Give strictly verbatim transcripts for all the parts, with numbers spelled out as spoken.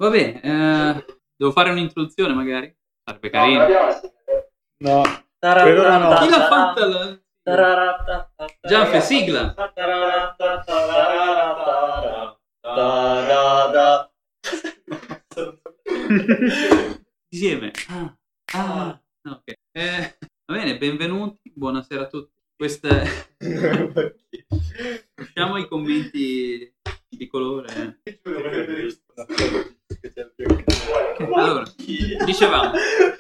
Va bene, eh, devo fare un'introduzione magari? Sarebbe carino. No, Credo no. Chi l'ha fatta? La... Gianfe, sigla! Insieme. Ah, ah, no, ok. Eh, va bene, benvenuti, buonasera a tutti. Questa è... Usciamo i commenti di colore. Allora, dicevamo,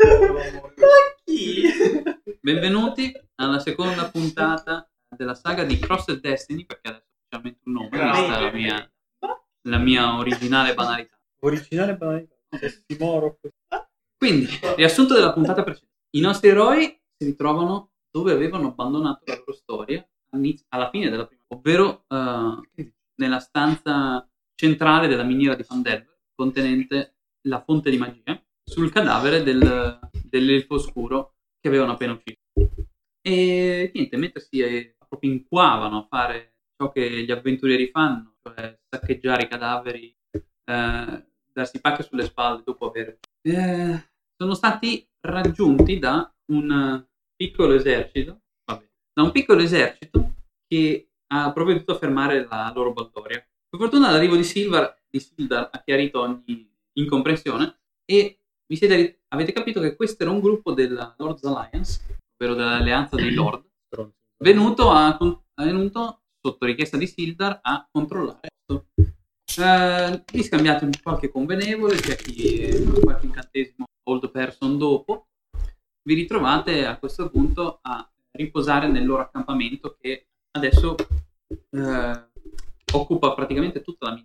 benvenuti alla seconda puntata della saga di Crossed Destiny, perché adesso c'è ufficialmente un nome, vista la mia, la mia originale banalità. Originale banalità. Quindi, riassunto della puntata precedente. I nostri eroi si ritrovano dove avevano abbandonato la loro storia alla fine della prima, ovvero uh, nella stanza centrale della miniera di Phandelver, contenente la fonte di magia, sul cadavere del, dell'elfo oscuro che avevano appena ucciso. E niente, mentre si eh, proprio inquavano a fare ciò che gli avventurieri fanno, cioè saccheggiare i cadaveri, eh, darsi pacche sulle spalle dopo aver... Eh, sono stati raggiunti da un piccolo esercito, vabbè, da un piccolo esercito che ha provveduto a fermare la loro baldoria. Per fortuna l'arrivo di Silvar, di Sildar ha chiarito ogni incomprensione e vi siete, avete capito che questo era un gruppo della Lord's Alliance, ovvero dell'alleanza dei Lord, venuto, a, venuto sotto richiesta di Sildar a controllare questo. Eh, vi scambiate qualche convenevole, c'è chi qualche incantesimo old person dopo, vi ritrovate a questo punto a riposare nel loro accampamento che adesso eh, occupa praticamente tutta la miniera.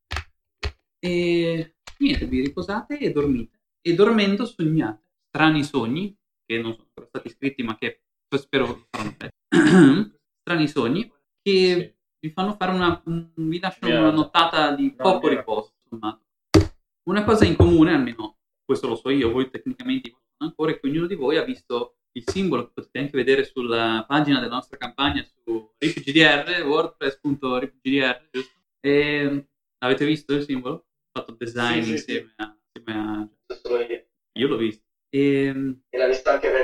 E niente, vi riposate e dormite. E dormendo sognate strani sogni, che non sono ancora stati scritti ma che spero faranno presto. Strani sogni che vi fanno fare una, vi lasciano una nottata di poco riposo. Insomma. Una cosa in comune, almeno questo lo so io, voi tecnicamente ancora, è che ognuno di voi ha visto il simbolo che potete anche vedere sulla pagina della nostra campagna su R P G D R, wordpress punto r p g d r, giusto? E avete visto il simbolo? Ho fatto design sì, insieme, sì, a, insieme a... Io. io l'ho visto. E, e l'ha visto anche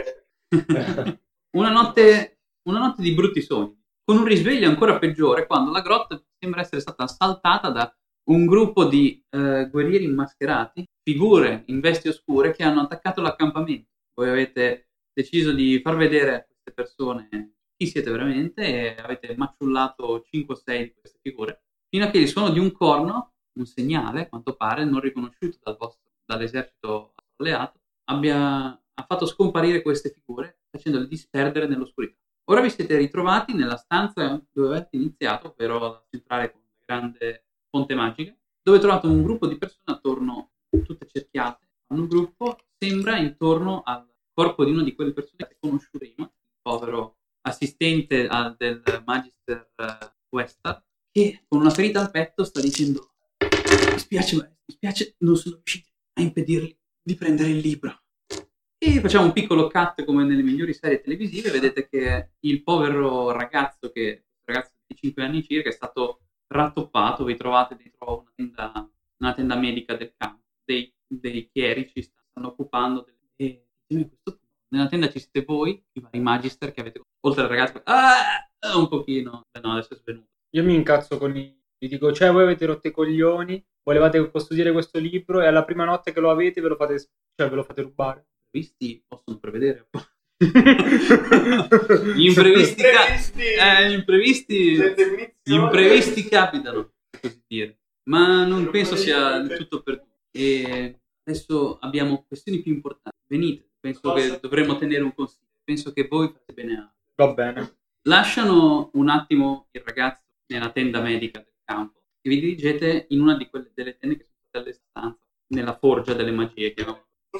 Red. una, notte, una notte di brutti sogni, con un risveglio ancora peggiore quando la grotta sembra essere stata assaltata da un gruppo di eh, guerrieri mascherati, figure in vesti oscure che hanno attaccato l'accampamento. Voi avete deciso di far vedere a queste persone chi siete veramente e avete maciullato cinque o sei di queste figure, fino a che il suono di un corno, un segnale, a quanto pare, non riconosciuto dal vostro, dall'esercito alleato, abbia, ha fatto scomparire queste figure, facendole disperdere nell'oscurità. Ora vi siete ritrovati nella stanza dove avete iniziato, ovvero la centrale con la grande fonte magica, dove trovate un gruppo di persone attorno, tutte cerchiate. Un gruppo sembra intorno al corpo di una di quelle persone che conosciuto prima, il povero assistente al, del Magister uh, Westar, che con una ferita al petto sta dicendo: mi spiace, ma mi spiace, non sono riusciti a impedirli di prendere il libro. E facciamo un piccolo cut come nelle migliori serie televisive. Vedete che il povero ragazzo, che ragazzo di cinque anni circa, è stato rattoppato. Vi trovate dentro una tenda, una tenda medica del campo. Dei, dei chierici stanno occupando delle... e a questo punto nella tenda ci siete voi, i vari magister che avete, oltre al ragazzo, ah, un pochino, no, adesso è svenuto. Io mi incazzo con i... Gli dico, cioè voi avete rotto i coglioni, volevate custodire questo libro e alla prima notte che lo avete ve lo fate, cioè ve lo fate rubare. Gli imprevisti possono prevedere. Gli imprevisti, imprevisti, ca- eh, gli imprevisti, gli imprevisti capitano, per così dire. Ma non penso sia del tutto perduto. E adesso abbiamo questioni più importanti. Venite, penso che dovremmo tenere un consiglio. Penso che voi fate bene a... Va bene. Lasciano un attimo il ragazzo nella tenda medica del campo e vi dirigete in una di quelle delle tende che sono state alle stanze, nella forgia delle magie. Che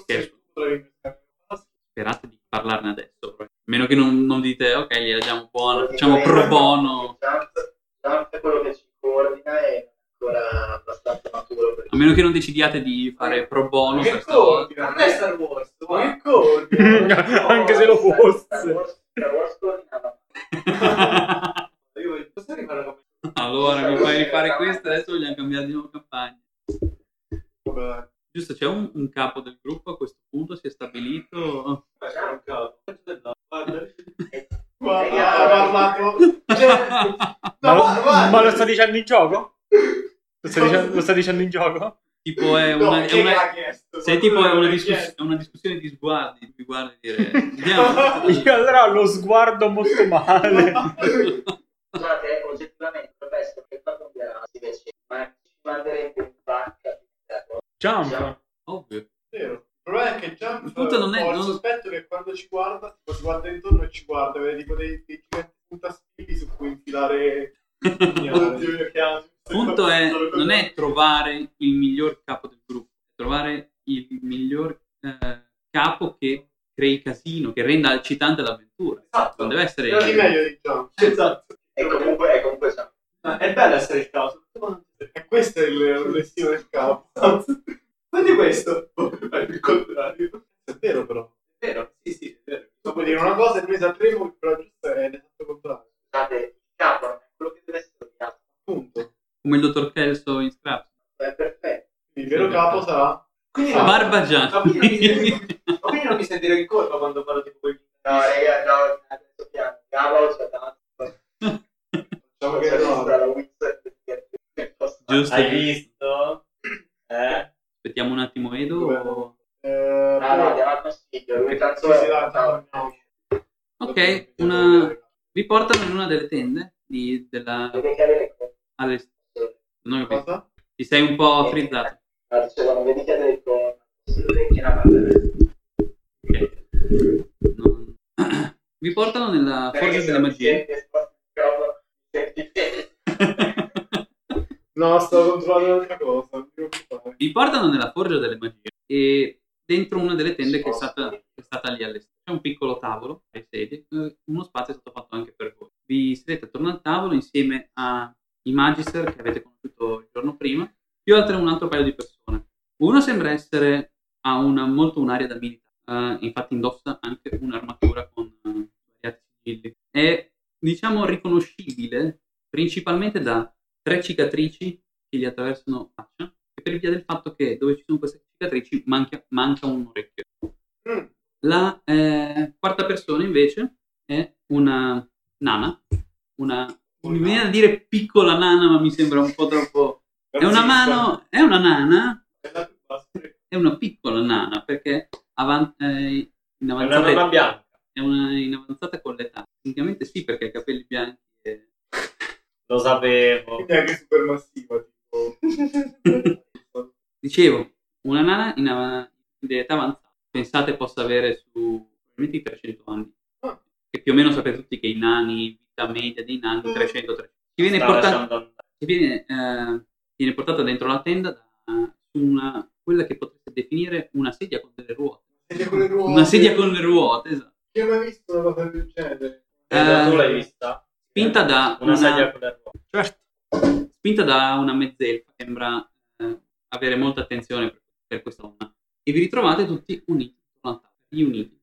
sperate di parlarne adesso, a meno che non, non dite ok, gliela diamo buono, facciamo pro bono. Tanto quello che ci coordina è ancora abbastanza maturo. A meno che non decidiate di fare pro bono. Che coordina? Non è Star Wars, che coordina? Anche se lo fosse. Star Wars, Star Wars coordinava. Io posso rifare la Allora mi fai rifare questo, adesso vogliamo cambiare di nuovo campagna. Vabbè, cinque, dai. Giusto, c'è un, un capo del gruppo a questo punto, si è stabilito. C'è un capo. Guarda. Eh, Guarda, ha parlato. Ma, lo, guarda, guarda. ma lo sta dicendo in gioco? Lo sta dicendo, lo sta dicendo in gioco? Tipo è No, una, è chi una, l'ha chiesto? sei Ma tipo tu è una, l'hai discuss- chiesto? è una discussione di sguardi, di guardi dire andiamo. Io allora ho lo sguardo molto male. Scusate, oggettivamente potrebbe essere che qua cambierà si vede, ma ci manderebbe in banca. Jump. Ovvio. Vero. Il problema è che Jump Il punto non è- ho il non- sospetto che quando ci guarda, tipo, si guarda intorno e ci guarda, vede tipo dei, dei giganti puntaspilli su cui infilare il pugnale. Il punto è non è trovare il miglior capo del gruppo, è trovare il miglior eh, capo che crei casino, che renda eccitante l'avventura. Esatto. Non deve essere Però di meglio di Jump. Esatto. E comunque, è comunque esatto. Ma è bello essere il caso. E questo è il l'obiettivo del capo. Quindi questo è il contrario. È vero però. È vero, sì, sì, è vero. Tu puoi dire una cosa e noi sapremo, però giusto è l'esatto contrario. Scusate, il capo non è quello che deve essere ordinato. Appunto. come il dottor Kelso in Scraps. È perfetto. Il vero capo sarà... Quindi Ah, Barbagianni. Ma quindi non mi sentire- ma quindi non mi sentirò in colpa quando parlo tipo quel No, raga, no, adesso piano. Capo c'è davanti. Diciamo che C'è no. la Wizard. Giusto. Hai visto? Eh? Aspettiamo un attimo Edo. o- Eh, Ah, no, andiamo al consiglio. Lui tanto Sì, sì, è dai, lontano. no. Ok, una... vi portano in una delle tende di, della... Deve chiedere le cose. alle- non ho capito. Cosa? Ti sei un po' frizzato. Ah, dicevo, vedi chiedere il tuo... Che una parte. Ok. Non- vi portano nella forza delle magie. No, stavo controllando un'altra cosa, non ti preoccupare. Vi portano nella forgia delle magie e dentro una delle tende che è stata, che è stata lì all'esterno c'è un piccolo tavolo ai sedie, eh, uno spazio è stato fatto anche per voi. Vi sedete attorno al tavolo insieme ai Magister che avete conosciuto il giorno prima, più altre un altro paio di persone. Uno sembra essere ha una, molto un'aria da militare, eh, infatti indossa anche un'armatura con uh, svariati sigilli. È diciamo riconoscibile principalmente da tre cicatrici che gli attraversano la faccia e per via del fatto che dove ci sono queste cicatrici manca, manca un orecchio. Mm. La eh, quarta persona invece è una nana, una mi viene a dire piccola nana ma mi sembra un po' troppo... È una mano, è una nana, è una piccola nana perché avan- eh, in È una avanzata nonna bianca. è una in avanzata con l'età. Tecnicamente sì perché ha i capelli bianchi e... Lo sapevo. Quindi anche super massiva, tipo. Dicevo, una nana in, av- in età avanzata, pensate possa avere su probabilmente i trecento anni. Ah. Che più o meno sapete tutti che i nani, vita media dei nani, trecento trecento. Che viene, Sta portata, lasciando andare. che viene, eh, viene portata dentro la tenda da una, quella che potreste definire una sedia con delle ruote. Sedia con le ruote. Una sedia con le ruote, esatto. Chi ha mai visto una cosa del genere? Eh, tu Eh, l'hai vista? Spinta da Una una, sedia con le ruote. Certo. spinta da una mezzelfa, sembra eh, avere molta attenzione per, per questa donna. E vi ritrovate tutti uniti, riuniti.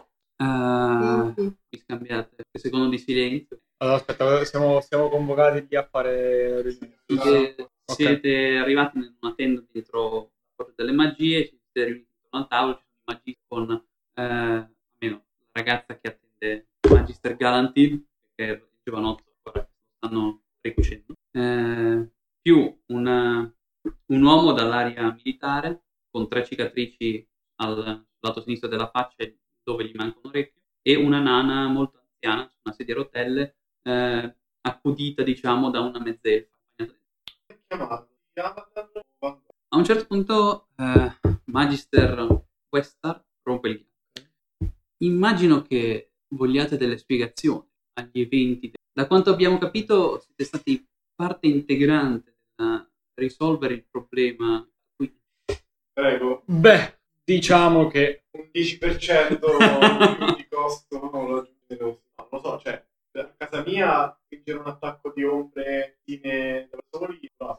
Uh, vi scambiate un secondo di silenzio. Allora, aspetta, siamo, siamo convocati lì a fare... Siete, Ok. siete arrivati in una tenda dentro la porta delle magie, ci siete riuniti intorno al tavolo, ci sono i magisti con eh, almeno la ragazza che attende Magister Galantin, che è il giovanotto ancora che lo stanno ricucendo, eh, più una, un uomo dall'area militare con tre cicatrici al lato sinistro della faccia dove gli manca un orecchio e una nana molto anziana su una sedia a rotelle eh, accudita diciamo da una mezzelfa. Chiamato. A un certo punto eh, Magister Westar rompe il ghiaccio. Immagino che vogliate delle spiegazioni agli eventi. Da quanto abbiamo capito siete stati parte integrante nel risolvere il problema qui. Prego. Beh, diciamo che... Un dieci per cento di, di costo non lo aggiungerò. Non lo so, cioè, a casa mia vincere un attacco di ombre fine da solo lì, basta.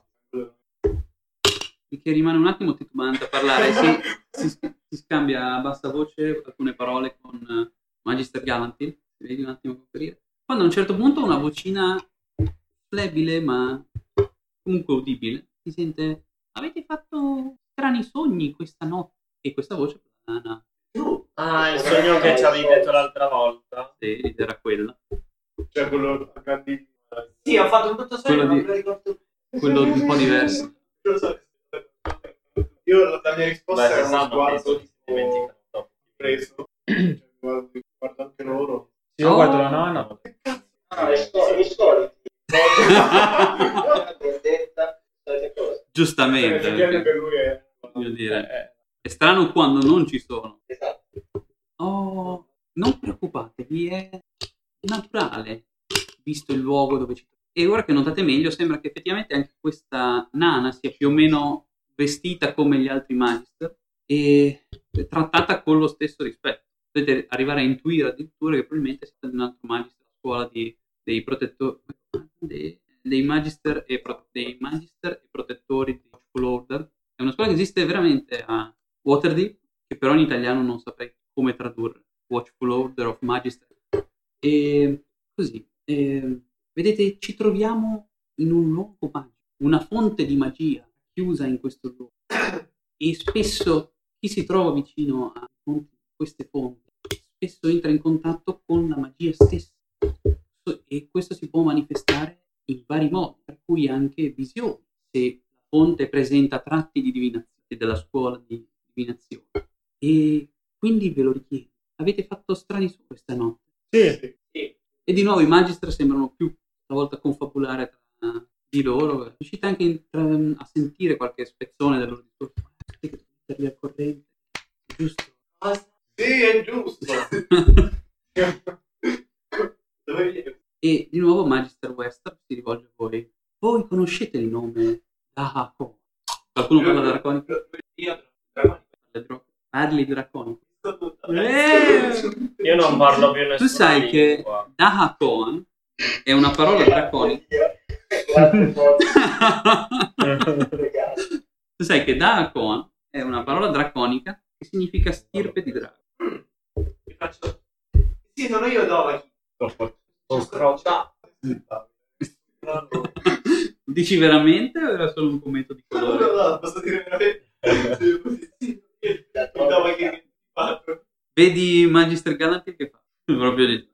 Che rimane un attimo titubante a parlare, si, si, si scambia a bassa voce alcune parole con uh, Magister Galantin, vedi un attimo conferire. Quando a un certo punto una vocina flebile ma comunque udibile si sente: avete fatto strani sogni questa notte. E questa voce è la nana. Ah, il sogno che ci avevi detto l'altra volta. Sì, era quella. Cioè quello grandissimo. Sì, ho fatto un brutto sogno, Quello non di- me lo ricordo. Quello un po' diverso. Lo so. Io la la mia risposta Beh, era se uno sanno, penso sguardo che si dimenticano tipo dopo. preso. Cioè, guardo, guardo anche loro. Io Oh. guardo la nonna. Che cazzo? No, i soliti, i soliti. Una vendetta, solite cose. Giustamente. Effettivamente perché, per lui è... voglio dire, Eh, è strano quando non ci sono. Esatto. Oh, non preoccupatevi, è naturale, visto il luogo dove ci troviamo. E ora che notate meglio, sembra che effettivamente anche questa nana sia più o meno vestita come gli altri Magister e trattata con lo stesso rispetto. Potete arrivare a intuire addirittura che probabilmente è stato un altro Magister a scuola di, dei protettori, dei, dei Magister e pro, dei Magister e protettori di Watchful Order. È una scuola che esiste veramente a Waterdeep, che però in italiano non saprei come tradurre. Watchful Order of Magister. E così, e, vedete, ci troviamo in un luogo magico, una fonte di magia chiusa in questo luogo. E spesso chi si trova vicino a queste fonti spesso entra in contatto con la magia stessa. E questo si può manifestare in vari modi, per cui anche visioni, se la fonte presenta tratti di divinazione, della scuola di divinazione. E quindi ve lo richiedo, avete fatto strani su questa notte? sì. E di nuovo i Magister sembrano più stavolta confabulare tra di loro. Riuscite anche in- tra- a sentire qualche spezzone del loro discorso. Sapete che dovete metterli al corrente, giusto? Sì, è giusto. Dove viene? E di nuovo Magister Wester si rivolge a voi. Voi conoscete il nome Dahako? Qualcuno parla draconico? Io Parli draconico. Eh! Io non parlo più nessuna Tu sai che lingua. Dahakoan è una parola draconica. Tu sai che Dahakoan è una parola draconica che significa stirpe di drago. Vi faccio... Sì, sono io dove? Sono scroccia. Dici veramente o era solo un commento di No, no, colore? no, posso dire veramente. Sì, così, sì. Dove che fatto? Vedi Magister Galantil che fa? Proprio di...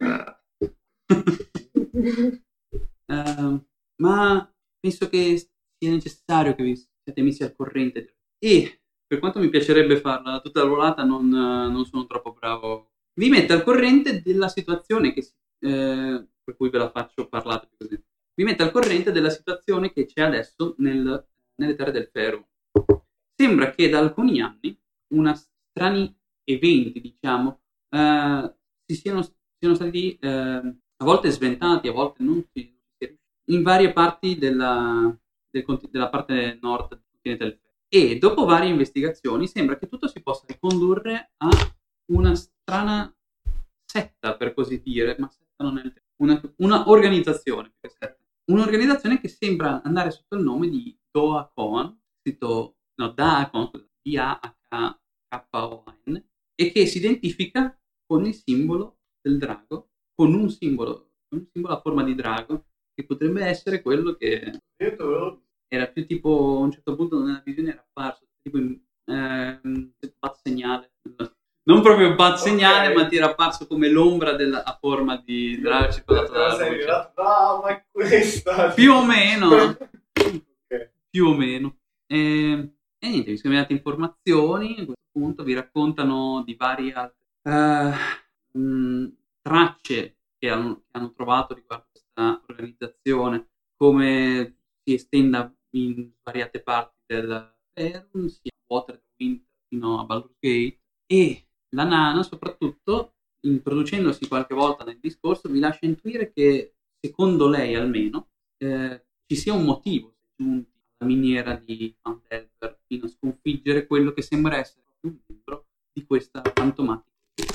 Eh, ma penso che sia necessario che vi siate messi al corrente. E per quanto mi piacerebbe farla tutta la volata, non, eh, non sono troppo bravo. Vi metto al corrente della situazione che si- eh, per cui ve la faccio parlare così. Vi metto al corrente della situazione che c'è adesso nel- nelle terre del ferro. Sembra che da alcuni anni una strani eventi, diciamo, eh, si siano, siano stati eh, a volte sventati, a volte non si, non si è riusciti, in varie parti della, del conti- della parte nord del continente del ferro. E dopo varie investigazioni sembra che tutto si possa ricondurre a una strana setta, per così dire, ma setta non è il termine, una, una organizzazione, più che setta. Un'organizzazione che sembra andare sotto il nome di Doakoan, scritto, no, Daakon, D A H K O N, e che si identifica con il simbolo del drago, con un simbolo, con un simbolo a forma di drago, che potrebbe essere quello che Io dovevo... era più tipo, a un certo punto nella visione era apparso, tipo ehm, bat segnale. Non proprio bat segnale, Ok. ma ti era apparso come l'ombra della, a forma di drago circondato dalla sei luce. arrivato, no, ma è questa. Più o meno. Ok. Più o meno. E, e niente, vi scambiate informazioni, a questo punto vi raccontano di varie altre eh, mh, tracce che hanno, che hanno trovato riguardo questa organizzazione, come si estenda in svariate parti del Faerun, sia Waterdeep fino a Baldur's Gate, e la nana soprattutto, introducendosi qualche volta nel discorso, vi lascia intuire che, secondo lei almeno, eh, ci sia un motivo giunti alla miniera di Fandelver fino a sconfiggere quello che sembra essere un membro di questa fantomatica.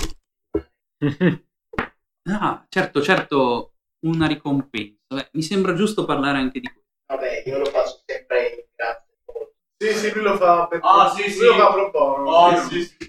Ah, certo, certo, una ricompensa. Beh, mi sembra giusto parlare anche di questo. Vabbè, io lo faccio sempre in grazie molto. Sì, sì, lui lo fa per... Ah, sì, sì. Lui lo fa pro bono. Oh, sì, sì.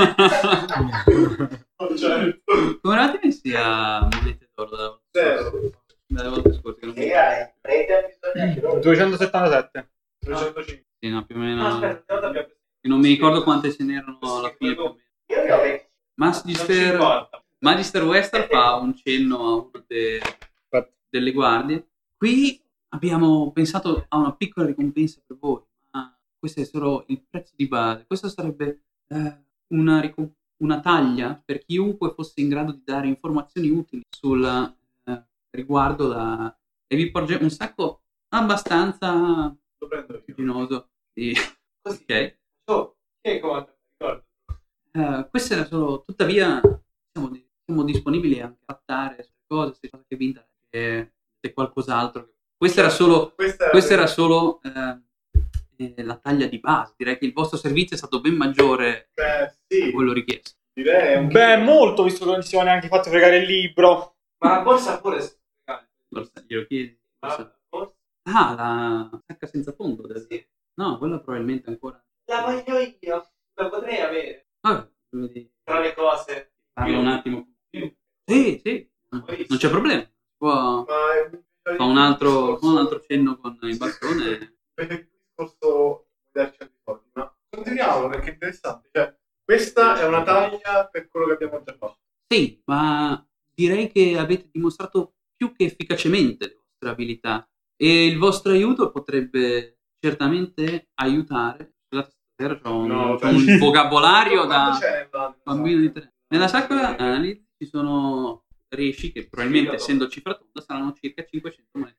Oh, certo. Come eravate messi a monete d'oro dalle volte Zero. scorse? Dalle volte scorse che non mi E hai, prete ha bisogno anche loro. duecentosettantasette. trecentocinque. Sì, no, più o No, meno. aspetta, stavolta abbiamo preso Che non mi ricordo quante ce n'erano alla fine. più o meno. Io ne ho venti. Magister, Magister Western fa un cenno a una de- delle guardie. Qui abbiamo pensato a una piccola ricompensa per voi, ma questo è solo il prezzo di base. Questa sarebbe eh, una, ricom- una taglia per chiunque fosse in grado di dare informazioni utili sul eh, riguardo la... e vi porge un sacco abbastanza Lo prendo io. vertiginoso di... Così. Ok. Oh, che cosa? Ricordo. Eh, questo era solo, tuttavia siamo, di- siamo disponibili anche a trattare sulle cose, se cose che vi interessa, se se qualcos'altro. Questo era solo, Questa era, questa era solo eh, eh, la taglia di base. Direi che il vostro servizio è stato ben maggiore Beh, sì, a quello richiesto. direi un Beh, molto, visto che non ci siamo neanche fatti fregare il libro. Ma la borsa pure si Borsa- glielo chiedi? Borsa- La borsa? Ah, la sacca senza fondo. del- Sì. No, quella probabilmente ancora. La voglio io. La potrei avere. Vabbè, vedi, Tra le cose. parla un attimo. Sì, sì, non c'è problema. Può... Ma è- Fa un altro, fa un altro cenno con il bastone. Perché il discorso di darci altri soldi, ma continuiamo perché è interessante. Cioè, questa è una taglia per quello che abbiamo già fatto. Sì, ma direi che avete dimostrato più che efficacemente le vostre abilità e il vostro aiuto potrebbe certamente aiutare. Scusate, stasera c'ho un, No, c'ho un vocabolario Quanto da c'è nella- bambino di tre. Nella saccola analisi ci sono riesci che probabilmente, essendo cifra tonda, saranno circa cinquecento monete.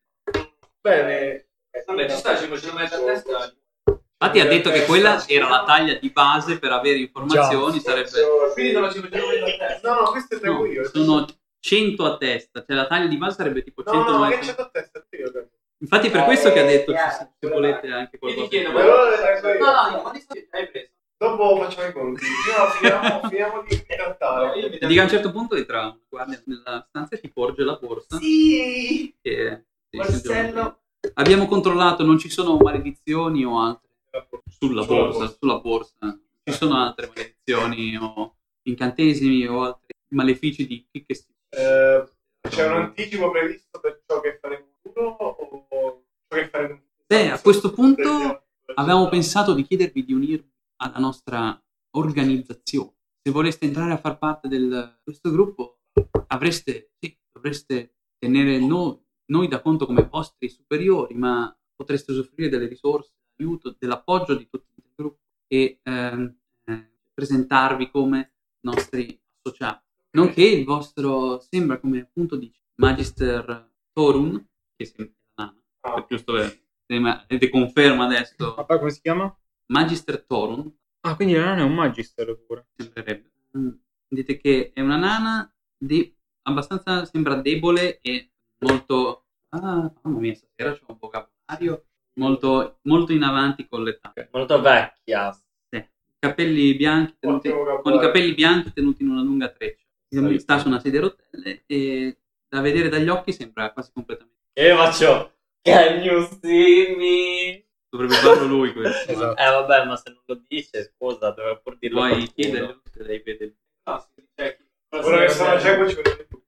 Bene. Vabbè, ci sta, cinquecento metri a testa. Infatti ha detto che quella era la taglia di base per avere informazioni, sarebbe... Quindi sono cinquecento metri a testa. No, no, questo è No, tranquillo. io. sono cento a testa, cioè la taglia di base sarebbe tipo No, cento no, ma che monete. c'è a testa? Io, ok. Infatti per questo che ha detto Eh, se, se volete anche Io qualcosa. ti chiedo, in ma più. Allora le prendo io. No, no, quanti soldi hai preso? Dopo facciamo i conti. Prima finiamo, finiamo di cantare. Io mi E dico, a un certo punto entra una guardia nella stanza e ti porge la borsa. Sì! Che, sì, Borsello. abbiamo controllato, non ci sono maledizioni o altre sulla Sulla borsa, borsa. sulla borsa. Ci sono altre maledizioni o incantesimi o altri malefici di chi che sia. Eh, c'è un anticipo previsto per ciò che faremo in futuro o ciò che faremo in futuro? Beh, a questo punto avevamo pensato di chiedervi di unirvi alla nostra organizzazione. Se voleste entrare a far parte di questo gruppo, avreste, sì, dovreste tenere no- noi da conto come vostri superiori, ma potreste usufruire delle risorse, dell'aiuto, dell'appoggio di tutti il gruppo e ehm, eh, presentarvi come nostri associati. Nonché il vostro, sembra come appunto dice, Magister Thorun, che sembra la nana, Ah. giusto per... Avete conferma adesso? Papà, come si chiama? Magister Thorun, Ah, quindi la nana è un magister pure. sembrerebbe. Mm. Dite che è una nana de- abbastanza, sembra debole e molto... Ah, mamma mia, stasera c'ho un vocabolario molto, molto in avanti con l'età. Molto vecchia. Sì. Capelli bianchi tenuti, Ottimo con i vocabolario. capelli bianchi tenuti in una lunga treccia. Sì. Sta su una sedia a rotelle e da vedere dagli occhi sembra quasi completamente... E io faccio, can you see me? Dovrebbe farlo lui questo. Esatto. Eh vabbè, ma se non lo dice, scusa, dovevo pur dirlo. Vuoi qualcuno. chiedergli se lei vede... No, si dice chi- Ora che sono cieco ci vedo più.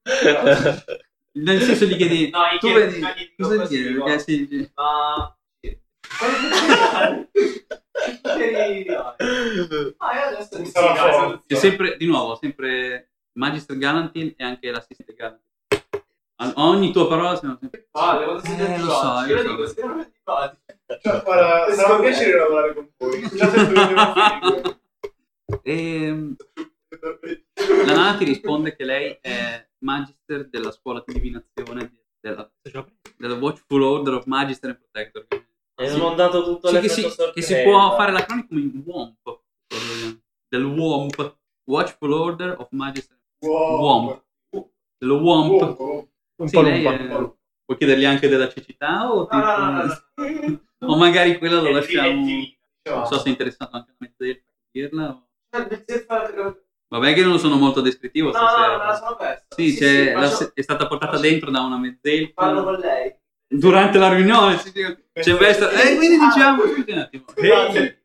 Nel senso gli chiedi... No, gli tu chiedo- vedi... no, gli dico Cosa gli così, chiedi? dico- Perché sì, sì. Ma... Ah, io adesso Non sì, sarà dai, forte. C'è sempre, di nuovo, sempre Magister Galantin e anche l'assistente Galantin. A ogni tua parola siamo sempre... Vale, quando siete Eh, lo antipatici, so, io io lo so. dico, siete antipatici. Cioè, guarda, sarà un piacere lavorare con voi. Già sento che devo finire. E la nana ti risponde che lei è Magister della scuola di divinazione della, della Watchful Order of Magister and Protector. Hai smontato tutto Sì, che, l'effetto si, sorpresa. che si può fare l'acronimo in WOMP. Del WOMP. Watchful Order of Magister. Wow. WOMP. Dello WOMP. Wow, wow. Un Sì, po' lei lumpa. è... Puoi chiedergli anche della cecità o, tipo... No, no, no, no, no. o magari quella lo È lasciamo... divino. Non so se è interessato anche a mezzelfa a dirla. o- Cioè, devi fare- No, Vabbè che non sono molto descrittivo no, stasera. no, me la sono persa. Sì, c'è- la- faccio- è stata portata faccio- dentro da una mezzelfa Parlo con lei. durante la riunione. sì, sì. C'è Vesta. E quindi diciamo... Scusi un attimo. Ehi!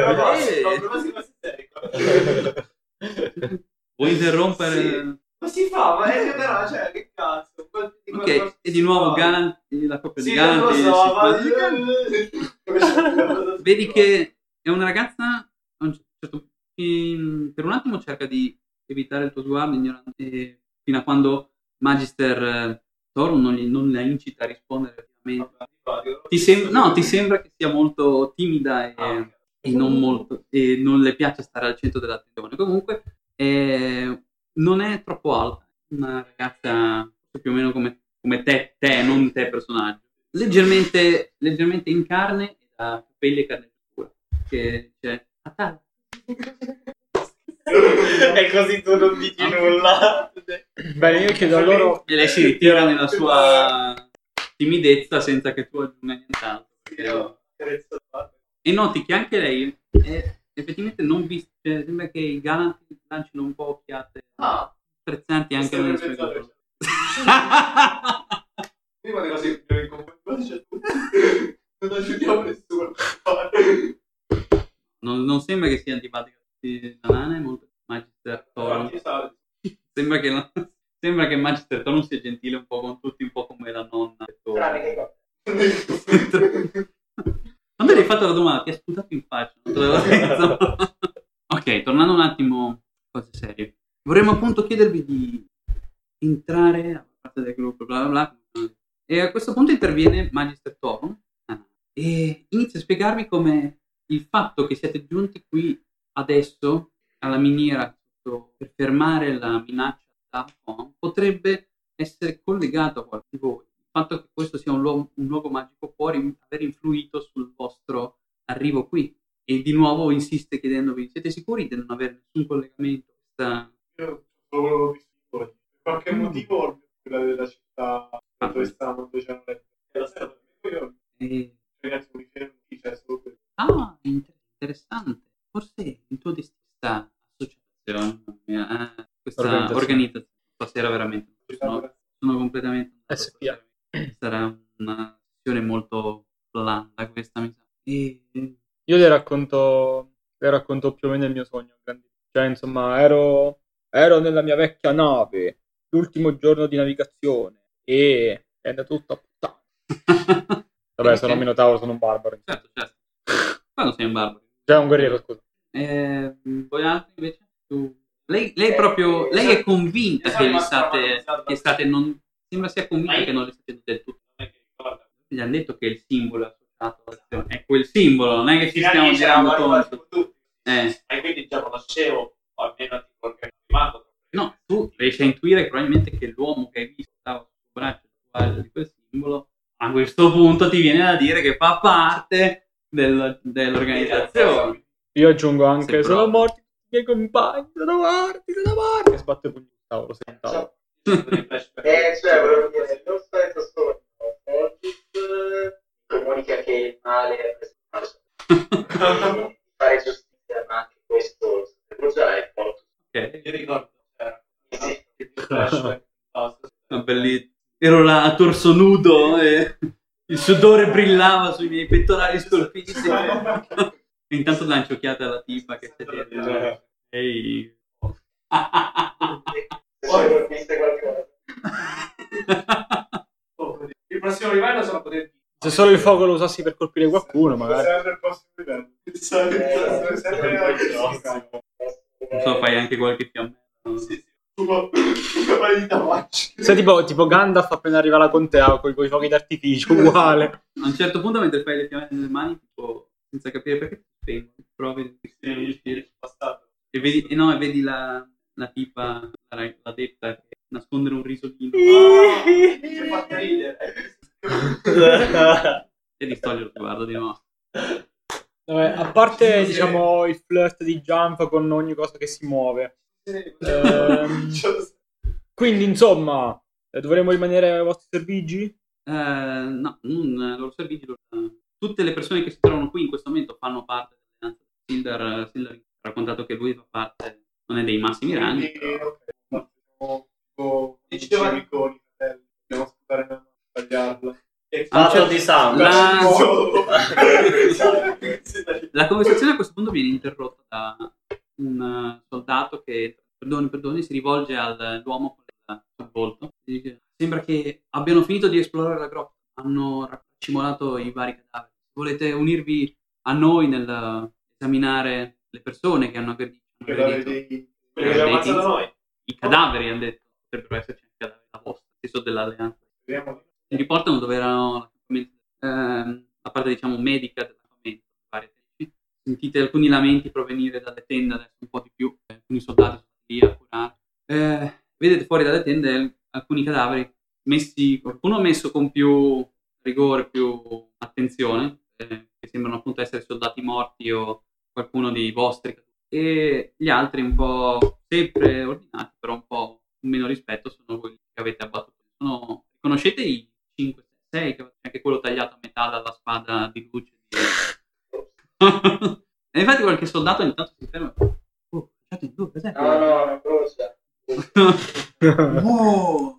Eh. Vuoi interrompere? Ma si fa, ma è che però, cioè, che cazzo? Quel- di quel- Ok, e di nuovo Galant, la coppia Sì, di non lo Galant. so, si- ma... Vedi che è una ragazza a un certo- in- per un attimo cerca di evitare il tuo sguardo ignorante e fino a quando Magister eh, Thorum non, gli- non la incita a rispondere ovviamente. Ti sem- no, ti sembra che sia molto timida e, e non molto e non le piace stare al centro dell'attenzione. Comunque eh, non è troppo alta, è una ragazza più o meno come, come te, te, non te personaggio. Leggermente, leggermente in carne e da capelli e carne scura. Che dice Atala. E così tu non dici nulla. Bene, io chiedo a loro... E lei si ritira nella sua timidezza senza che tu aggiunga nient'altro. Perché... E noti che anche lei è effettivamente non vista, cioè, sembra che i galanti lancino un po' occhiate Ah, prezzanti anche questo nelle è sue prezzato, cose. prima di così in confronto non aiutiamo nessuno. Non, non sembra che sia antipatica a tutti. La nana è molto Magister Thorum. Sembra che, no- sembra che Magister Thorum sia gentile un po' con tutti, un po' come la nonna. Tranne che cosa. Quando gli hai fatto la domanda ti ha sputato in faccia. Non te l'avevo detto. Ok, tornando un attimo a cose serie. Vorremmo appunto chiedervi di entrare a parte del gruppo, bla bla bla. E a questo punto interviene Magister Thorum e inizia a spiegarvi come il fatto che siete giunti qui adesso alla miniera per fermare la minaccia da Alcon potrebbe essere collegato a qualcuno di voi. Il fatto che questo sia un luogo, un luogo magico può rim- aver influito sul vostro arrivo qui. E di nuovo insiste chiedendovi: siete sicuri di non avere nessun collegamento? Questa... Io solo volevo distinguere. Per qualche Mm. motivo quella della città Ah, dove stavamo, dove c'erano le la sera io E... ragazzi mi fermo qui, cioè solo per Ah, inter- interessante. Forse il tuo destino sta associazione, eh, questa Organizzazione. organizzazione. Stasera veramente sono, sono completamente andato S P A. stasera. Sarà una sessione molto blanda questa, mi sa. E Io le racconto, le racconto più o meno il mio sogno. Cioè, insomma, ero, ero nella mia vecchia nave, l'ultimo giorno di navigazione, e è andato tutto a puttana. Vabbè, sono un minotauro, sono un barbaro. certo, certo. Quando sei un barbaro. Cioè, un guerriero, scusa. Eh, voi altri invece? Tu... Lei, lei proprio, lei è convinta che gli state, che state non, sembra sia convinta che non le state del tutto. Gli hanno detto che il simbolo è associato all'azione, è quel simbolo, non è che ci stiamo girando conto. Eh. E quindi già conoscevo, o almeno ti organizzato. No, tu riesci a intuire probabilmente che l'uomo che hai visto stava sul braccio tatuaggio di quel simbolo, a questo punto ti viene da dire che fa parte del, dell'organizzazione. Io aggiungo anche, Se sono proprio. morti tutti i miei compagni, sono morti, sono morti. E sbatte il pugno sul tavolo, sei in tavolo. Eh, cioè, volevo dire, non solito sogno, Fortis comunica che il male è preso di fare giustizia, ma anche questo lo sapevo già, e poi Ok, Io ricordo, c'era sì. il flashback. una bellissima. Ero là a torso nudo e il sudore brillava sui miei pettorali scolpiti. E intanto lancio occhiate alla tipa che c'è dietro. Ehi. Se c'è viste qualcosa. Il prossimo livello sono potenti. Se solo il fuoco lo usassi per colpire qualcuno, magari. sempre il prossimo livello. Sempre sempre la Non so, fai anche qualche fiammella. Sei tipo, tipo Gandalf appena arriva alla contea con i fuochi d'artificio, uguale. A un certo punto, mentre fai le fiammelle nelle mani, tipo, senza capire perché ti spengo, provi a riuscire. E vedi, e no, e vedi la, la tipa, la, la detta, che nascondere un risolino. Che fa ridere. E ti toglie lo sguardo di nuovo. Vabbè, a parte, diciamo, il flirt di Jump con ogni cosa che si muove. Ehm, quindi, insomma, eh, dovremmo rimanere ai vostri servigi? Eh, no, non loro servigi. Loro, tutte le persone che si trovano qui in questo momento fanno parte dell'alleanza. Sildar, Sildar ha raccontato che lui fa parte, non è dei massimi rangi. Dicevi con i fratelli, dobbiamo ascoltare una tagliarla. È Ah, fatto certo. di sangue. La... La conversazione a questo punto viene interrotta da un uh, soldato che, perdoni, perdoni, si rivolge all'uomo con il sul volto. E dice: sembra che abbiano finito di esplorare la grotta, hanno raccimolato i vari cadaveri. Volete unirvi a noi nel esaminare le persone che hanno aggredito, Che hanno aggredito l'avevi- Quelli che abbiamo ammazzato noi. i cadaveri, hanno detto, potrebbero esserci anche cadaveri la vostra, stesso dell'alleanza. Speriamo di- Si riportano dove erano ehm, la parte, diciamo, medica dell'accampamento, varie tecniche. Sentite alcuni lamenti provenire dalle tende, adesso un po' di più, alcuni soldati sono lì a curare. Eh, vedete fuori dalle tende alcuni cadaveri messi, qualcuno messo con più rigore, più attenzione, eh, che sembrano appunto essere soldati morti o qualcuno di vostri, e gli altri un po' sempre ordinati, però un po' con meno rispetto sono voi che avete abbattuto. Sono, conoscete i cinque sei, anche quello tagliato a metà dalla spada di luce di... E infatti qualche soldato ogni tanto si ferma. Oh, lasciate in due, cos'è? No, no, non brucia. Wow!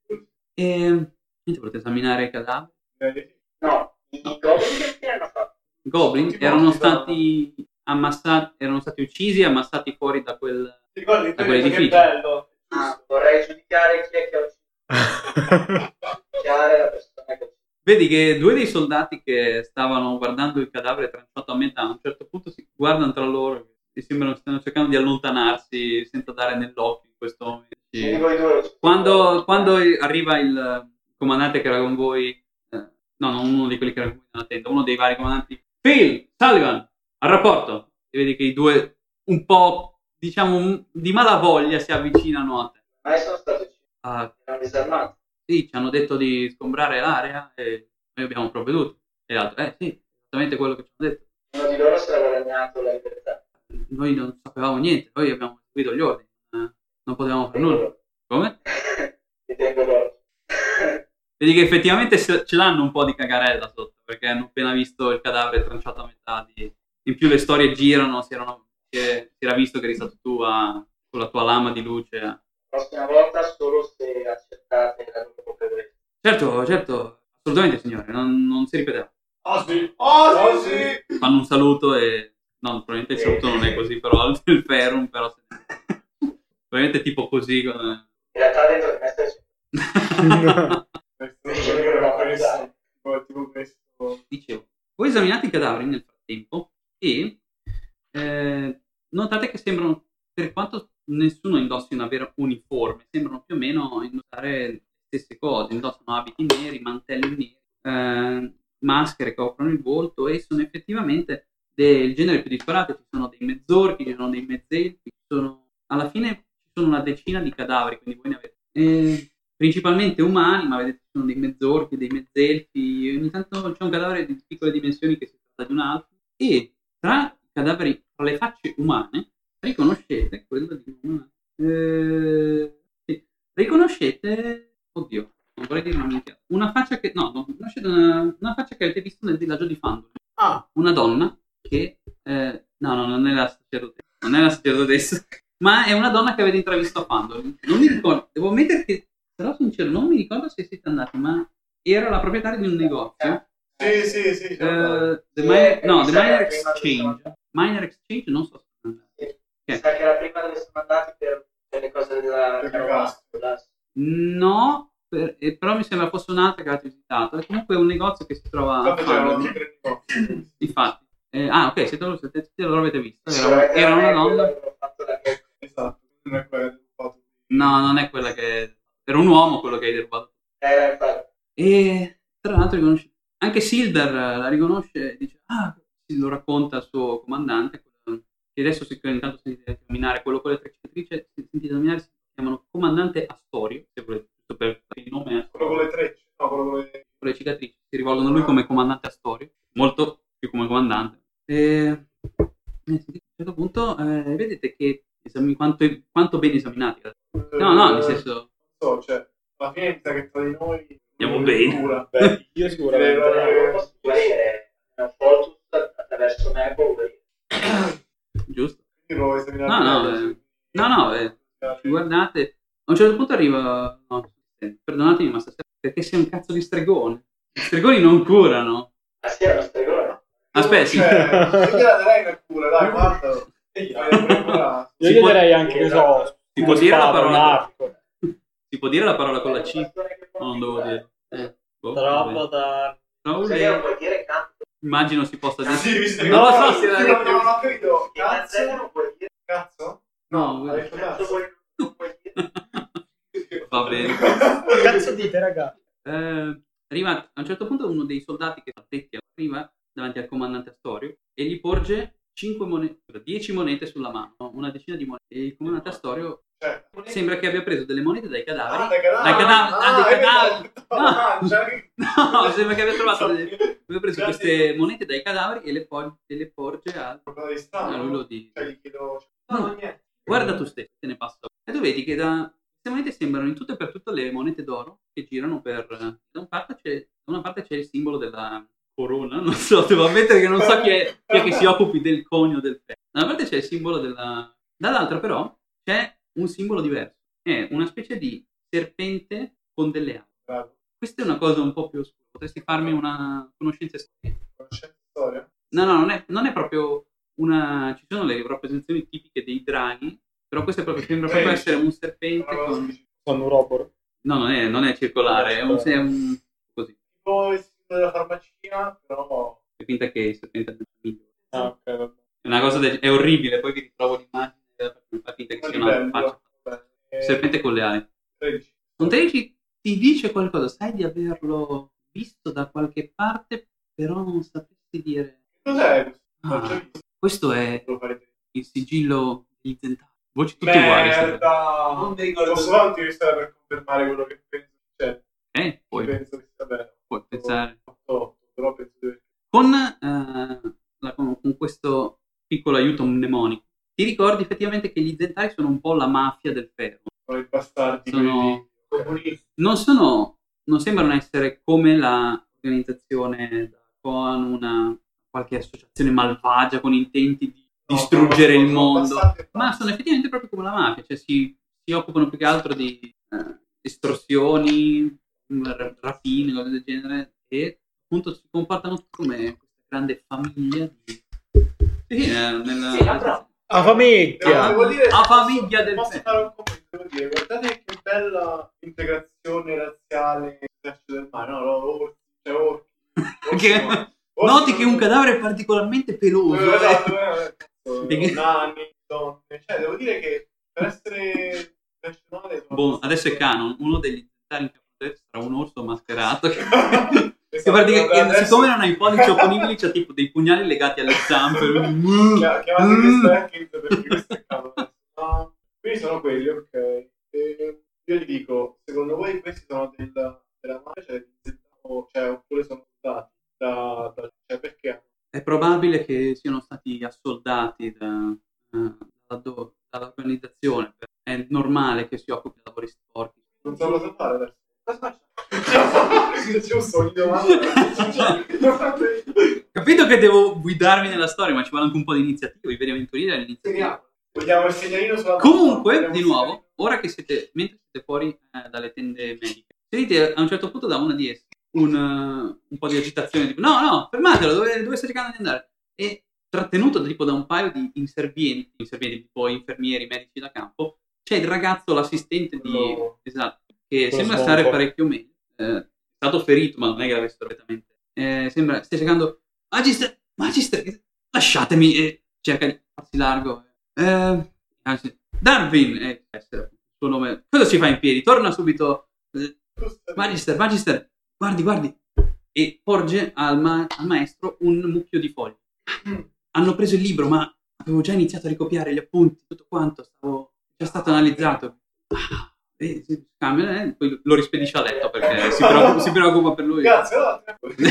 E niente, potete esaminare i cadaveri. No, i goblin che fine hanno fatto? I goblin Tutti erano morti, stati ammassati, erano stati uccisi e ammassati fuori da quel... Ti ricordi Da quello che quell'edificio. bello? Ah, vorrei giudicare chi è che ha ucciso. Giudicare la persona che ha ucciso. Vedi che due dei soldati che stavano guardando il cadavere tranciato a metà a un certo punto si guardano tra loro e sembrano stiano cercando di allontanarsi senza dare nell'occhio in questo momento. Quindi voi due lo- Quando, quando arriva il comandante che era con voi, eh, no, non uno di quelli che era con voi nella tenda, uno dei vari comandanti, Phil, Sullivan, al rapporto, e vedi che i due un po', diciamo, di malavoglia si avvicinano a te. Ma sono stati uccisi, Ah, erano disarmati. sì, ci hanno detto di sgombrare l'area e noi abbiamo provveduto. E l'altro, eh sì, esattamente quello che ci hanno detto. Uno di loro si era guadagnato la libertà. Noi non sapevamo niente, noi abbiamo seguito gli ordini, eh, non potevamo fare nulla. Come? Ti tengo d'occhio. Vedi che effettivamente se- ce l'hanno un po' di cagarella sotto, perché hanno appena visto il cadavere tranciato a metà. Di... In più le storie girano, si, erano... si è- si era visto che eri stato tu a... con la tua lama di luce. a- La prossima volta solo se accettate la loro colpevolezza. Certo, certo, assolutamente signore, non, non si ripeterà. Ah sì. Oh, sì, sì! Fanno un saluto e... No, probabilmente il saluto non è così, però il ferrum, però... Probabilmente tipo così... Come... In realtà dentro di me stai dicendo, Questo è questo, tipo- tipo questo. Dicevo, voi esaminate i cadaveri nel frattempo e eh, notate che sembrano, per quanto nessuno indossi una vera uniforme, sembrano più o meno indossare le stesse cose, indossano abiti neri, mantelli neri, eh, maschere che coprono il volto e sono effettivamente del genere più disparato. Ci sono dei mezzorchi, ci sono dei mezzelfi, ci sono, alla fine ci sono una decina di cadaveri, quindi voi ne avete eh, principalmente umani, ma vedete ci sono dei mezzorchi, dei mezzelfi, ogni tanto c'è un cadavere di piccole dimensioni che si tratta di un altro, e tra i cadaveri, tra le facce umane, riconoscete quello di una... Eh, sì, riconoscete, oddio, non vorrei dire una minchia, una faccia che, no, non conoscete una, una faccia che avete visto nel villaggio di Fandor, Ah, una donna che, eh, no, no, non è la sacerdotessa, non è la sacerdotessa, ma è una donna che avete intravisto a Fandor. Non mi ricordo, devo ammettere che, sarò sincero, non mi ricordo se siete andati, ma era la proprietaria di un negozio. sì, sì, sì. Eh, the Sì, Miner, è- no, mi The sa che Miner era prima Exchange. del- Miner Exchange, non so se sono andati. Mi Ok. sa che era prima dove siamo andati per, per le cose della Per carovana. No, per- eh, però mi sembra fosse un'altra che avete visitato. È comunque un negozio che si trova a Infatti c'erano Fandor. tre negozi. Infatti. Eh, ah, ok, siete loro, siete, siete loro avete visto. Era, Sicuramente era non una è quello donna. che avevo fatto la mia- Esatto, non è quello che ho fatto. No, non è quella che... Era un uomo quello che hai derubato. Era infatti. E tra l'altro riconosce... Anche Sildar la riconosce e dice, ah, si lo racconta al suo comandante, quello che adesso si intanto sentite camminare, quello con le tre cicatrici, si sentite nominare, si chiamano comandante Astorio, se volete, giusto per il nome è Quello con le trecce, no, quello con le... con le cicatrici, si rivolgono a lui come comandante Astorio, molto più come comandante. E a un certo punto eh, vedete che esami- quanto, quanto ben esaminati. No, no, nel senso... Non so, cioè, alla fine mi sa che tra di noi... Andiamo bene. Cura. Beh, io sicuramente. Io posso guarire un Fortus attraverso me può guarire. Giusto? Quindi lo vuoi esaminare? No, no, meglio, eh, sì. no, no, eh, guardate, a un certo punto arriva, no, eh, perdonatemi, ma stasera perché sei un cazzo di stregone. Gli stregoni non curano. Ah sì, era uno stregone. Aspetta, sì. Cioè, io gliela darei una cura, dai, guarda. Io Si gli può- direi anche, che so, si può dire la spada, parola- un arco. Si può dire la parola con la C? No, non devo dire. Eh, boh, Troppo vabbè. da... Ciao, Cosa lei. io non puoi dire canto? immagino si possa dire. Sì, visto che non lo so se non l'ha non ho capito. Che Mazzella non Cazzo? puoi dire. Cazzo? No, hai detto Cazzo cazzo. vuoi non puoi dire. Va bene. Che cazzo dite, raga? Eh, arriva a un certo punto uno dei soldati che addetti arriva davanti al comandante Astorio e gli porge cinque monete, dieci monete sulla mano, una decina di monete. E il comandante Astorio Cioè, sembra che abbia preso delle monete dai cadaveri. ah, dai cadaveri. Dai cadaveri. Ah, ah, dai hai cadaveri. detto, mangia. No, sembra che abbia trovato delle, abbia preso Già queste sì. monete dai cadaveri e le, por- e le porge a, Qualcosa di a strano. lui lo dice. Cioè, gli chiedo... No, No, niente. guarda tu stesso, te ne passa. E tu vedi che da queste monete sembrano in tutto e per tutto le monete d'oro che girano per... Da, un parte c'è, da una parte c'è il simbolo della corona, non so, devo ammettere che non so chi è, chi è che si occupi del conio del ferro. Da una parte c'è il simbolo della... Dall'altra però c'è un simbolo diverso. È una specie di serpente con delle ali. Bravo. Questa è una cosa un po' più oscura. Potresti farmi una conoscenza storica? Conoscenza storia? No, no, non è, non è proprio una... Ci sono le rappresentazioni tipiche dei draghi, però questo è proprio, sembra proprio essere un serpente con... Sono un robot. No, non è, non è circolare, è un... È un così. Tipo il simbolo della farmacia, però... Fai finta che il serpente abbia un miglio. Ah, ok, vabbè. È una cosa del... è orribile, poi vi ritrovo l'immagine e fa finta che sia una faccia. Eh, Serpente con le ali. tredici. Un tredici ti dice qualcosa, sai di averlo visto da qualche parte, però non sapresti dire... Cos'è questo? Ah, L'ho già visto. questo è Lo farete. il sigillo degli zentari. Voci tutte uguali. sai? Merda! Non mi ricordo. Posso fare un'intervista per confermare quello che penso? Cioè, Eh, puoi, penso che sia bene. puoi pensare. otto, però penso di... Con, eh, la- con, con questo piccolo aiuto mnemonico, ti ricordi effettivamente che gli zentari sono un po' la mafia del ferro. Sono i bastardi, Sono- quelli comunisti. Non sono, non sembrano essere come l'organizzazione da Coan, una qualche associazione malvagia con intenti di No, distruggere sono- il sono mondo, bastardi e ma basta. sono effettivamente proprio come la mafia, cioè si, si occupano più che altro di eh, estorsioni, r- rapine, cose del genere, e appunto si comportano come questa grande famiglia di... Sì, eh, nella... Sì, però- A famiglia! Devo dire, A famiglia del posso ferro. fare un commento, devo dire, guardate che bella integrazione razziale nell'esercito del mare, no, no, orchi, cioè orchi. orchi Che- no. Orchi Noti non- che un cadavere è particolarmente peloso. Eh, eh. esatto, eh, cazzo, Perché- nani, donne, cioè devo dire che per essere professionale sono Boh, abbastanza- adesso è canon, uno degli zentari in capo sarà un orso mascherato. Che, Esatto, che praticamente, guarda, adesso- siccome non ha i pollici opponibili, c'ha tipo dei pugnali legati alle zampe. Chia- chiamate questo Atkins perché questo è cavolo. No, quindi sono quelli, ok. E io gli dico, secondo voi questi sono della, della mafia, cioè, cioè, oppure sono stati da, da cioè perché? È probabile che siano stati assoldati da, eh, da do- dall'organizzazione. È normale che si occupi di lavori sporchi. Non so cosa fare adesso. Cosa faccio? C'è un sogno, ma... Capito che devo guidarmi nella storia, ma ci vuole anche un po' di iniziativa, i veri avventurieri all'iniziativa. Vogliamo il segnalino sulla Comunque, Vogliamo di il nuovo, ora che siete, mentre siete fuori eh, dalle tende mediche, sentite a un certo punto da una di esse un, eh, un po' di agitazione, tipo no, no, fermatelo, dove, dove stai cercando di andare? E trattenuto tipo da un paio di inservienti, inservienti tipo infermieri, medici da campo, c'è il ragazzo, l'assistente di... Quello- Esatto, che quello sembra smonco. stare parecchio meglio. Eh, è stato ferito, ma non è che l'avesse completamente. Eh, sembra, stia cercando... Magister, Magister, lasciatemi! E cerca di farsi largo. Eh, anzi, Darwin, eh, essere il suo nome. Cosa ci fa in piedi? Torna subito. Eh, Magister, Magister, guardi, guardi. E porge al, ma- al maestro un mucchio di fogli. Hanno preso il libro, ma avevo già iniziato a ricopiare gli appunti, tutto quanto, stavo già stato analizzato. Ah, e si scambia, eh, poi lo rispedisce a letto perché si preoccupa, si preoccupa per lui. Grazie, no,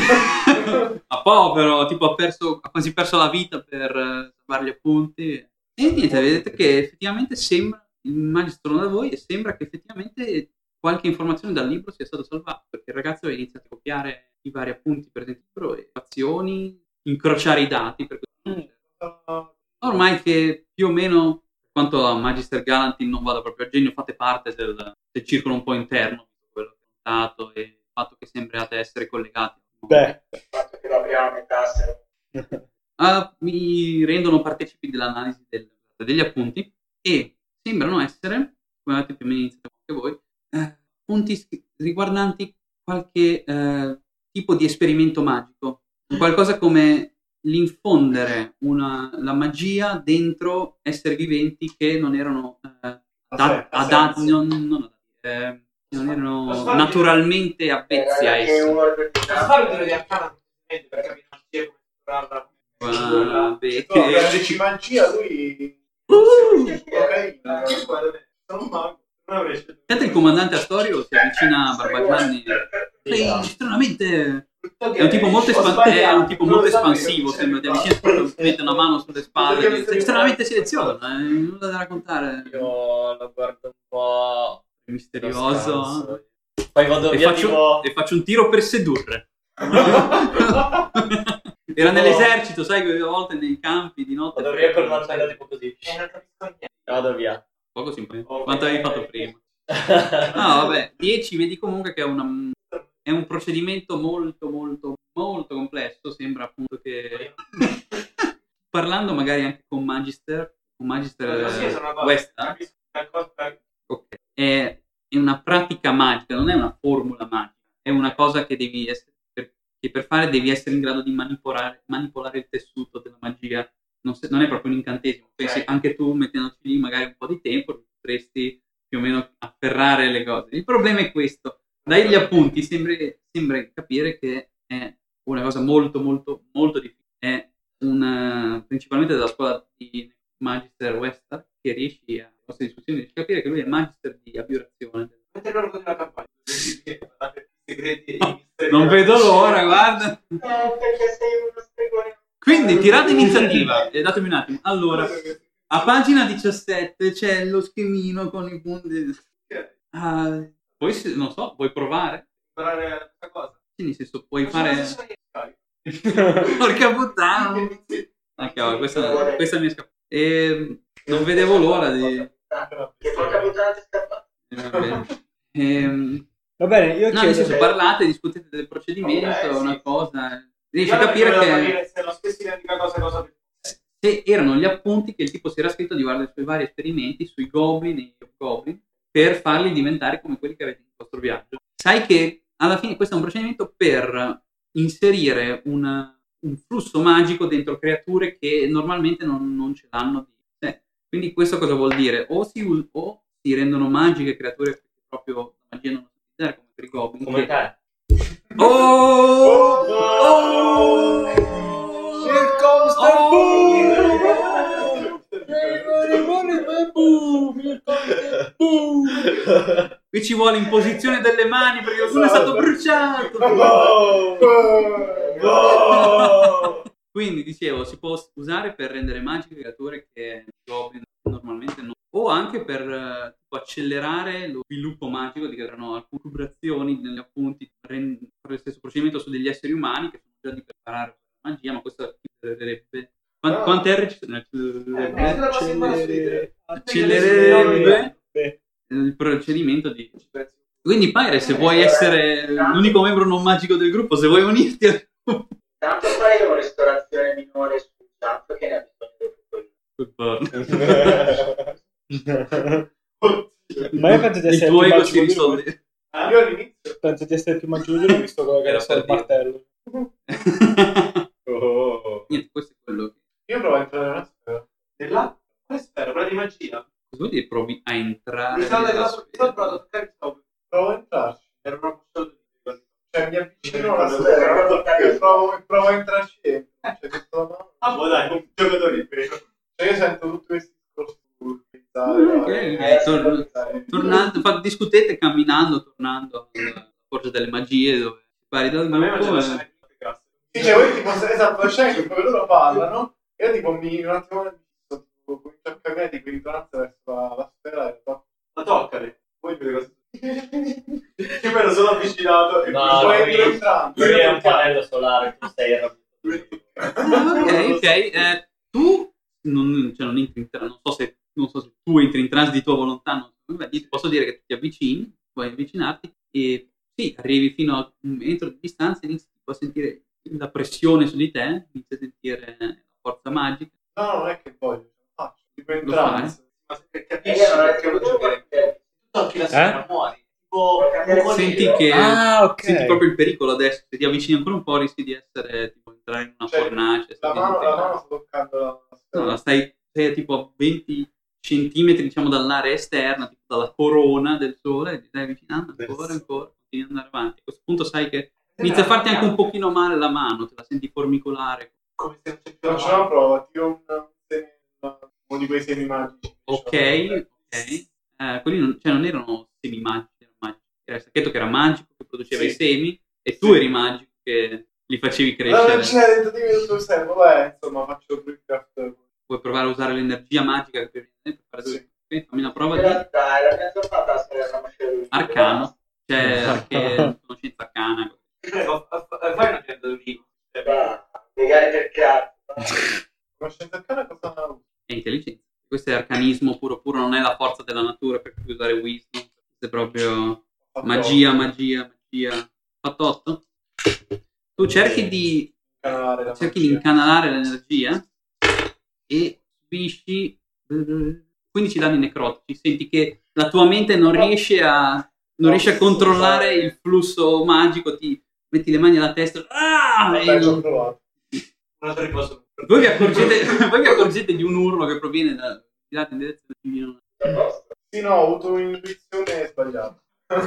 Ma povero, tipo ha perso, ha quasi perso la vita per eh, salvare gli appunti. E niente, vedete che effettivamente sembra, il magistro non da voi, e sembra che effettivamente qualche informazione dal libro sia stato salvato, perché il ragazzo ha iniziato a copiare i vari appunti per esempio, equazioni, incrociare i dati. Per questo. Ormai che più o meno, per quanto a Magister Galantin non vada proprio a genio, fate parte del, del circolo un po' interno, quello che ho notato, e il fatto che sembriate essere collegati. Beh, Il fatto che lo apriamo a metà se Ah, mi rendono partecipi dell'analisi del- degli appunti e sembrano essere, come avete più o meno iniziato anche voi, eh, appunti scri- riguardanti qualche eh, tipo di esperimento magico qualcosa come l'infondere una, la magia dentro esseri viventi che non erano eh, adatti, non, non, eh, non erano naturalmente avvezzi a esso. Posso fare un di arcana per capire magia come curarla? Vabbè, Tu aprendici magia, lui... Uh! Ok, sono un mago. Non avrei scelto. Senti, il comandante Astorio si avvicina a Barbagianni. Sei stranamente... È un tipo molto, espan- è un tipo molto espansivo, sembra, ti avvicina, mette una mano sulle spalle, dice, sei stranamente silenzioso, non hai nulla da raccontare. Io lo guardo un po' misterioso. Poi vado E via faccio, tipo... e faccio un tiro per sedurre. Era nell'esercito, sai, quelle volte nei campi di notte. Vado via col mantello tipo così. Vado via. Poco simpatico. Quanto avevi fatto prima? No, vabbè, dieci vedi comunque che è una... È un procedimento molto, molto, molto complesso. Sembra appunto che... Parlando magari anche con Magister, con Magister eh, Westa, okay. è, è una pratica magica, non è una formula magica, è una cosa che devi essere, per, che per fare devi essere in grado di manipolare, manipolare il tessuto della magia. Non, se, non è proprio un incantesimo. Pensi, okay. Anche tu, mettendoci lì magari un po' di tempo, potresti più o meno afferrare le cose. Il problema è questo. Dagli appunti sembra, sembra capire che è una cosa molto molto molto difficile. È una, principalmente dalla scuola di Magister Westa che riesci a queste discussioni riesci a capire che lui è Magister di abiurazione. Mentre loro con la campagna segreti no, non vedo l'ora, guarda. No, perché sei uno stregone. Quindi tirate iniziativa e datemi un attimo. Allora, a pagina diciassette c'è lo schemino con i punti. Uh, Poi, se, non so, vuoi provare? Provare questa cosa? Sì, nel senso, puoi fare... Porca puttana! Ah, cavolo, questa, questa mi è scappata. E non vedevo l'ora di... Che porca puttana ti è scappata? Va bene. E... Va bene, io no, chiedo... nel senso, parlate, discutete del procedimento, okay, una sì. cosa... Riesci a capire che... Capire se lo stesso identica cosa, cosa... Se erano gli appunti che il tipo si era scritto di guardare sui vari esperimenti, sui goblin e gli goblin, per farli diventare come quelli che avete in vostro viaggio. Sai che alla fine questo è un procedimento per inserire una, un flusso magico dentro creature che normalmente non, non ce l'hanno di sé. Quindi questo cosa vuol dire? O si, o si rendono magiche creature che proprio la magia non si utilizzare come per i goblin. Come che... te. Oh! Oh! Here comes the boom! Qui ci vuole imposizione delle mani perché qualcuno è stato bruciato. Quindi dicevo, si può usare per rendere magiche creature che Goblin normalmente non, o anche per uh, tipo, accelerare lo sviluppo magico di che erano alcune cubrazioni negli appunti per lo stesso procedimento su degli esseri umani che sono già di preparare la magia, ma questo accelererebbe. Quante, quante R ci sono? Accelererebbe, accelererebbe il procedimento di... Quindi Pyre, se vuoi essere l'unico membro non magico del gruppo, se vuoi unirti al gruppo, tanto fai una ristorazione minore sul chat che ne ha bisogno di Ma io penso di il essere tuo più ego si magico di lui. risolve. Ah, io all'inizio Penso di essere più magico di lui visto quello che Era era sul per martello. oh. Niente, questo è quello che... Io provo a entrare nella sfera. Della? Quale sfera? Quella di magia? Cosa vuol dire provi a entrare? Mi sa nella che sfera? ho provato a toccare il stavo. Provo a entrarci. Era una bussola di... Cioè mi avvicino alla sfera e provo, provo a entrarci dentro. Cioè, questo no. Ah, boh, dai, un giocatore di vero. Cioè io sento tutti questi discorsi sul Ok, pensare. tor- tornando, fa- discutete camminando, tornando alla Forgia delle Magie dove pari dal Ma a me gruppo mangia la e- scena di grasso. Sì, cioè voi tipo, esatto, scegli dove loro parlano e io tipo mi un attimo tipo, comincio a camminare di quell'intonanza verso la, la sfera e to- Ma toccale. Poi vede cosa. Io me lo sono avvicinato e No, mi poi lui- entro entrando. Lui è un pannello solare, tu sei il Ah, ok, ok. Eh, tu non, cioè non entri in trance, non so se non so se tu entri in trance di tua volontà, non so, vabbè, ti posso dire che ti avvicini, puoi avvicinarti e sì, arrivi fino a un metro di distanza e inizi a sentire la pressione su di te, inizi a sentire la forza magica. No, non è che voglio, ce la faccio. Tipo in Lo trance. Ma se E capisci io non ho perché vuoi più giocare. perché Tocchi la sfera, muori. Tipo un Senti coniglio. che Ah, ok. senti proprio il pericolo adesso, se ti avvicini ancora un po' rischi di essere tipo in entrare in una Cioè, fornace. La stai mano, la disintegrando. mano sta toccando la No, la stai, sei tipo a venti centimetri, diciamo, dall'area esterna, tipo dalla corona del sole, e ti stai avvicinando ancora, ancora, continui ad andare avanti. A questo punto sai che inizia a farti anche un pochino male la mano, te la senti formicolare. Come se non c'è più Non la c'è una mano. prova, tiro un, un seme- uno di quei semi magici. Ok, diciamo. ok. Eh, quelli non, cioè non erano semi magici, erano magici. Era il sacchetto che era magico, che produceva Sì. i semi, e tu Sì. eri magico che li facevi No, non crescere. c'è tentativi di tutto il tempo, vabbè, insomma, faccio Brewcraft. Puoi provare a usare l'energia magica che per per fare due. Sì. Ok, fammi una prova In di realtà era mezzo fatta la storia della mascella. arcano. Cioè, arche- conoscenza arcana. Fai una gente di Va, spiegare per cazzo. Conoscenza arcana cosa usi? È intelligenza. Questo è arcanismo puro puro, non è la forza della natura per cui usare wisdom. Questo è proprio magia, magia, magia. Fatto otto? Tu cerchi di Incanalare la cerchi di magia. incanalare l'energia e subisci quindici danni necrotici. Senti che la tua mente non riesce a non riesce a controllare il flusso magico, ti metti le mani alla testa. Ah! Vabbè, E ci ho non- provato. un altro riposo. Voi vi accorgete, voi vi accorgete di un urlo che proviene da tirate in direzione di Vino. Sì, no, ho avuto un'intuizione sbagliata.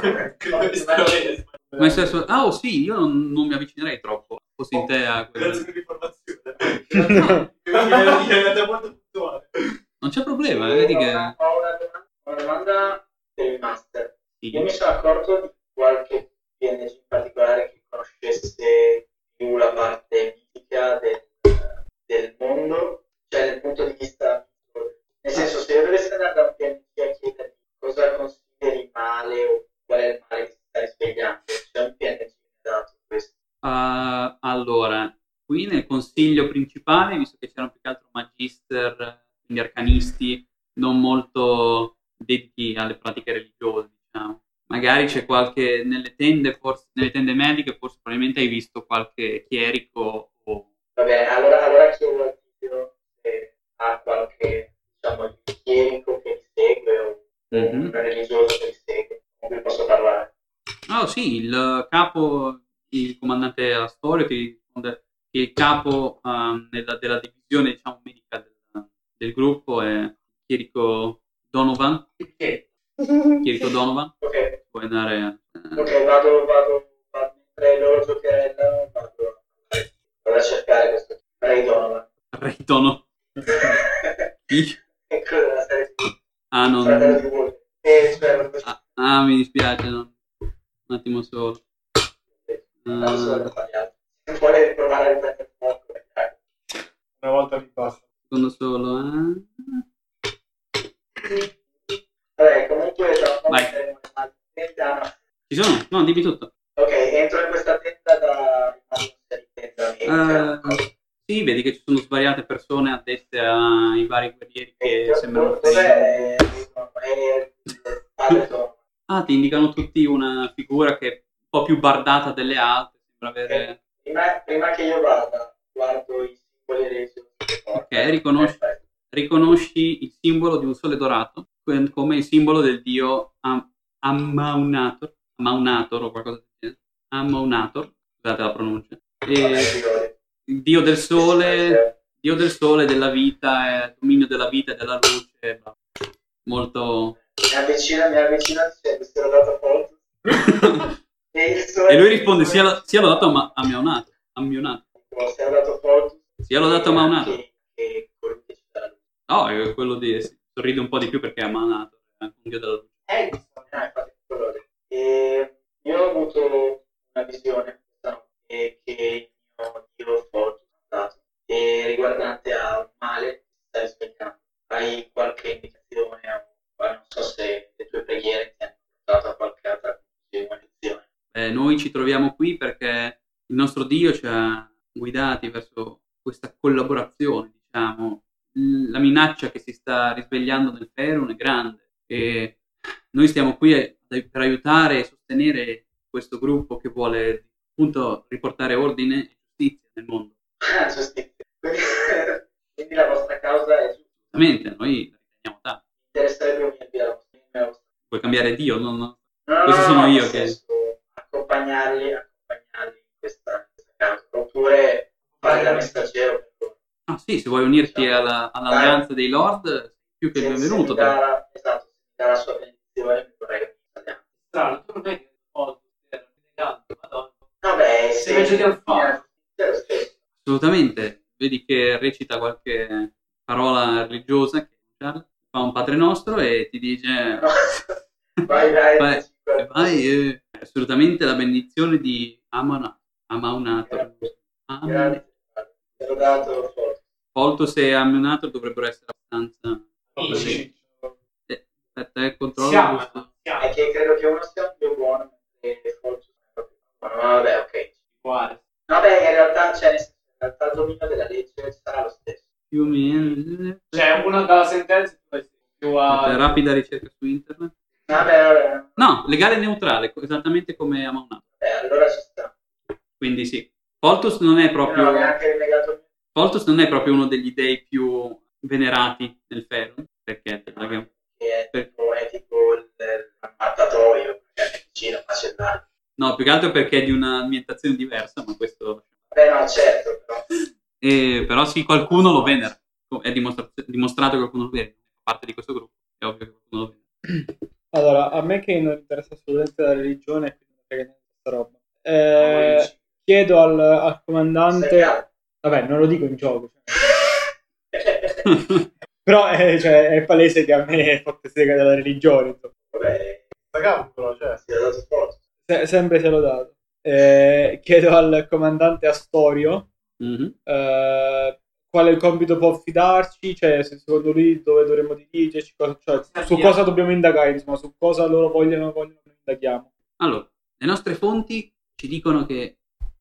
Come se adesso- ah, oh sì, io non, non mi avvicinerei troppo. Fossi in te a quello. Grazie per l'informazione. È molto puntuale. Non c'è problema, vedi Ho che una, ho una domanda, una domanda per il master. sì. Io mi sono accorto di qualche P N G in particolare che conoscesse più la parte mitica del, del mondo, cioè dal punto di vista nel senso, se io dovessi andare da un P N G a chiedergli cosa consideri male o qual è il male che si sta risvegliando, c'è un P N G che mi ha dato questo. Uh, allora, qui nel consiglio principale, visto che c'erano più che altro magister, quindi arcanisti, non molto dediti alle pratiche religiose, diciamo. Magari c'è qualche, nelle tende, forse, nelle tende mediche, forse probabilmente hai visto qualche chierico o... Va bene, allora, allora chiedo al tizio se ha qualche, diciamo, chierico che mi segue o Mhm. un religioso che mi segue, con cui posso parlare. Oh sì, il capo, il comandante Astorio ti risponde che il capo um, nella, della divisione, diciamo, medica del, del gruppo è Chierico Donovan. Chierico Donovan, Ok, puoi andare a... ok, vado, vado, vado mentre loro giocheranno, vado, vado a cercare questo Ray Donovan. Ray Dono. Chi? È quello della serie T V, Ah, non... fratello di Wolf. Eh, cioè, Ah, ah, mi dispiace, no. Un attimo solo. non so, Ah, l'ho sbagliato. Se vuole provare a ripetere un po', dai. Una volta mi passa. secondo solo, eh. Vabbè, comunque tra un po' Vai. metteremo le mani in tenda. Ci sono? No, dimmi tutto. Ok, entro in questa tenda da tenda medica. Eh, sì, vedi che ci sono svariate persone addette ai vari guerrieri che E sembrano... dov'è è il padre Tom? Ah, ti indicano tutti una figura che è un po' più bardata delle altre, sembra avere... Prima, prima che io vada, guardo i simboli religiosi. Ok, riconosci, riconosci il simbolo di un sole dorato, que- come il simbolo del dio Am- Ammaunator, Ammaunator o qualcosa del genere. Ammaunator, scusate la pronuncia. E il dio del sole, dio del sole, della vita, eh, dominio della vita e della luce, bla. Molto... Mi avvicina, mi avvicina dicendo se l'ho dato foto. E, il sole- E lui risponde sia, lo- sia lodato a, ma- a Maunato, a Maunato. Se l'ho dato foto. Sia lodato a Maunato. Che, che quello che ci dà la luce. No, è quello di... sorride un po' di più perché è Maunato, è anche un dio della luce. Eh, ah, infatti quello lì. E io ho avuto una visione questa notte che il mio dio Fortune ha dato e riguardante a un male che si sta risvegliando. Hai qualche indicazione o non so se le tue preghiere ti hanno portato a qualche altra conclusione? Eh, noi ci troviamo qui perché il nostro Dio ci ha guidati verso questa collaborazione, diciamo. L- La minaccia che si sta risvegliando nel Faerun è grande e noi stiamo qui a- per aiutare e sostenere questo gruppo che vuole appunto riportare ordine e giustizia nel mondo. Ah, giustizia. Quindi, quindi la vostra causa è giusta. Giustamente, noi la riteniamo tale. Mi interesserebbe unirvi alla vostra. Puoi cambiare Dio, no? no? No, Questi no, sono no, io nel che- senso, accompagnarli, accompagnarli in questa, questa causa. Oppure fare sì, se vuoi unirti alla, all'alleanza dei Lord, più che Se- se benvenuto. mi dà la- esatto, se mi dà la sua benedizione, mi vorrei che mi italiano. Strano, tu non è che oh, era legato, madonna. Vabbè, Se se invece di Alfaro. è lo stesso. Assolutamente. Vedi che recita qualche parola religiosa, che fa un Padre Nostro e ti dice... Vai, vai, vai, vai. vai, eh, assolutamente la benedizione di Amana, Amaunator. Am- Grazie. Te l'ho dato forte. Poltus e Amaunator dovrebbero essere abbastanza... Amici. Eh, aspetta, eh, controllo Siamo, giusto. siamo. È che credo che uno sia un più buono e forse è proprio buono. Ma vabbè, ok. Uguale. Vabbè, in realtà, cioè, nel senso, in realtà il dominio della legge sarà lo stesso. Più o meno... Cioè, uno dalla sentenza più a... Rapida ricerca su internet. Vabbè, vabbè. No, legale e neutrale, esattamente come Amaunator. Vabbè, allora ci sta. Quindi sì. Poltus non è proprio... No, neanche legato. Poltus non è proprio uno degli dei più venerati nel Faerun, perché Che è tipo, è tipo il, il mattatoio, che è vicino, macellare. no, più che altro perché è di un'ambientazione diversa, ma questo Vabbè, no, certo, però. e, però sì, qualcuno lo venera, è dimostra- dimostrato che qualcuno lo venera, fa parte di questo gruppo, è ovvio che qualcuno lo venera. Allora, a me che non interessa assolutamente la religione, quindi non frega niente di questa roba. Eh, chiedo al, al comandante... Vabbè, non lo dico in gioco. Cioè. Però è, cioè, è palese che a me fotte sega della religione. Insomma. Vabbè, Sta campo, cioè. si è dato forte. Se- sempre se l'ho dato. Eh, chiedo al comandante Astorio Mhm. eh, quale il compito può affidarci, cioè se secondo lui dove dovremmo dirigerci, cosa, cioè, su cosa dobbiamo indagare, insomma, su cosa loro vogliono, vogliono che indaghiamo. Allora, le nostre fonti ci dicono che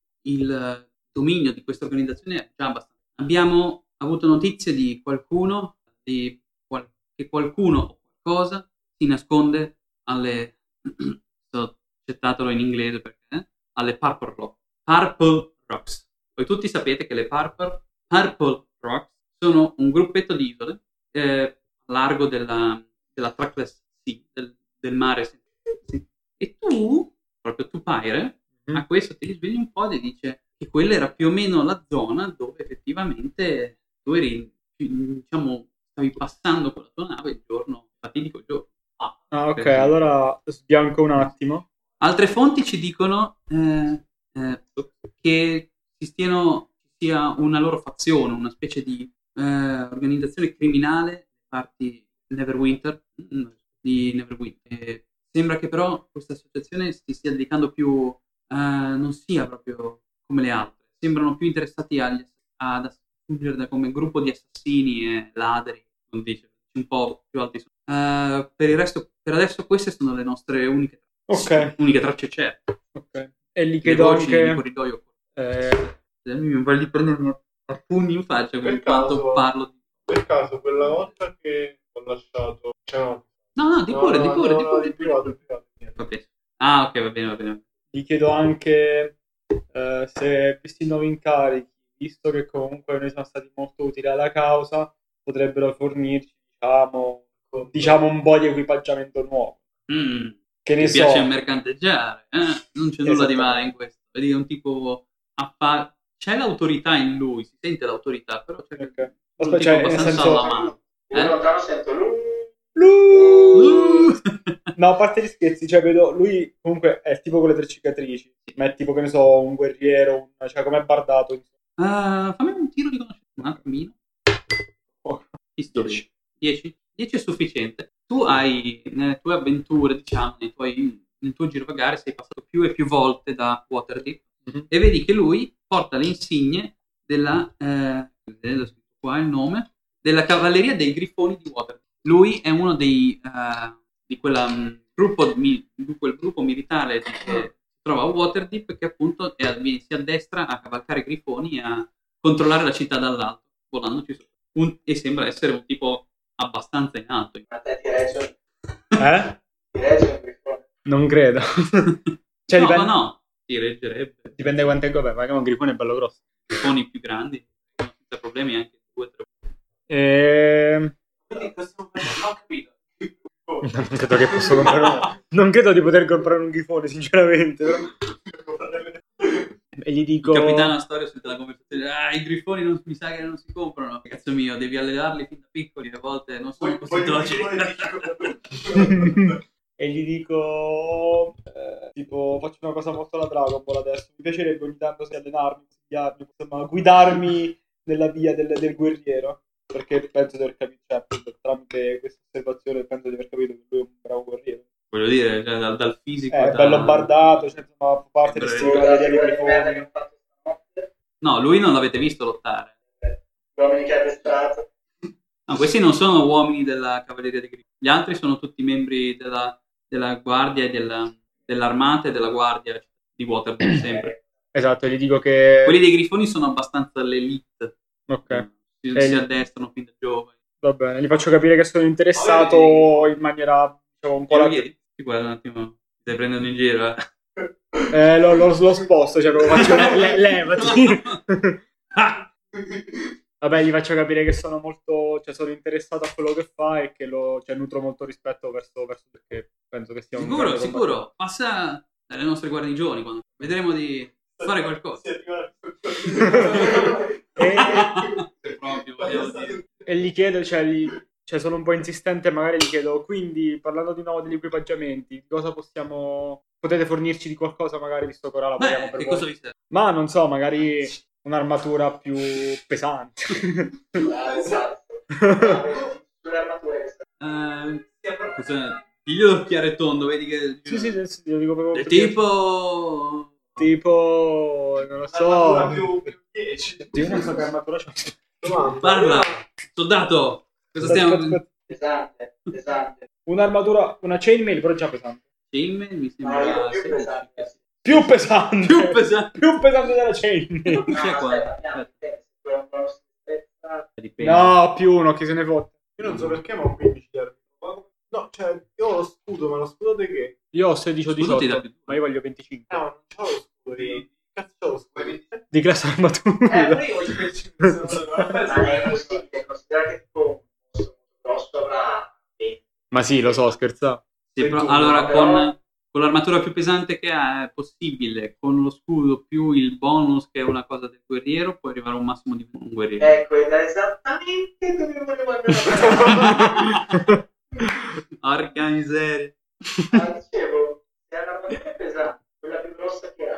il dominio di questa organizzazione è già abbastanza. Abbiamo avuto notizie di qualcuno, di qual- che qualcuno o qualcosa si nasconde alle... sto accettatelo in inglese perché... eh, alle Purple Rock. Purple Rocks. Voi tutti sapete che le Purple, Purple Rocks sono un gruppetto di isole eh, a largo della, della Trackless Sea, del, del mare. Sì. E tu, proprio tu Pyre, Mm. a questo ti risvegli un po' e dice che quella era più o meno la zona dove effettivamente tu eri, diciamo, stavi passando con la tua nave il giorno, fatidico giorno. Ah, Ah, ok, perché- allora sbianco un attimo. Altre fonti ci dicono eh, eh, che ci stiano, ci sia una loro fazione, una specie di eh, organizzazione criminale parti Neverwinter, mm, di Neverwinter. E sembra che però questa associazione si stia dedicando più, eh, non sia proprio come le altre, sembrano più interessati agli, ad assurgere come gruppo di assassini e ladri, non dice, un po' più alti. Eh, per il resto, per adesso queste sono le nostre uniche Ok, uniche tracce certe. ok. E gli Le chiedo voci di anche... corridoio. eh, Mi voglio prendermi a pugni in faccia con Per quanto caso- parlo di... Per caso, quella volta che ho lasciato... Cioè, no. No, no, di No, pure, no, di no, pure, no, di no, pure, di di privato, pure. di privato, niente. Va bene. Ah, ok, va bene, va bene. gli chiedo anche eh, se, visti i nuovi incarichi, visto che comunque noi siamo stati molto utili alla causa, potrebbero fornirci, diciamo, diciamo un po' di equipaggiamento nuovo. Mm, Che ne mi so. piace mercanteggiare, eh? Non c'è nulla di Esattamente. male in questo. Vedi che è un tipo... affa- C'è l'autorità in lui, si sente l'autorità, però c'è Ok. un Aspetta, tipo cioè, nel abbastanza senso- alla mano. Io da Eh? lontano sento lui. Lui- No, a parte gli scherzi, cioè vedo, lui comunque è il tipo con le tre cicatrici, ma è tipo, che ne so, un guerriero, un- cioè come bardato. Ah, fammi un tiro di conoscenza, un attimino. Dieci. dieci? dieci è sufficiente. Tu hai, nelle tue avventure, diciamo, nei tuoi, nel tuo girovagare, sei passato più e più volte da Waterdeep Mhm. e vedi che lui porta le insigne della, eh, l'ho scritto qua il nome, della cavalleria dei grifoni di Waterdeep. Lui è uno dei, eh, di, quella, mh, gruppo, mi- di quel gruppo militare che si trova a Waterdeep che appunto è, si addestra a cavalcare grifoni e a controllare la città dall'alto, volandoci sopra. Un- e sembra essere un tipo abbastanza in alto. A te ti regge, Eh? ti regge un grifone. Non credo. Cioè, no, dipende, no, no, si reggerebbe. dipende quanto è vabbè, magari un grifone è bello grosso. Grifoni più grandi, senza problemi anche due, tre. Ehm... Quindi questo non ho capito. Non credo che posso comprare un... Non credo di poter comprare un grifone, sinceramente. Però. E gli dico... Il capitano Astorio sente la conversazione ah, i grifoni non mi sa che non si comprano. Cazzo mio, devi allenarli fin da piccoli, a volte non sono così docili. E gli dico eh, tipo faccio una cosa molto alla Dragon Ball adesso, mi piacerebbe ogni tanto se allenarmi, studiarmi, insomma guidarmi nella via del, del guerriero, perché penso di aver capito, cioè, tramite questa osservazione penso di aver capito che lui è un bravo guerriero. Voglio dire, cioè, dal, dal fisico È da... bello bardato, cioè, insomma fa parte È del bravo. stile dei grifoni. No, lui non l'avete visto lottare. Uomini che ha addestrato. No, questi non sono uomini della Cavalleria dei Grifoni. Gli altri sono tutti membri della, della guardia e della, dell'armata e della guardia di Waterdeep sempre. Esatto, gli dico che Quelli dei Grifoni sono abbastanza l'elite. ok, Si, E si gli- addestrano fin da giovani. va bene, gli faccio capire che sono interessato in maniera diciamo un po' la... Ti guarda un attimo, ti stai prendendo in giro, eh? eh, lo, lo, lo sposto, cioè proprio faccio le, le, levati. Ah! Vabbè, gli faccio capire che sono molto, cioè sono interessato a quello che fa e che lo, cioè, nutro molto rispetto verso, verso perché penso che sia un Sicuro, grande sicuro. Passa dalle nostre guarnigioni quando vedremo di fare qualcosa. combattente. e, Se proprio vogliamo dire. e gli chiedo, cioè, gli, cioè sono un po' insistente, magari gli chiedo, quindi parlando di nuovo degli equipaggiamenti, cosa possiamo, potete fornirci di qualcosa magari visto che ora lavoriamo Beh, per che voi? cosa vi serve? Ma non so, magari un'armatura più pesante. Ah, esatto. Sulle armature che stanno. Eh, cosa- Diglielo chiaro e tondo, vedi che... sì, sì, sì, sì, lo dico proprio Del perché- tipo... tipo, non lo so, più, più dieci. io non so che armatura c'ho. Domanda. Parla, soldato, cosa stiamo... Aspetta, aspetta. Pesante, pesante. Un'armatura, una chainmail però già pesante. Chainmail mi No, io sembra... più sì, pesante. Più pesante. Più pesante. Più pesante della chainmail. Chi c'è No, qua? aspetta, abbiamo tempo, se vuoi un po' stessa. Dipende. No, più uno, che se ne fotte. Io non so perché, ma ho quindici di armi. No, cioè, io ho lo scudo, ma lo scudo di che? Io ho sedici o Scudo ti dà diciotto, più. ma io voglio venticinque. No, non c'ho lo scudo di... Cazzo c'ho lo scudo di... Di classe armatura. Eh, ma io ho il venticinque. Ma è impossibile, considera che tipo un mostro grosso avrà venti. Ma sì, lo so, scherzavo. Sì, però, ventuno, allora, però- con, con l'armatura più pesante che ha è possibile, con lo scudo più il bonus che è una cosa del guerriero, puoi arrivare a un massimo di un guerriero. Ecco, ed è esattamente dove volevo andare. Porca miseria. Ah, dicevo, se è un'armatura pesante, quella più grossa che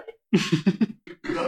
hai.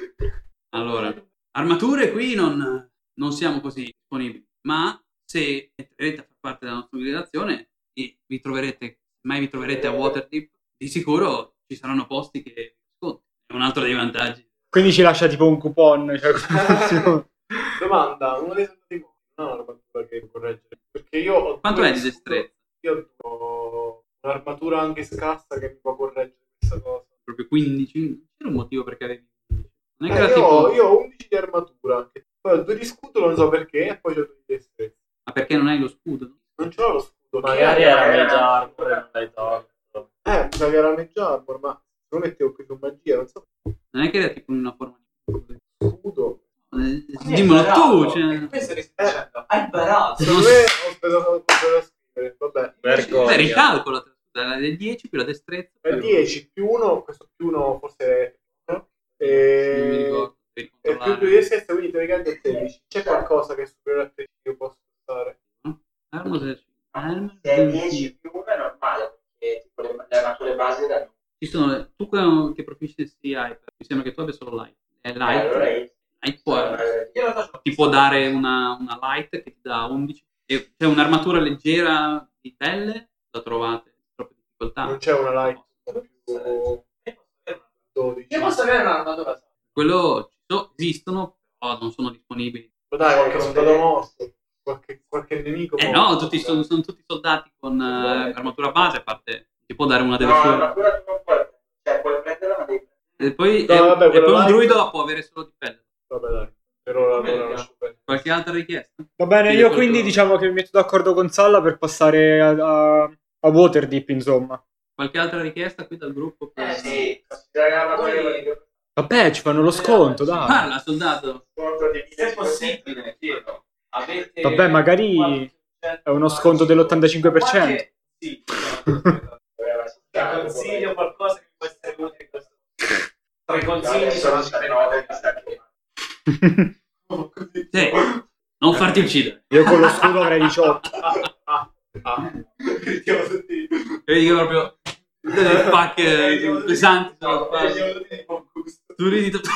Allora, armature qui non, non siamo così disponibili, ma se entrerete a far parte della nostra organizzazione e vi troverete, mai vi troverete a Waterdeep, di sicuro ci saranno posti che sconti. È un altro dei vantaggi. Quindi ci lascia tipo un coupon. Cioè, come funziona? Domanda, uno dei soldati morti non ha un'armatura che può correggere. Perché io ho... Quanto due è di scudo- destrezza? Io ho un'armatura anche scassa che mi può correggere questa cosa. Proprio quindici? C'era un motivo perché avevi quindici. Non è che Eh, era io, tipo... ho, io ho undici di armatura, che- poi ho due di scudo, non so perché, e poi ho due di destrezza. Ma perché non hai lo scudo? Non c'ho lo scudo. Magari Chi era era? Mage Armor e non l'hai tolto. Eh, mi sa che era Mage Armor, ma lo mettevo qui su magia, non so. Non è che era tipo in una forma di... Scudo. Eh, Dimmelo tu, cioè... Questo che stai dicendo? Hai imparato. Secondo me ho speso qualcosa da scrivere, vabbè. Vergogna. Beh, ricalcola, la del dieci più la destrezza. È dieci più uno, questo più uno forse è no? Non mi e, ricordo, devi e più controllare. due di sesta, quindi teoricamente è tredici. C'è qualcosa che è superiore a tredici che io posso usare? Arma del- arma Se è del- dieci più uno è normale, perché tipo le, le armature base danno. Ci sono... Tu che, che proficiency hai? Mi sembra che tu abbia solo light. È Eh, allora light. io- Light può... Io lo faccio. Ti può dare una, una light che ti dà undici. E c'è un'armatura leggera di pelle, la trovate in troppe difficoltà. Non c'è una light più dodici. Io posso avere un'armatura. Quello ci so- esistono, però non sono disponibili. Ma dai, qualche soldato morto, qualche, qualche nemico Eh morto. no, tutti sono, sono tutti soldati con eh, armatura base, a parte ti può dare una delle No, sue. l'armatura tu non puoi, cioè puoi prenderla ma devi E poi, No, e- vabbè, e quello poi un là- druido la può avere solo di pelle. Vabbè dai, per ora allora lascio perdere. Qualche altra richiesta? Va bene, Sì, io quello- quindi diciamo che mi metto d'accordo con Salla per passare a, a, a Waterdeep, insomma. Qualche altra richiesta qui dal gruppo? Eh sì, considera che l'armatura che va Vabbè, ci fanno lo sconto, dai. Parla, soldato. sconto di Se è possibile, chiedo. Avete Vabbè, magari è uno sconto dell'ottantacinque per cento. Sì. Ti Consiglio qualcosa che può essere utile in questo. Tre Consigli consigli sono sono nove, mi sa che Sì. Non farti uccidere. Io con lo scudo avrei diciotto. Ah, ah. Critiamo tutti. Vedi che proprio delle pacche pesanti sulla No, faccia. critiamo tutti di buon gusto. Tu ridi tutto.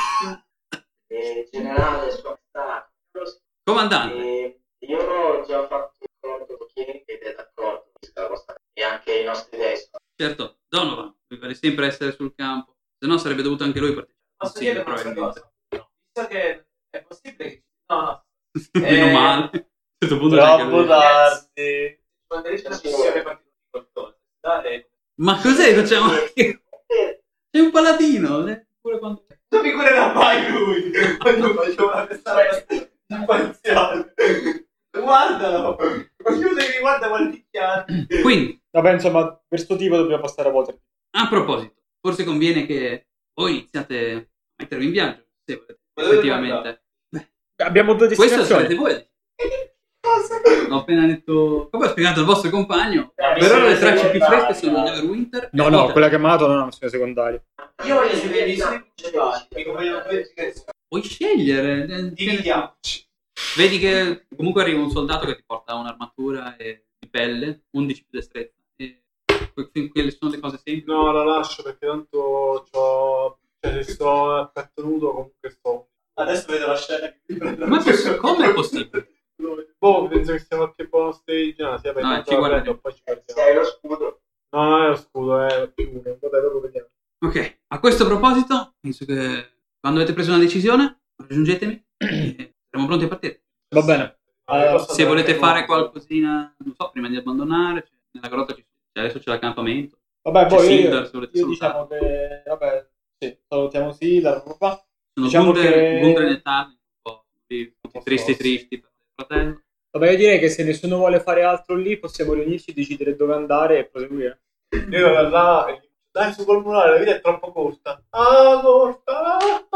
E generale sua maestà. Comandante. E io ho già fatto un accordo con chi ed è d'accordo con la vostra e anche i nostri idee sono. Certo, Donovan deve sempre essere sul campo, se no sarebbe dovuto anche lui partecipare. Posso Sì, dire una probabilmente. cosa? Visto che è possibile che... No, no. Meno Eh, male. A un certo punto c'è anche Troppo lui. tardi. Quando riesce una missione partita di qualcosa. Dai. Ma cos'è? Facciamo anche... C'è un paladino. eh, Pure quando... Non mi curerà mai lui. Quando faccio una testata imparziale. Guardalo. Ma chiude che mi guarda vuole picchiare. Quindi, Vabbè, insomma, per questo tipo dobbiamo passare a Waterdeep. a proposito, forse conviene che voi iniziate a mettervi in viaggio, se volete, Ma dove effettivamente. Abbiamo due Questo destinazioni. sarete voi. Ho appena detto... Come ho spiegato al vostro compagno, La per ora le missione tracce più secondaria. fresche sono Neverwinter e No, no, Waterdeep. quella che mi ha dato non è una missione secondaria. Io voglio sapere le missioni principali. Mi convengono due direzioni. Puoi scegliere. eh, Dividiamoci. Vedi che comunque arriva un soldato che ti porta un'armatura e di pelle, undici più destrezza. E que- quelle sono le cose semplici. No, la lascio perché tanto c'ho... Cioè, se sto a petto nudo comunque sto... Adesso vedo la scena che mi prende. Ma poss- come è possibile? Boh, penso che sia qualche bonus stage. No, sì, vabbè, No, tanto ci la guarderemo. prendo, poi ci Se hai guardiamo. lo scudo. No, non è lo scudo, è più uno. Vabbè, dopo vediamo. Ok, a questo proposito, penso che quando avete preso una decisione, raggiungetemi e saremo pronti a partire. Va bene. Ah, Se volete fare qualcosina, non so, prima di abbandonare, cioè, nella grotta ci- cioè, adesso c'è l'accampamento. Vabbè, C'è poi Sindar, io, se volete io salutare. diciamo che... Vabbè, sì, salutiamo Sindar, qua. Sono Diciamo Gunther, che- Gunther e Tarni, un po' tutti po' tristi forti. tristi per il fratello. Vabbè, io direi che se nessuno vuole fare altro lì, possiamo riunirci, decidere dove andare e proseguire. Io da là e dico, dai su col murale, la vita è troppo corta. Ah, corta!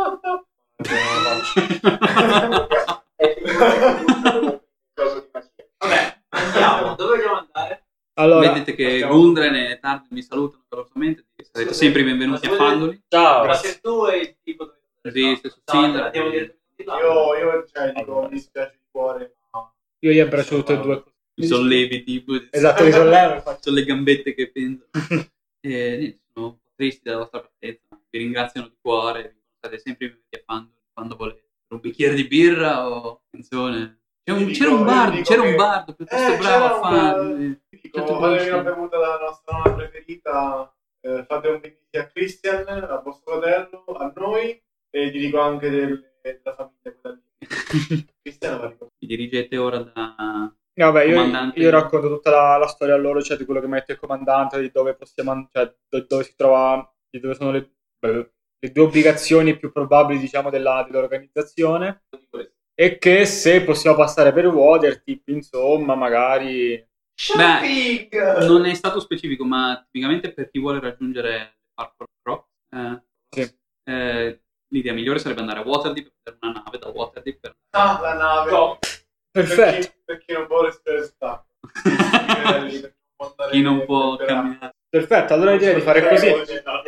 È tipo cosa di magia. Vabbè, andiamo. Dove vogliamo andare? Allora, Vedete che facciamo- Gundren e Tarni mi salutano calorosamente, sarete sempre i benvenuti a Fandoli. Ciao. Ciao. Ma se tu e il tipo dove Sì, stesso No, Sindar. andiamo direttamente di là. Io, io cioè, dico, mi dispiace di cuore, ma... io gli abbraccio tutte e due. Mi sollevi tipo. Esatto, mi sollevo. faccio- Sono le gambette che pendono. E niente, sono un po' tristi della vostra partenza, ma vi ringraziano di cuore, state sempre venuti a Fandoli quando volete. Per un bicchiere di birra o canzone. C'era un, Io c'era dico- un io bardo, dico c'era che- un bardo piuttosto Eh, bravo a c'era un- farlo. Dico, Certo, fatevi poi una sì. bevuta della nostra nonna preferita, eh, fate un brindisi a Christian, a vostro fratello, a noi, e gli dico anche del- della famiglia quella lì. Cristiano va ricordato. Vi dirigete ora da... Vabbè, io, Comandante. io racconto tutta la, la storia a loro, cioè di quello che mi ha detto il comandante, di dove possiamo, and- cioè do- dove si trova, di dove sono le, le due obbligazioni più probabili, diciamo, della, dell'organizzazione, e che se possiamo passare per Waterdeep, insomma, magari... Shopping! Non è stato specifico, ma tipicamente per chi vuole raggiungere le Parkour Rock, eh, Sì. eh, l'idea migliore sarebbe andare a Waterdeep, per una nave da Waterdeep per... Ah, la nave. Top. Perfetto. Per chi, per chi non può respirare il stacco. chi non può camminare. Perfetto, allora io direi di fare così. Aspetta,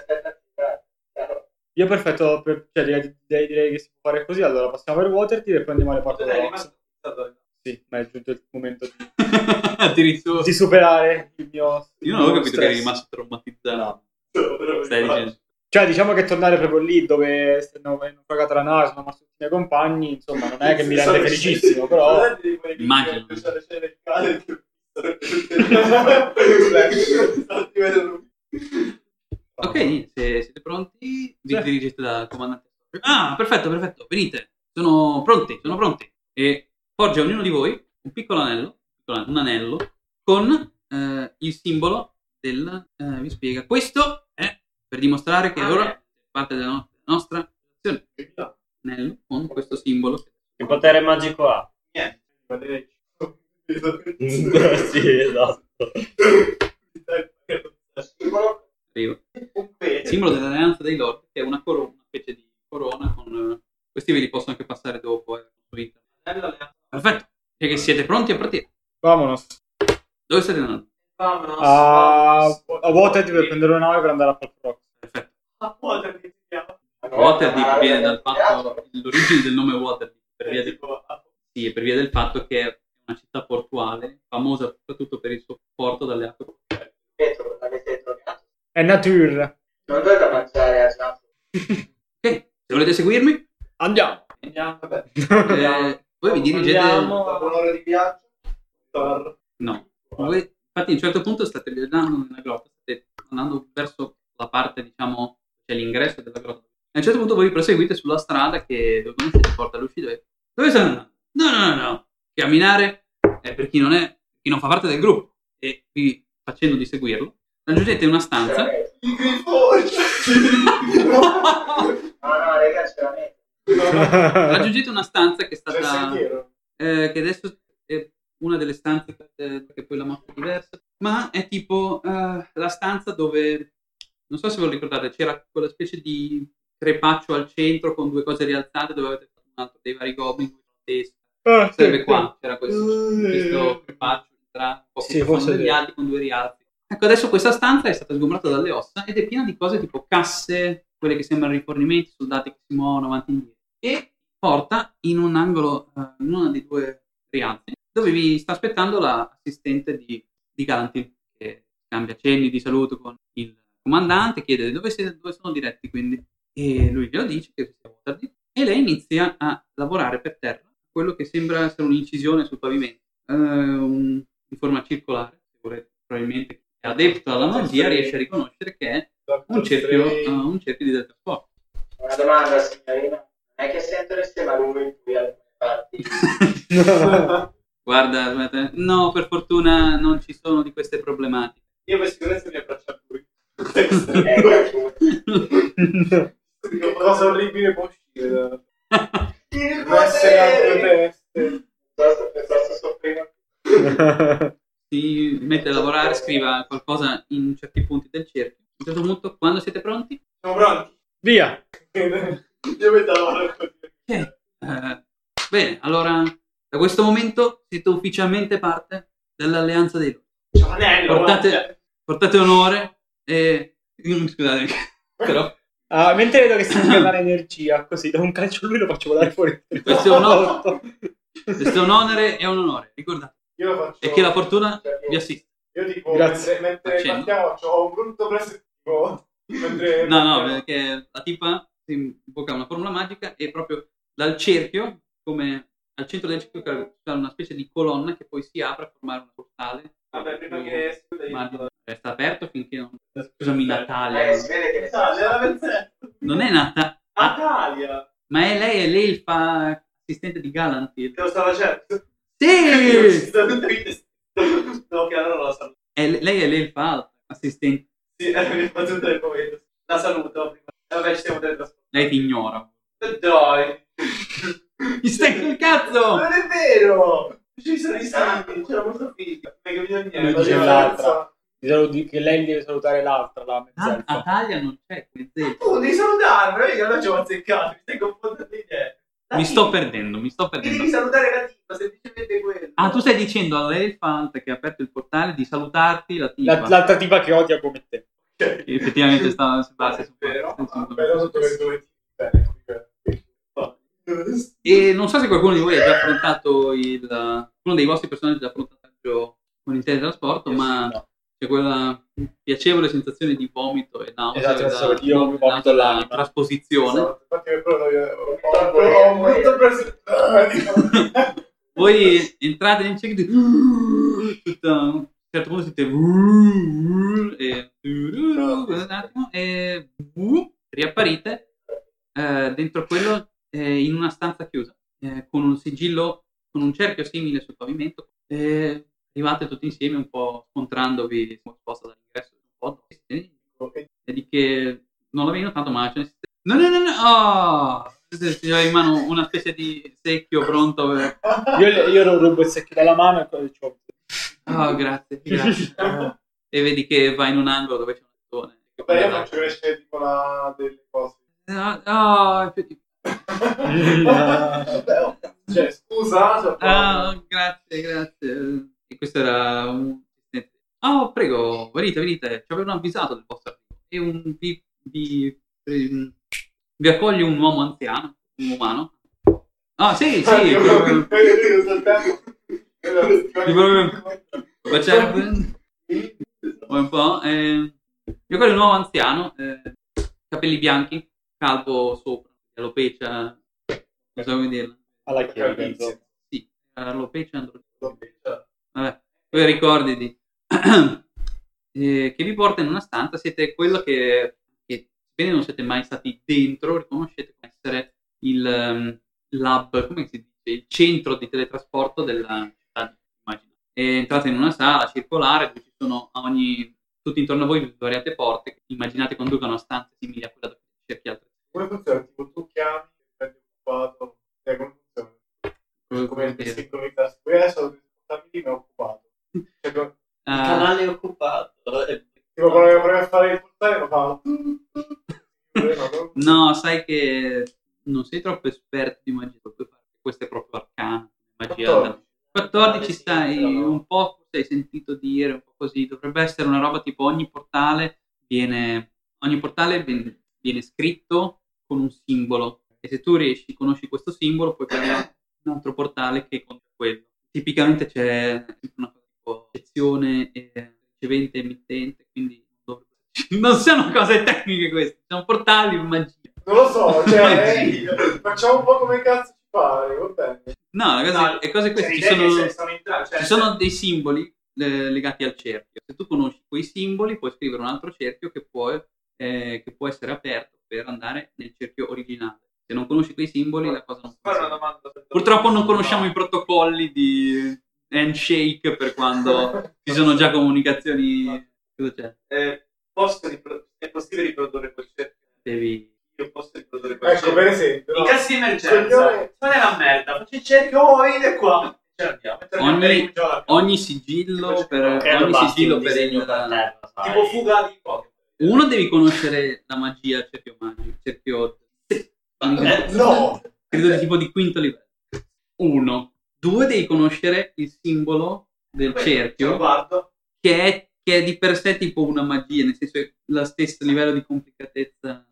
Io perfetto, per- cioè direi, direi- direi che si può fare così, allora passiamo per Waterdeep e poi andiamo alle porte Potrei della rimasto Sì, ma è giunto il momento di, Addirittura. di superare il mio il Io non ho mio capito che eri stress. rimasto traumatizzato. No. Stai dicendo. Cioè, diciamo che tornare proprio lì dove è naufragata la nave, sono rimasti tutti i miei compagni, insomma, non è che mi rende felicissimo, però... Immagino. Ok, se siete pronti, vi Sì. dirigete dal comandante. Ah, perfetto, perfetto, venite. Sono pronti, sono pronti. E porge a ognuno di voi un piccolo anello, un anello, con eh, il simbolo del... eh, vi spiega. Questo è per dimostrare che ora è parte della no- nostra azione. Anello con questo simbolo. Che potere magico ha? Niente. Sì, esatto. Arriva. Il simbolo dell'alleanza dei lord, che è una corona, una specie di corona con... eh, questi ve li posso anche passare dopo, eh, su internet. Perfetto, e che siete pronti a partire. Vamonos. Dove state andando? Vamonos. A, vamonos. a Waterdeep per prendere una nave per andare a Pop Rock. Perfetto. A Waterdeep. Ma Waterdeep viene dal fatto, l'origine del nome Waterdeep per via del, sì, per via del fatto che è una città portuale famosa soprattutto per il suo porto dalle acque. Pietro, l'avete trovato? È natura. Non dovete mangiare a Giacomo. Ok, se volete seguirmi, Andiamo. Andiamo, vabbè. eh, voi vi dirigete... Andiamo. Dopo un'ora di viaggio. Tor. No, voi, infatti a un certo punto state viaggiando nella grotta, state andando verso la parte, diciamo, c'è l'ingresso della grotta. A un certo punto voi proseguite sulla strada che dove conoscete porta all'uscita e dove state andando? No, no, no, no. Camminare è per chi non è, per chi non fa parte del gruppo e vi facendo di seguirlo raggiungete una stanza. I grifoni. No, no, raga, c'è la meta. Raggiungete una stanza che è C'è il stata sentiero. eh, che adesso è una delle stanze eh, che poi la mappa è diversa, ma è tipo eh, la stanza dove non so se ve lo ricordate, c'era quella specie di crepaccio al centro con due cose rialzate dove avete fatto un altro dei vari goblin con la testa. Ah, Sarebbe sì, qua, c'era questo, questo crepaccio tra un po' Sì, più profondo forse degli è vero. altri con due rialzi. Ecco, adesso questa stanza è stata sgombrata dalle ossa ed è piena di cose tipo casse, quelle che sembrano rifornimenti, soldati che si muovono avanti e indietro. E porta in un angolo, uh, in uno dei due rialzi, dove vi sta aspettando l'assistente di, di Galantil, che cambia cenni di saluto con il comandante, chiede dove, siete, dove sono diretti, quindi. E lui glielo dice che sia Waterdeep, e lei inizia a lavorare per terra, quello che sembra essere un'incisione sul pavimento, uh, un, di forma circolare, se volete, probabilmente è adepto alla magia, riesce a riconoscere che è un cerchio, uh, un cerchio di teletrasporto. Una domanda, signorina. Non è che sentireste malumore in cui alcune parti... Guarda, guarda, no, per fortuna non ci sono di queste problematiche. Io per sicurezza mi abbraccio a lui. Eh, Che cosa orribile può uscire da... Il essere a due potere! teste. Piuttosto soffrire. Si mette a lavorare, scriva qualcosa in certi punti del cerchio. A un certo punto, quando siete pronti, Siamo pronti? Via. Io metto a lavorare con te. ok. Eh, bene, allora da questo momento siete ufficialmente parte dell'alleanza dei due. C'è un anello. Portate, portate onore e scusatemi, però Ah, mentre vedo che si chiama energia, così da un calcio a lui lo faccio volare fuori. questo è un onore, questo è un onere e un onore, ricordate. Io lo faccio... E che la fortuna vi assista. Io tipo, Grazie. mentre, mentre Accendo. partiamo, ho un brutto prestativo. Mentre... No, no, perché la tipa si invoca una formula magica e proprio dal cerchio, come al centro del cerchio c'è una specie di colonna che poi si apre a formare un portale. Vabbè, prima che scusa Ma resta aperto finché non... Scusami, Natalia. Eh, si vede che ne sa. Italia, la Venezuela. Non è Nata, ah, Italia. ma è lei, è l'elfa assistente di Galantil. Te lo sto facendo. Sì! No, che allora non la saluto. È- lei è l'elfa alta, assistente. Sì, eh, mi fa tutto il momento. La saluto. E vabbè, ci stiamo teletrasportando. Lei ti ignora. Dai. Mi stai col cazzo! Non è vero! Ci sono i santi, c'era molto figa. Non è capito Lui niente. dice La l'altra. Ti saluti- che lei deve salutare l'altra, la Ah, mezzelfa. Natalia non c'è, come zeppo. Tu devi salutarmi, non è che allora ci ho azzeccato, mi stai confondendo le idee. La Mi sto tipa. perdendo, mi sto Mi perdendo. devi salutare la tipa, semplicemente quello. Ah, tu stai dicendo all'elfa alta che ha aperto il portale di salutarti la tipa. La- l'altra tipa che odia come te. Ok. Che effettivamente sta su base. Vero? su- Però sotto che dove ti E non so se qualcuno di voi ha già affrontato il... uno dei vostri personaggi ha già affrontato con il teletrasporto, ma No. c'è quella piacevole sensazione di vomito e nausea Esatto, da- esatto, io da- vomito da l'anima. trasposizione. Infatti per quello io ho ho un brutto presentato. Voi entrate nel cerchio di... Tutta, a un certo punto siete... E... un attimo, e... riapparite eh, dentro quello eh, in una stanza chiusa eh, con un sigillo, con un cerchio simile sul pavimento. E arrivate tutti insieme un po' scontrandovi sposta dall'ingresso un po' e di che non l'avevi notato ma ce ne siete... no no no no oh! Aveva in mano una specie di secchio pronto per... Io, io rubo il secchio dalla mano e poi c'ho. oh grazie, grazie. E vedi che va in un angolo dove c'è un bottone che Beh, io prende faccio crescere tipo la delle cose. la- oh, più di- Vabbè, oh, cioè, scusa, so- ah, grazie grazie e questo era un oh prego venite venite ci avevano avvisato del vostro arrivo e un vi, vi ehm, vi accoglie un uomo anziano, un umano. Ah, sì, sì. Ah, io quello- proprio- io tutto il tempo. Di proprio- Facendo un po'. Eh, vi accoglie un uomo anziano, eh, capelli bianchi, calvo sopra, alopecia, non so come dirlo. Alla chiesa, penso. Sì, alopecia, androgenia. Vabbè, poi ricordi di eh, che vi porta in una stanza, siete quello che, che sebbene non siete mai stati dentro, riconoscete come essere il um, lab, come si dice, il centro di teletrasporto della città, immagino. E entrate in una sala circolare dove ci sono a ogni, tutti intorno a voi svariate porte che immaginate conducano a stanze simili a quella dove cerchi altre. Come funziona? Tipo tu chiami, prendi occupato, eh, come funziona? Come il sincronizzato? Qui adesso devi spostarmi lì, mi è occupato. Cioè, come- Ah, Il canale è occupato. eh. tipo quando provi a fare il portale lo fa. no, sai che non sei troppo esperto di magia, puoi fare questo è proprio arcano, magia. quattordici. quattordici sai un po', forse hai sentito dire, un po' così, dovrebbe essere una roba tipo ogni portale viene, ogni portale viene, viene scritto con un simbolo e se tu riesci, conosci questo simbolo puoi creare un altro portale che conta quello. Tipicamente c'è una cosa tipo sezione e ricevente e emittente, quindi non sono cose tecniche queste, sono portali in magia. Non lo so, cioè, eh, facciamo un po' come cazzo ci pare, va bene. No, le cose, No, le cose queste, cioè, ci l'idea è sono, che sono entrati, cioè, ci sono dei simboli eh, legati al cerchio. Se tu conosci quei simboli, puoi scrivere un altro cerchio che può, eh, che può essere aperto per andare nel cerchio originale. Se non conosci quei simboli, la cosa non Fare una funziona. domanda. Purtroppo non conosciamo i protocolli di handshake per quando ci sono già comunicazioni. Cosa c'è? Eh, posso ripro- è possibile riprodurre quel cerchio? Devi... Io posso riprodurre quel Ecco, cerchio? per esempio, In no? caso di emergenza, Coglione. non è la merda, faccio il cerchio, oh, vieni qua. Ce l'andiamo. E torniamo Ogni, a ricominciare. ogni sigillo per, Credo ogni basti sigillo un per disegno il... per terra, sai. Tipo fuga di Pokémon. Uno devi conoscere la magia al cerchio magico, cerchio... Eh, No! Credo di tipo di quinto livello. Uno. Due, devi conoscere il simbolo del Questo, ce lo cerchio, guardo. che è, che è di per sé tipo una magia, nel senso è lo stesso livello di complicatezza.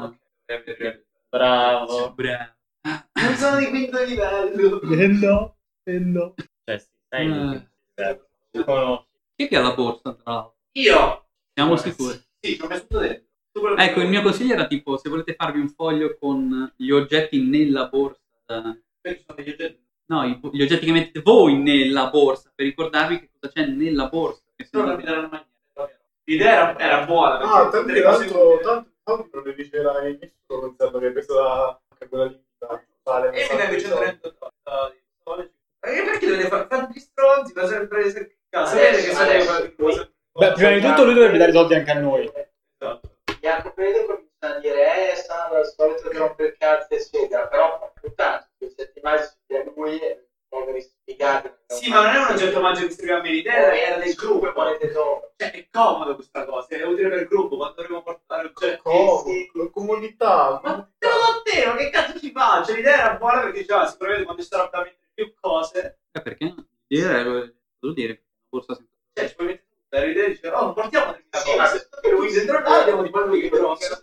Bravo. Bravo. Non sono di quinto livello. E no, e no. Cioè, sì, sai. Ah. Lo conosci. Chi è che ha la borsa, tra l'altro? Io. Siamo sicuri. Sì, ci ho messo tutto dentro. Tu quello che Ecco, il vuoi. mio consiglio era tipo, se volete farvi un foglio con gli oggetti nella borsa, da- Questi sono degli oggetti. no, i- gli oggetti che mettete voi nella borsa, per ricordarvi che cosa c'è nella borsa. Che se Però no- non mi daranno mai niente. L'idea era, era buona. perché Ah, tutte tanto, le cose tanto, utili. tanto, tanto non le dicerai nessuno pensando che questa da anche quella lì da fare E mi dai centotrenta dollari. E perché dovete fare tanti stronzi? Ma sempre sempre cazzo. Sapete che sono Adesso, le cose. Beh, prima di tutto lui dovrebbe dare soldi anche a noi. Esatto. Jacopo Pedro comincia a dire eh, stanno al solito che rompe il cazzo eccetera, però puttana, se ti immagini che lui è poveri spiegati. Sì, ma non è un oggetto magico che scrive a me, l'idea era del gruppo. Volete dopo. Cioè, è comodo questa cosa, è utile per il gruppo quando dovremo portare oggetti. Come? La comunità. Ma te lo do a te, ma che cazzo ci faccio? L'idea era buona perché diceva, si prevede quando ci saranno da mettere più cose. Eh, perché no? Dire, devo dire, una borsa senza... Cioè, ci puoi mettere tutto. L'idea diceva, oh, portiamo determinate Sì, ma cose. se tu Lui dentro noi abbiamo di quello che grosso.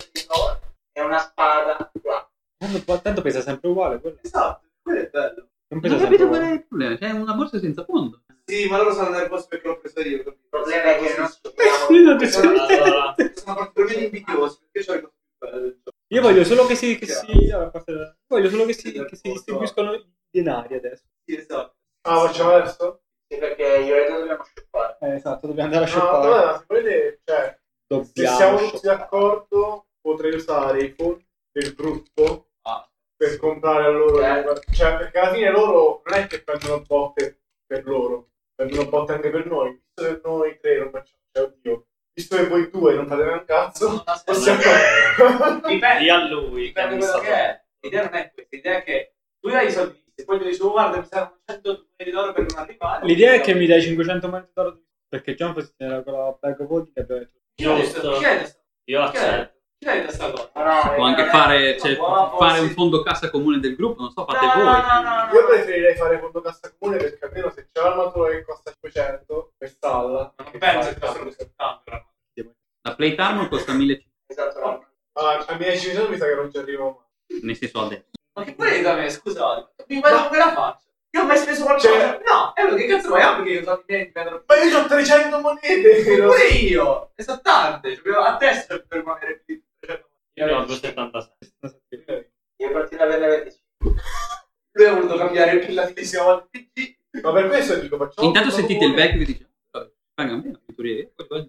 è una spada qua. Tanto, tanto pesa sempre uguale. Quello. Esatto, quello è bello. Non Non pesa ho sempre capito qual è uguale. il problema, c'è una borsa senza fondo. Sì, ma loro sono nervosi perché l'ho preso io. Il problema è che non Io non ti sappiamo so- Allora, sono particolarmente invidiosi perché c'ho le cose più belle del gioco. Io voglio solo che si, che si, a parte- voglio solo che si, che si distribuiscono i denari adesso. Sì, esatto. Ah, facciamo adesso? sì, perché io e te dobbiamo scippare. Eh, esatto, dobbiamo andare a No, shoppare. allora, se volete, cioè, se Dobbiamo siamo tutti shoppare. d'accordo, potrei usare i fondi del gruppo Ah. per comprare a loro. Eh. Cioè, perché alla fine loro non è che prendono botte per loro, prendono botte anche per noi. Visto che noi tre non facciamo, cioè, oddio, visto che voi due non fate un cazzo, possiamo... Dipende, Dì a lui, dipende che quello non che so. è. L'idea non è questa, l'idea è che tu dai i soldi e poi tu dici, oh, guarda, mi servono cento monete d'oro per non arrivare. L'idea è che mi dai cinquecento monete d'oro di- perché John si tiene con la bag of holding che abbiamo detto. Chi l'ha detto? Giusto. Chi l'ha detto? Io Chi l'ha detto? accetto. Chi l'ha detto questa cosa? No, Si può eh, anche non è- fare, cioè, Wow, fare sì. un fondo cassa comune del gruppo, non so, fate No, voi. no, no, no, Io no. preferirei fare fondo cassa comune perché almeno se c'è l'armatura che costa cinquecento per stalla, Ma non che penso fa- che fossero così tanto. però. La plate armor costa millecinquecento. Esatto, no. Ah, a millecinquecento mi sa che non ci arrivo mai. Nel senso adesso. Ma che volete da me, scusate? Mi guarda come la faccio? Io ho mai speso qualcosa? Cioè, no, è uno che cazzo vuoi? Anche io sono i miei vendono. Ma io ho trecento monete! Pure io! E sono tante, cioè, a testa per rimanere più. Io ne ho duecentosettantasei. Io continuo a averne venticinque. Lui ha voluto cambiare più la divisione al P C. Ma per questo dico, facciamo... Intanto sentite il vecchio che dice paga me la pittoria, poi poi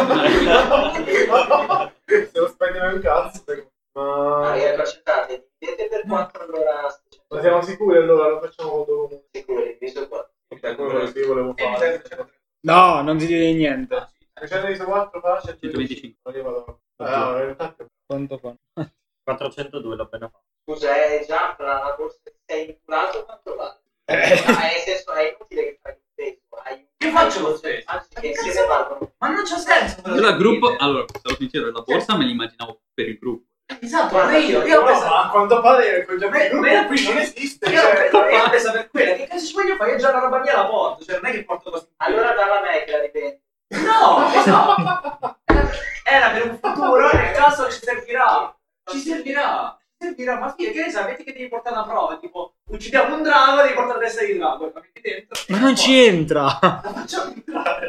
Se lo spendiamo un cazzo, ma... Ma io accettate, dividete per quattro allora... Ma siamo sicuri allora? Lo facciamo conto comunque. Sicuri, diviso quattro. Ok, quello che io volevo E mi fare. serve No, non si dice niente. trecento diviso quattro fa centoventicinque. Io vado... Ah, in realtà... Quanto fa? quattrocentodue l'ho appena fatto. Scusa, è già fra la corsa che sei inculato quanto vale? Ah, nel senso, è inutile che fai il peso. Hai... Che faccio lo stesso? Anzi, Ma che che insieme cazzo valgono. Ma non c'ha senso. Io dal gruppo, allora, sarò sincero, la borsa me l'immaginavo per il gruppo. Esatto, pure io. Io ho No, preso... ma a quanto pare quel Ma- gruppo ma- qui non esiste. Io Cioè... l'ho l'ho presa per quella. Che cazzo ci voglio fare? Io già la roba mia la porto. Cioè, non è che porto così. Allora dalla me che la rivendi. No, esatto. Era per un futuro, nel caso ci servirà. Ci servirà. Ci servirà. Ma figlia, che ne sai? Metti che devi portare una prova. Tipo, uccidiamo un drago, devi portare la testa di drago. La metti dentro. Ma non ci entra! La facciamo entrare.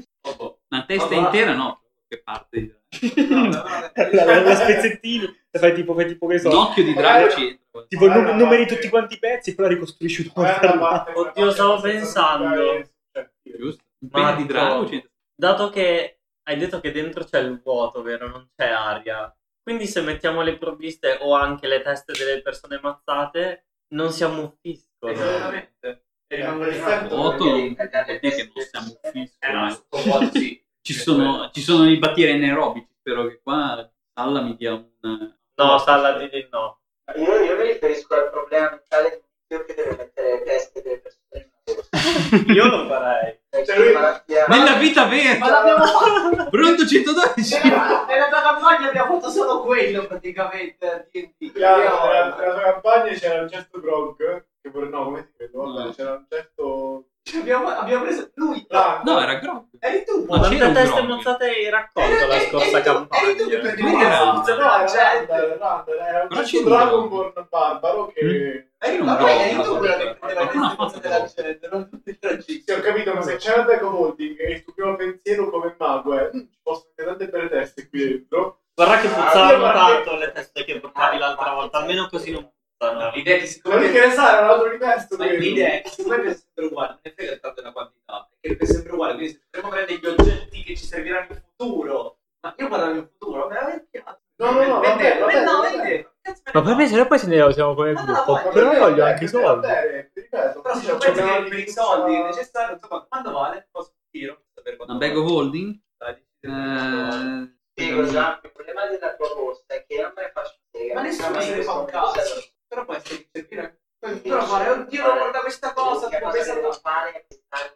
Una testa Ma va. intera no, che parte di No, no, no. La, la spezzettini, e fai tipo, fai tipo che so, un occhio di drago ci entra. tipo Magari num- una numeri parte- tutti quanti i pezzi e poi la ricostruisci una Magari volta una all'altra. parte- una Oddio, parte stavo senza pensando. bucare- cioè, Giusto? Un pene di Marco. drago ci entra. Dato che hai detto che dentro c'è il vuoto, vero? Non c'è aria. Quindi se mettiamo le provviste o anche le teste delle persone ammazzate, non si ammuffiscono. Esattamente. E rimangono di Perfetto. Vuoto non vuol dire che non siamo fissi. Eh no, sto vuoto sì. Ci sono, ci sono i batteri anaerobici, spero che qua Salla mi dia un... No, Salla di di no. Io, io mi riferisco al problema mentale di un tizio che deve mettere le teste delle persone in una borsa. Io lo farei. Perché è malattia- Nella vita vera! Ma l'abbiamo fatto! Pronto centododici! Nella nella tua campagna abbiamo fatto solo quello praticamente. D and D. Nella, nella, nella sua campagna c'era un certo Grog, che pure no, come si chiama? Vabbè, No. c'era un certo... Cioè, abbiamo, abbiamo preso lui. Ah, No, era Grog. Eri tu. Ma c'era Quante un teste Grog. mozzate hai raccolto Eri- la eri- scorsa eri tu- campagna? eri tu che prendevi Quindi era- la No, pizza no, era della gente. Randall, Randall, era un Però certo c'era un Dragonborn barbaro che... Eri un ma Grog. poi eri tu quella che prendeva le Qualcuno ha pizze fatto della Grog. gente, non tutti i tragici. Sì, ho capito, ma se c'era il back holding e il tuo primo pensiero come mago è "Mm, ci possono mettere tante belle teste qui dentro". Guarda che Ah, puzzavano io guarda- tanto le teste che portavi l'altra volta, almeno così non puzzano. L'idea è che Ma siccome che ne sa, era un altro di testo. Ma l'idea è che siccome deve sempre uguale, non è frega tanto della quantità, è che deve sempre uguale, quindi se potremmo prendere gli oggetti che ci serviranno in futuro. Ma io parlavo in futuro, veramente. No, no, no, Vendevo, vabbè, no, vabbè, vendevo. Cazzo me ne Ma per me frega. se no poi se ne siamo come Ma no, gruppo, ma però io voglio Eh, anche i va soldi. bene, ti ripeto, Però se ci non pensi abbiamo che per i di- soldi necessari, non so quanto, quando vale, posso tiro. Sapere quanto Una bag vale. of holding? Dai, decidi quanto vale. Eh, Dico già, il problema della tua borsa è che io non me ne faccio spiegare. Ma nessuno se ne fa un Cosa- cazzo. Però può essere che servire. Però fare, oddio, devo guardare questa cosa, L'unica devo cosa che pensare devo fare è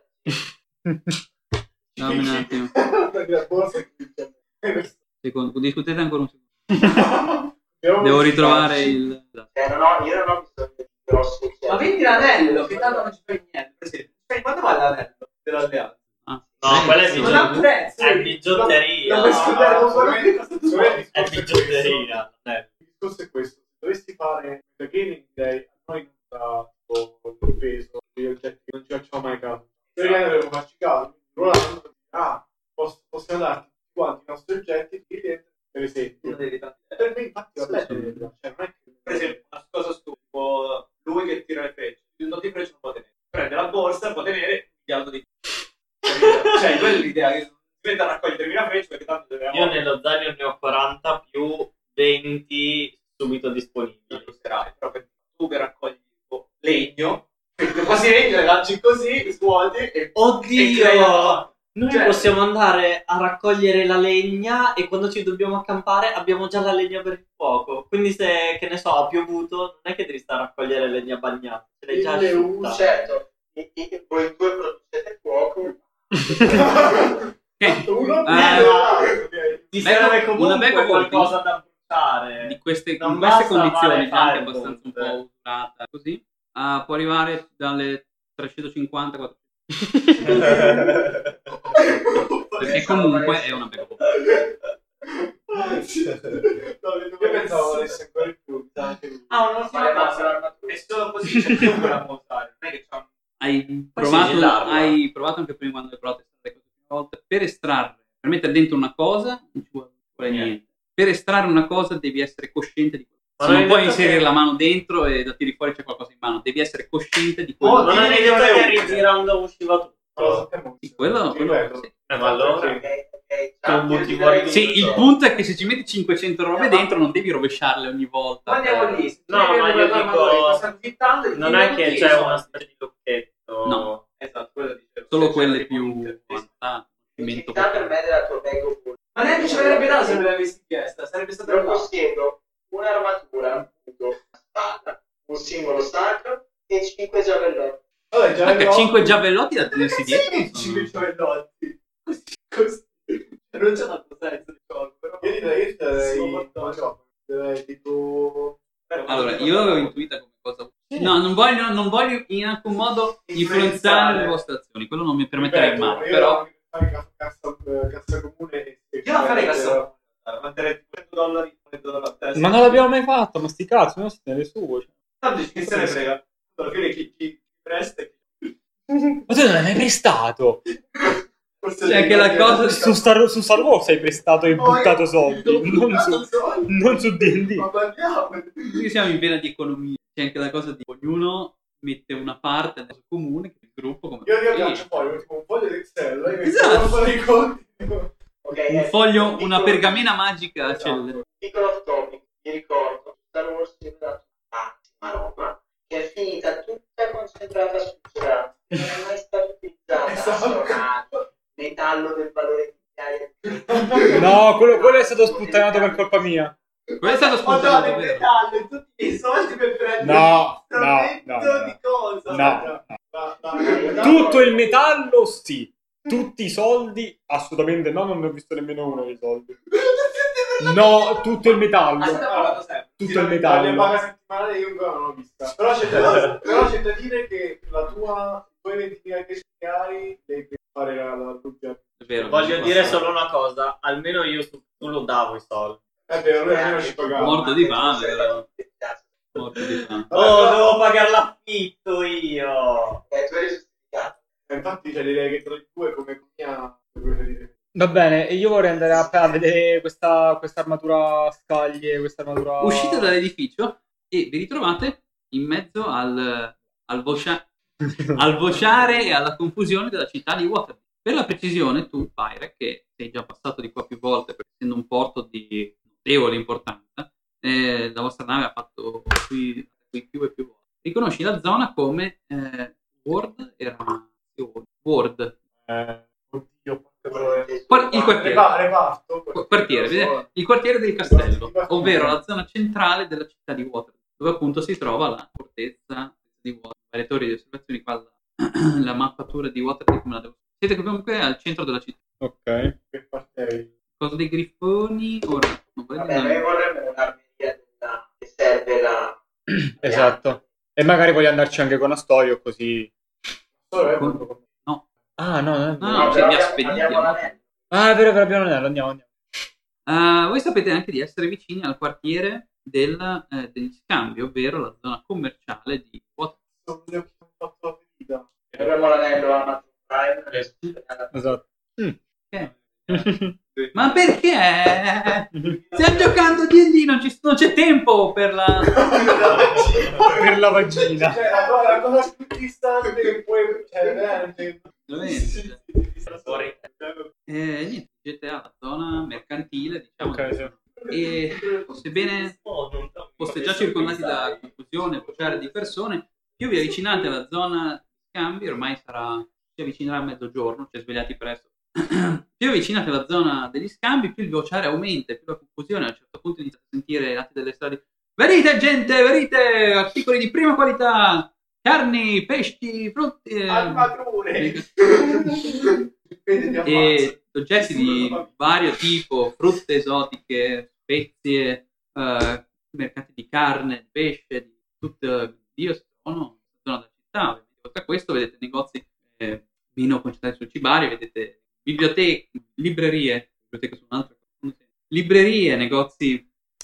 pensare. dammi un attimo. La borsa che- Secondo, discutete ancora un secondo. Devo ritrovare il... Cioè, non ho, io non ho bisogno di grossi Ma vendi l'anello, che tanto non ci fai niente. Per esempio, cioè, quanto vale l'anello dell'alleanza? Ah, No, quella è Non ha un bigiotteria. prezzo. È bigiotteria. Lo puoi scudare, non so che cosa tu fai. È bigiotteria. eh. Il discorso è questo: se dovessi fare la gaming day, a noi non dà il peso degli oggetti che non ci facciamo mai caso. Perché dovremmo farci caso, ruolando, ah, poss- possiamo darti tutti quanti i nostri oggetti qui dentro, per esempio. Non devi tanto. Per me, infatti, va Sì, bene, sì. cioè, non è che... Per esempio, una cosa stupida, lui che tira le frecce, il non di frecce non può tenere. Prende la borsa, può tenere un miliardo di capito? Cioè, quella è l'idea, che non si mette a raccogliere tremila frecce perché tanto deve Io nello zaino ne ho quaranta più venti subito disponibili. non lo userai, però per tu che raccogli tipo, legno, quasi legno, le lanci così, svuoti e e crei la Oddio! roba. Noi Cioè- possiamo andare a raccogliere la legna e quando ci dobbiamo accampare abbiamo già la legna per il fuoco. Quindi se, che ne so, ha piovuto, non è che devi stare a raccogliere legna bagnata, ce l'hai già Le asciutta. Certo, e- e voi due producete fuoco. Ok, Uno Eh, Ti Bag of- serve una comunque bag of holding. qualcosa da buttare. di queste, Non in queste basta condizioni fare già anche Firebolt. abbastanza un po' usurata così, ah, può arrivare dalle trecentocinquanta quattrocento perché comunque è una bag of holding. Io pensavo volesse ancora di più, anche lui. Ah, un'ultima Ma le cosa. armature. E solo così c'è più la può usare. Non è che c'è un... Hai Poi si provato, gelarla. hai provato anche prima quando hai provato a estrarre le cose la prima volta. Per estrarre, per mettere dentro una cosa, non ci vuole, vuole Niente. niente. Per estrarre una cosa devi essere cosciente di quello. Ma Se non non hai puoi detto inserire che- la mano dentro e da tiri fuori c'è qualcosa in mano, devi essere cosciente di quello. Oh, Non hai Dimmi detto che non è che utile. rigirando usciva tutto. Non lo sappiamo. Sì, quello, Ti quello ripeto. sì. Eh, ma allora... Ok, ok. Non butti fuori tutto. Sì, il punto è che se ci metti cinquecento robe No, ma- dentro non devi rovesciarle ogni volta. Ma andiamo per- lì. Se tu No, hai ma preso io la tua dico- armatura che costa così tanto, Non ti è devi che tutti i c'è soldi. una specie di lucchetto. No. Esatto, quello dicevo. Solo Se quelle c'era più tipo un- avanzate. L'utilità per me della tua bag of holding. Ma neanche ce l'avrebbe dato se me l'avessi chiesta. Sarebbe stato Non là. possiedo un'armatura, appunto, una spada, un simbolo sacro e cinque giavellotti. Vabbè, già Anche cinque giavellotti da tenersi dietro. cinque sono- giavellotti. Così, così. Non c'è tanto senso di gioco, però... Io direi che direi- Sì, non so, direi tipo... Allora, io l'avevo intuita come cosa. No, non voglio, non voglio in alcun modo influenzare le vostre azioni. Quello non mi permetterei Ripeto, mai. io Però anche fare ca- cassa, cassa comune e... e- Io non farei cassa. Manderei cento dollari, cento dollari a testa. Ma non l'abbiamo mai fatto, ma sti cazzo, non si tiene su. Cioè. Tanto chi se ne frega. Alla fine chi, chi presta e chi... Ma tu non l'hai mai prestato? Forse c'è anche la cosa Su Star, su Star Wars hai prestato e Oh, buttato io- soldi, ho non buttato su, soldi. non su D and D. Ma parliamo. qui siamo in piena di economia. C'è anche la cosa di ognuno mette una parte del comune, che è il gruppo, come Io io Sì. faccio poi tipo un foglio di Excel e Esatto. metto a fare i conti. Ok, un eh, foglio, piccolo- una pergamena magica. Esatto. C'è il- Piccolo off topic, mi ricordo, Star Wars mi ha dato tantissima roba che è finita tutta concentrata su Giorano, non è mai stata utilizzata, Esatto. suonata, metallo del valore di migliaia. No, quello, quello è stato sputtanato per colpa mia. Quello è stato Ho dato spontaneo, il vero? metallo e tutti i soldi per prendere No, un no, strumento no, no. di cosa? No. Ma- ma- Tutto il metallo sì, tutti i soldi assolutamente no, non ne ho visto nemmeno uno dei soldi. No, tutto il metallo. Ah, parlato sempre. Tutto Sì, il la- metallo. La mia paga settimanale io ancora non l'ho vista. Però c'è da, però c'è da dire che la tua, i tuoi ventimila che hai devi fare la, la doppia. È vero, Voglio non dire si solo una cosa, almeno io su lo davo i soldi. È vero, noi almeno ci pagavamo. Morto di fame, però. può- morto di fame. Oh, devo pagare l'affitto io! Eh, tu eri giustificato. E infatti cioè, direi che tra i due come economia preferire. Va bene, e io vorrei andare a, a vedere questa, questa armatura a scaglie, questa armatura... Uscite dall'edificio e vi ritrovate in mezzo al, al, vocia- al vociare e alla confusione della città di Waterdeep. Per la precisione, tu, Pyre, che sei già passato di qua più volte, perché essendo un porto di notevole importanza, eh, la vostra nave ha fatto qui, qui più e più volte. Riconosci la zona come eh, Ward era Ward, Eh, oddio, Qual- il quartiere. Repa- reparto, Qu- quartiere, vedete? Il quartiere del castello, ovvero la zona centrale della città di Waterdeep, dove appunto si trova la fortezza di Waterdeep. Le torri di osservazione qua, la, la mappatura di Waterdeep come la devo... Siete comunque al centro della città. Ok. Che parte Cosa dei griffoni? Ora, non voglio Vabbè, noi dire- vorremmo un'armeria della- che serve la... Esatto. E magari voglio andarci anche con Astorio così... solo Con- No, Ah, no, no. no, No, no, però vi abbiamo- aspediti. abbiamo a l'anello. Ah, è vero, è vero, abbiamo l'anello, andiamo, andiamo. Eh, voi sapete anche di essere vicini al quartiere del, eh, degli scambi, ovvero la zona commerciale di Waterdeep. sono gli occhi che ho fatto la vita. Abbiamo l'anello Amazon Prime. adesso speriamo- Esatto. Eh, Ma perché? Stiamo giocando D and D, non, ci- non c'è tempo per la... Per la vagina. Cioè, la, cosa- la cosa più distante che puoi... Cioè, veramente... Veramente. Fuori. Eh, niente, G T A, la zona mercantile, diciamo. Ok, sì. E sebbene foste già circondati da confusione, vociare di persone, più vi avvicinate alla zona di scambi, ormai sarà, si avvicinerà a mezzogiorno, cioè svegliati presto, più avvicinate alla zona degli scambi, più il vociare aumenta, più la confusione, a un certo punto iniziate a sentire i lati delle strade, venite gente, venite, articoli di prima qualità, carni, pesci, frutti, eh, Armature. e oggetti di vario tipo, frutte esotiche, spezie, eh, mercati di carne, di pesce, di tutto Dio sono nella zona della città. Oltre a questo vedete negozi eh, meno concentrati sul cibario, vedete biblioteche, librerie, biblioteche sono un'altra cosa, librerie, negozi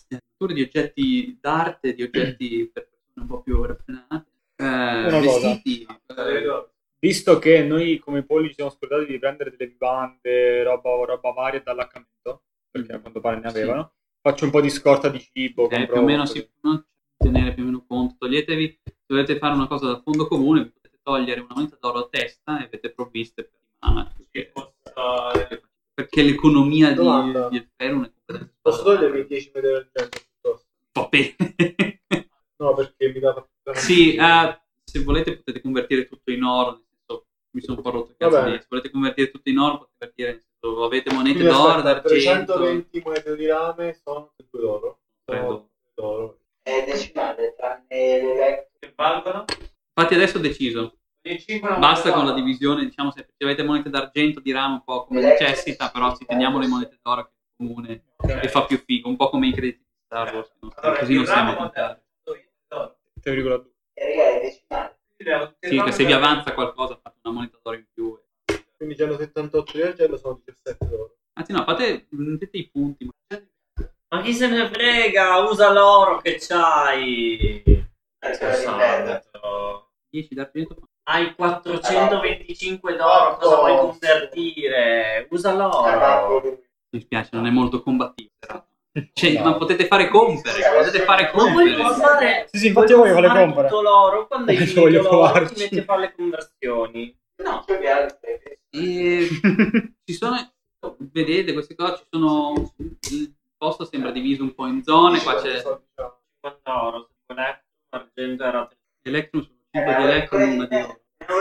armature di oggetti d'arte, di oggetti per persone un po' più raffinate, eh, cosa. vestiti. eh, Visto che noi come polli ci siamo scordati di prendere delle vivande, roba, roba varia dall'accanto, perché a quanto pare ne Sì. avevano, faccio un po' di scorta di cibo. Eh, compro- più o meno si può tenere più o meno conto. Toglietevi, se volete fare una cosa da fondo comune, potete togliere una moneta d'oro a testa e avete provviste per settimana. Perché, perché l'economia di, Domanda. di Elfero non è completamente Posso togliermi dieci metri d'argento piuttosto? Va bene. No, perché mi dà... Sì, eh, se volete potete convertire tutto in oro, nel senso, mi sono un po' rotto il cazzo Vabbè. di... Se volete convertire tutto in oro, potete convertire, nel senso, avete monete Quindi d'oro, aspetta, d'argento... trecentoventi monete di rame sono due d'oro. Tre Sono d'oro. d'oro. È decimale, tranne le vecchie. Che valgono? Infatti adesso ho deciso. Ogni cinque una Basta moneta con la d'oro. divisione, diciamo, se avete monete d'argento, di rame un po' come Eh, necessita, però ci teniamo le monete d'oro che è comune e fa più figo, un po' come i crediti di Star Wars, che non stiamo- Allora, così non il siamo ramo contati. d'oro. tre virgola due. E regà, è decimale. Sì, che se vi avanza qualcosa fate una moneta d'oro in più. Quindi hanno settantotto di argento, sono diciassette d'oro. Anzi no, fate, mettete i punti. Ma chi se ne frega? Usa l'oro che c'hai. Ancora di merda. dieci d'argento. Hai quattrocentoventicinque d'oro, cosa vuoi convertire? Usa l'oro. Mi spiace, non è molto combattivo. Cioè, No. ma potete fare compere, potete fare Ma vuoi compere. comprare? Sì, sì, infatti io voglio fare fare compere. tutto l'oro quando hai Ci finito voglio l'oro provarci. ti metti a fare le conversioni. No, più che altro. E ci sono, vedete queste cose, ci sono, il posto sembra diviso un po' in zone, qua c'è cinquanta oro, electrum, argento era Electrum, sono cinque di Electrum e una di oro. Non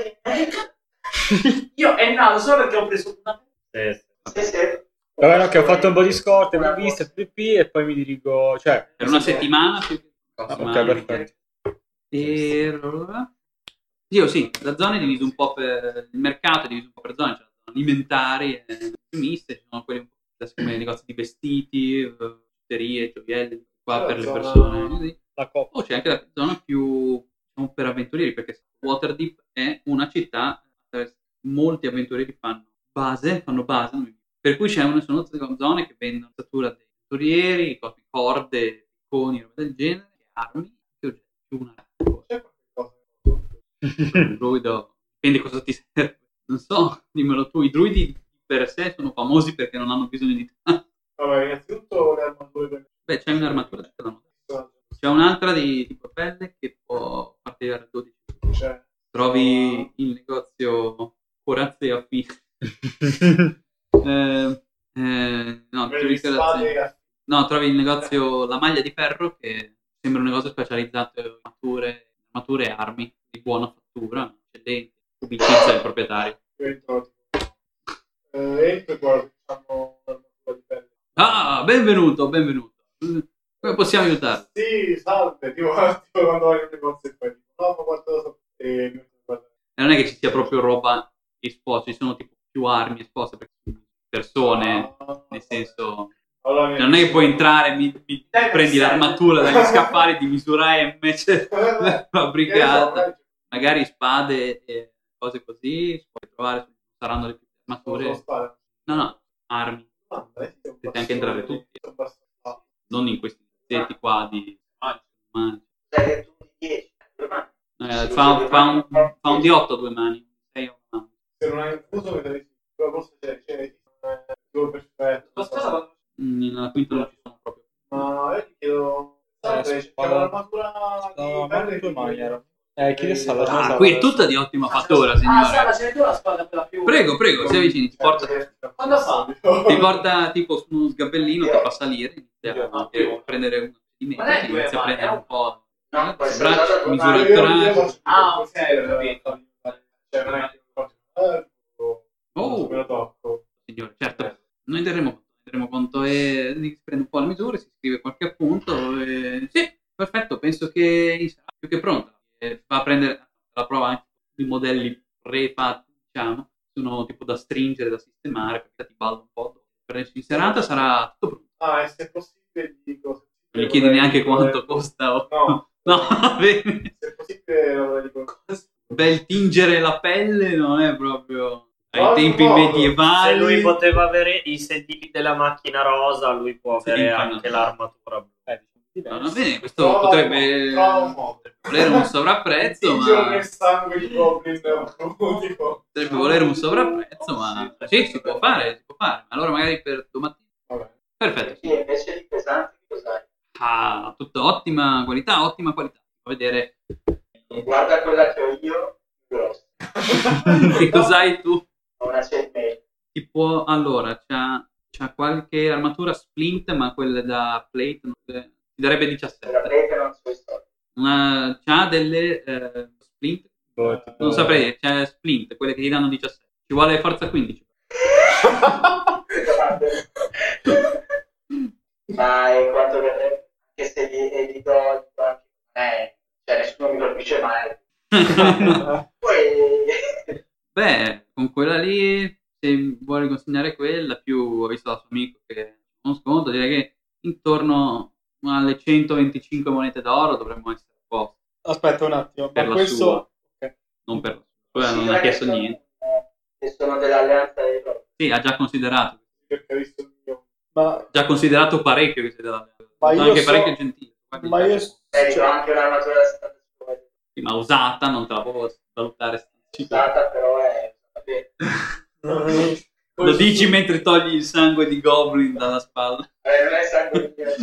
ricordi? Io è nato solo perché ho preso una. Sì, sì. Vabbè, no, che ho fatto un po' di scorte, mi ho visto, P P, e poi mi dirigo, cioè... Per una settimana, più che Ah, settimana. ok, perfetto. E io sì, la zona è divisa un po' per il mercato, è diviso un po' per zone, c'è la zona alimentari e miste, ci sono quelli un po' come negozi di vestiti, batterie, gioielli, qua La per le zona- persone così. La coppa. O c'è anche la zona più, diciamo, per avventurieri, perché Waterdeep è una città dove molti avventurieri fanno base, fanno base, per cui c'è una, sono zone che vendono statura dei avventurieri, cose, corde, picconi, roba del genere, armi, e oggetti, più una cosa. C'è qualche cosa. Un druido, dipende cosa ti serve, non so, dimmelo tu, i druidi per sé sono famosi perché non hanno bisogno di tanto. Vabbè, innanzitutto le armature per... Beh, c'è un'armatura da c'è un'altra di tipo pelle che può farti arrivare a dodici. Cioè, Trovi il negozio Corazze Affini. eh, eh, no, per trovi le Corazze- spade... no, trovi il negozio La Maglia di Ferro, che sembra un negozio specializzato in armature, armature e armi di buona fattura, eccellenti, pubblicizza il proprietario. Io entro, tipo, eh, entro e guardo che hanno un'armatura di pelle. Ah, benvenuto, benvenuto. Come possiamo aiutarti? Sì, salve, tipo, tipo quando vai in un negozio e fai tipo, no, ma qualcosa... E mi guarda. E non è che ci sia proprio roba esposta, ci sono tipo più armi esposte per persone, Ah, nel senso... allora, mi- Non è che puoi entrare, mi, mi Dai, prendi sai. l'armatura dagli scaffali di misura M, cioè, Eh, fabbricata. eh, Magari spade e cose così, si puoi trovare, saranno le più sono armature. spade. No, no, armi. Ah, dai, sì, un Potete anche entrare bastone, tutti. un bastone. Non in questi pezzetti qua di... Ma, Sai che tu di dieci, due mani. eh, fa, fa un, fa un di otto a due mani. sei a una mano. Se non hai un fuso, vedrai sì. Però forse c'è, c'è, c'è due perfetto. Ma scusa, Mm, Nella quinta non ci sono proprio. Ma io ti chiedo... Salve, c'è spada- un'armatura No, di ma pelle due di- mani era. Eh, chi le sa, la Ah, sa, qui la è sa. tutta di ottima fattura, Ah, signore. Sara, ce n'è tu la spada quella più. Prego, prego, si avvicini, ti porta, Quando fa? ti porta tipo su uno sgabellino, ti fa salire, inizia a Ah, prendere un sedimento, Ma non è due inizia a mani, prendere è un po'. No, poi il sono braccio, stato a misura il Io- io braccio. faccio Ah, così, ok, ho capito. Cioè, non è che eh, Oh, me lo tocco. signore, certo, noi terremo conto, ne terremo conto e si prende un po' le misure, si scrive qualche appunto e... Sì, perfetto, penso che sarà più che pronta. E va a prendere la prova anche i modelli prefatti, diciamo, sono tipo da stringere, da sistemare, perché ti ballo un po'. Per in serata sarà tutto pronto. Ah, e se è possibile dico... Non gli chiedi neanche quanto costa. o- No, No, va bene. se è possibile vorrei qualcosa. Bel tingere la pelle non è proprio ai No, tempi no, Se medievali. lui poteva avere i sedili la macchina rosa, lui può Sì, avere infatti. anche l'armatura blu. Eh, diciamo, Va bene, questo Trova un- potrebbe trova un modo. volere un sovrapprezzo, Dio ma che sangue di goblin tipo. potrebbe volere un sovrapprezzo, ma sì, si può fare, si può fare. Allora magari per domattina. Vabbè. Perfetto, Sì, sì. invece di pesanti, cos'hai? Ah, tutta ottima qualità, ottima qualità. Puoi vedere Guarda quella che ho io, più grossa. che cos'hai tu. Ho una chainmail. Ti può, allora, c'ha, c'ha qualche armatura splint, ma quelle da plate non- ti darebbe Per la diciassette. plate non so i soldi. Una, c'ha delle eh, splint, boh, tipo- non saprei, c'è splint, quelle che ti danno diciassette. Ci vuole forza quindici. Ma è quanto verrebbe? Anche se li, e li do, eh, cioè nessuno mi colpisce mai. Poi Beh, con quella lì, se vuoi consegnare quella, più ho visto la sua amico che ha uno sconto, direi che intorno alle centoventicinque monete d'oro dovremmo essere a posto. Aspetta un attimo, Per ma la questo... sua. ok. Non per la sua. Quella non considera ha che chiesto sono- niente. Che sono dell'alleanza dei loro. Sì, ha già considerato. Perché ha visto il mio. Ma, Già considerato parecchio che sei della Ma io anche so- parecchio gentile. ma io... Merito cioè, anche un'armatura da settantacinque Sì, ma usata non te la può valutare. usata, però è vabbè. Lo dici mentre togli il sangue di Goblin dalla spalla. Eh, non è sangue di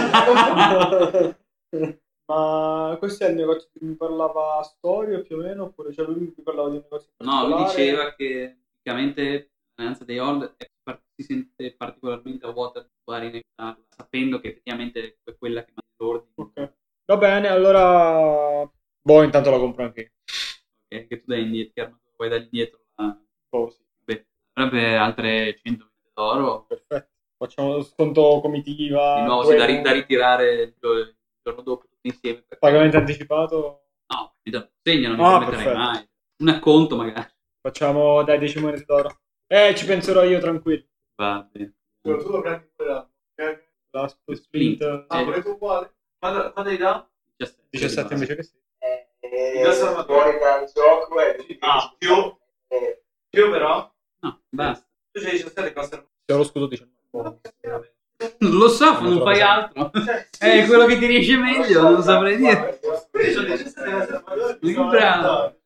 cioè. Ma questo è il negozio che mi parlava storia più o meno, oppure cioè lui mi parlava di un negozio No, lui particolare? diceva che praticamente l'alleanza dei Horde è par- si sente particolarmente a vuota a rinegoziarla, sapendo che effettivamente è quella che manda l'ordine. Ok. Va bene, allora... Boh, intanto la compro anche io. Ok, che tu dai indietro, che armatura vuoi dare indietro? La... Boh, sì. Beh, avrebbe altre cento monete d'oro. Perfetto. Facciamo lo sconto comitiva. Di nuovo due sì, da, ri- euro. da ritirare il gio- il giorno dopo tutti insieme. perché- Pagamento anticipato. No, mi da segno, non mi Ah, permetterei perfetto. mai. Un acconto magari. Facciamo dai dieci monete d'oro. Eh, ci penserò io tranquillo. Va bene. Soprattutto prendi pure la. La Split. sprint Ah, Sì. volete uguale? Quando, quando gli dà? diciassette, diciassette invece che sì. Eh, Diversa armatura. fuori dal gioco è Ah, più? Eh, Più però? No, basta. Tu c'hai diciassette costa. Se ho lo scudo diciannove. Non lo so, non fai altro. È quello che ti riesce meglio, non saprei dire. Quindi c'ho diciassette costa armatura. Che bravo.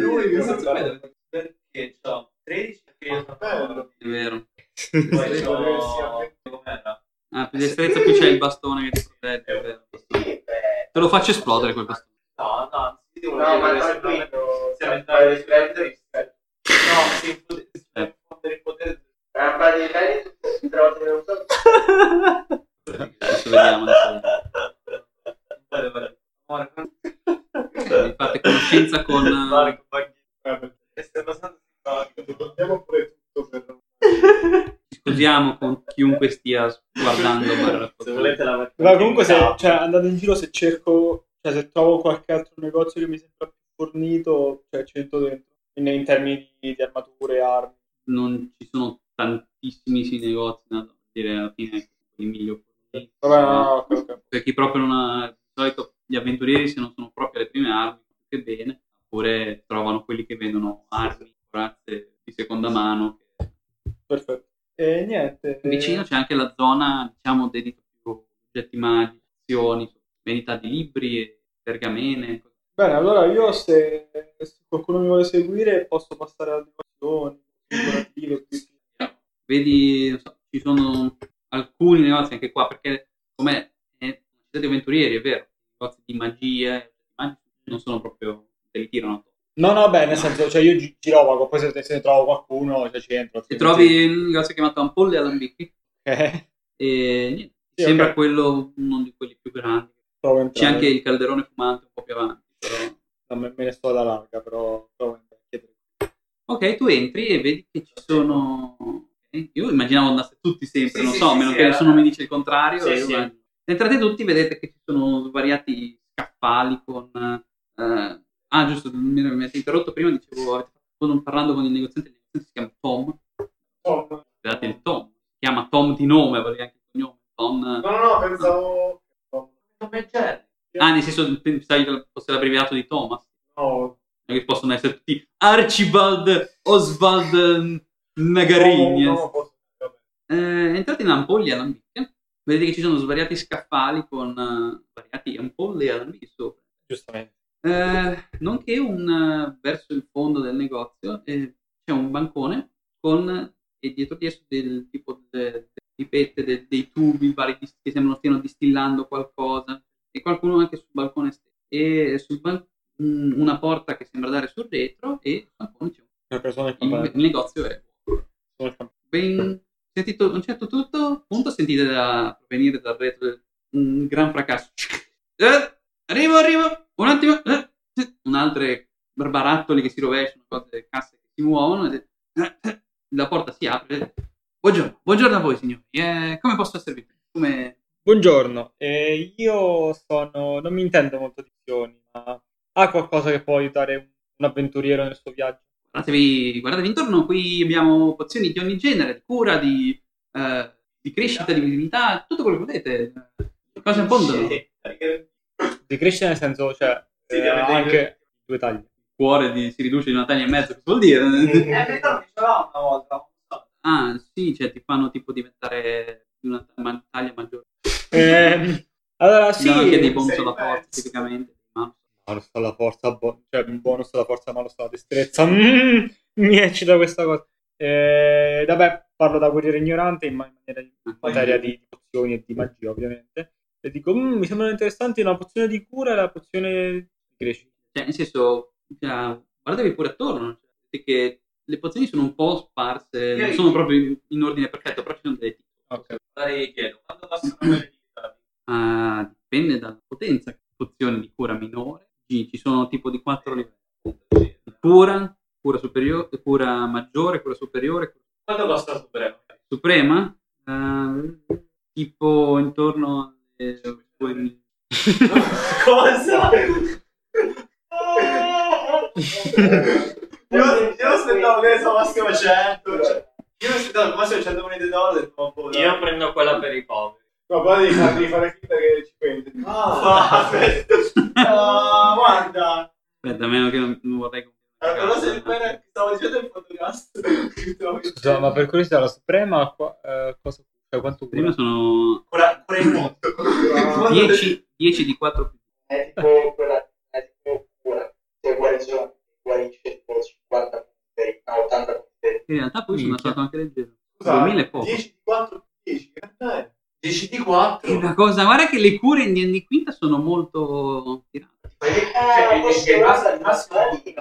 Perché c'ho tredici perché io sono bello. È vero. Poi c'ho... com'era? Ah, per destrezza più c'è il bastone che ti protegge, è vero. sì, beh, Te lo faccio esplodere quel bastone. No, no, si devo no, ma dire non se è quello. siamo Tra entrati i nel livelli, No, si infonde- si può infondere il potere. tra un paio di livelli, tutte tre volte che lo uso. Adesso vediamo. Adesso. Vale, vale. Amore, Vi fate conoscenza con... Marco, Baghi. Eh, perché Stai abbastanza simpatico. andiamo pure tutto per. Ci scusiamo con chiunque stia guardando. barra Se volete la metto Ma anche comunque in se capo. cioè, andando in giro se cerco, cioè se trovo qualche altro negozio che mi sembra più fornito, cioè ci entro dentro. In, in termini di, di armature, armi. Non ci sono tantissimi negozi da dire alla fine i migliori. Vabbè, no, no, ok, ok. Per chi proprio non ha, di solito gli avventurieri se non sono proprio le prime armi, che bene, oppure trovano quelli che vendono armi, corazze di seconda mano. Perfetto. E niente. Vicino c'è anche la zona, diciamo, dedita più a oggetti magici, azioni, vendita di libri e pergamene. Bene, allora io se, se qualcuno mi vuole seguire posso passare alle devozioni, figurative, qui. Vedi, non so, ci sono alcuni negozi anche qua, perché come è una città di avventurieri, è vero, i negozi di magia e magici non sono proprio, te li tirano. No, no, beh, nel senso, cioè io gi- girovago, poi se, se ne trovo qualcuno, cioè ci entro. E trovi un negozio chiamato Ampolle Alambicchi Eh, e niente, Sì, sembra ok. quello uno di quelli più grandi. provo a C'è entrare. anche il calderone fumante un po' più avanti, però... No, me, me ne sto alla larga, però provo a entrare. chiedere. Ok, tu entri e vedi che ci sono... ok, io immaginavo andasse tutti sempre, Sì, non sì, so, a sì, meno sì, che era- nessuno mi dice il contrario. Sì, io sì. immagino. Entrate tutti, vedete che ci sono svariati scaffali con... eh, ah, giusto, mi mi avete interrotto prima, dicevo, avete fatto- parlando con il negoziante, il negoziante si chiama Tom. Oh, Guardate il Tom, si chiama Tom di nome, avevi anche il cognome. Tom... no, no, no, pensavo. Come Jerry. Ah, nel senso, pensavi che fosse l'abbreviato di Thomas. No, Non è che possono essere tutti Archibald Oswald Nagarini. no, no, posso- vabbè. Eh, entrate in ampolli alambicche, vedete che ci sono svariati scaffali con uh, svariati ampolle alambicche sopra. Giustamente. Eh, nonché un, uh, verso il fondo del negozio eh, c'è un bancone con e dietro di esso del tipo delle pipette, de, dei tubi vari che sembrano stiano distillando qualcosa e qualcuno anche sul balcone stesso. E sul ban- una porta che sembra dare sul retro e sul bancone c'è Una persona un, il, il negozio è ben sentito un certo tutto punto sentite da provenire dal retro un gran fracasso. Eh, arrivo arrivo un attimo eh, un altro barbarattoli che si rovesciano, cose, casse che si muovono e, eh, eh, la porta si apre. Buongiorno, buongiorno a voi signori, eh, come posso servirvi? Come... Buongiorno, eh, io sono, non mi intendo molto di azioni, ma ha qualcosa che può aiutare un, un avventuriero nel suo viaggio? Guardatevi, guardatevi intorno, qui abbiamo pozioni di ogni genere, di cura, di, eh, di crescita, di visibilità, tutto quello che volete. Cosa abbondano? Di crescita nel senso, cioè, Sì, eh, avete- anche due tagli. Il cuore di, si riduce di una taglia e mezzo, che vuol dire? Eh, ricordo che c'era una volta. Ah, sì, cioè ti fanno tipo diventare di una ma- taglia maggiore. Eh, allora, Sì, danno anche dei sì, bonus sei alla pezzo. forza, tipicamente. Ma bonus alla forza, bo- cioè un bonus alla forza, malus alla destrezza. Mm, mi eccita questa cosa. Eh, vabbè, parlo da guerriero ignorante in ma- in maniera di in materia di pozioni e di magia, ovviamente. E dico, "Mm, mi sembrano interessanti la pozione di cura e la pozione di crescita." cioè, nel senso, cioè, guardatevi pure attorno, cioè, vedete che le pozioni sono un po' sparse, non sono proprio in, in ordine perfetto, però ci sono dei tipi. Ok. Dai, chiedo, quando passano quelle digitali? Ah, dipende dalla potenza. Pozioni di cura minore, ci, ci sono tipo di quattro livelli. Cura, cura superiore, cura maggiore, cura superiore, cura Quanto costa la Suprema? suprema, eh, tipo intorno alle duemila. Cosa? Io, io aspettavo che ne so massimo cento. Cioè, io aspettavo che massimo cento monete d'oro. Ho detto, ma boh, dai. Io prendo quella per i poveri. No, poi devi fare, devi fare finta che ci pensi. Ah, aspetta. Ah, guarda. Aspetta, a meno che non, non vorrei Allora, cosa sempre stavo dicendo il podcast. Scusa, ma per curiosità la Suprema qua- eh, cosa, cioè, quanto Prima cura? sono Ora, ora in mondo. dieci, dieci di quattro più. È tipo quella, è tipo cura, se guarigione, guarisce tipo cinquanta punti, no, ottanta punti. In realtà poi sono Minchia. stato anche leggero. Scusa, duemila e poco. dieci di quattro dieci, che cazzo è? dieci di quattro. È una cosa, guarda che le cure in D and D Quinta sono molto tirate. Eh, posso il massimo- il il massimo-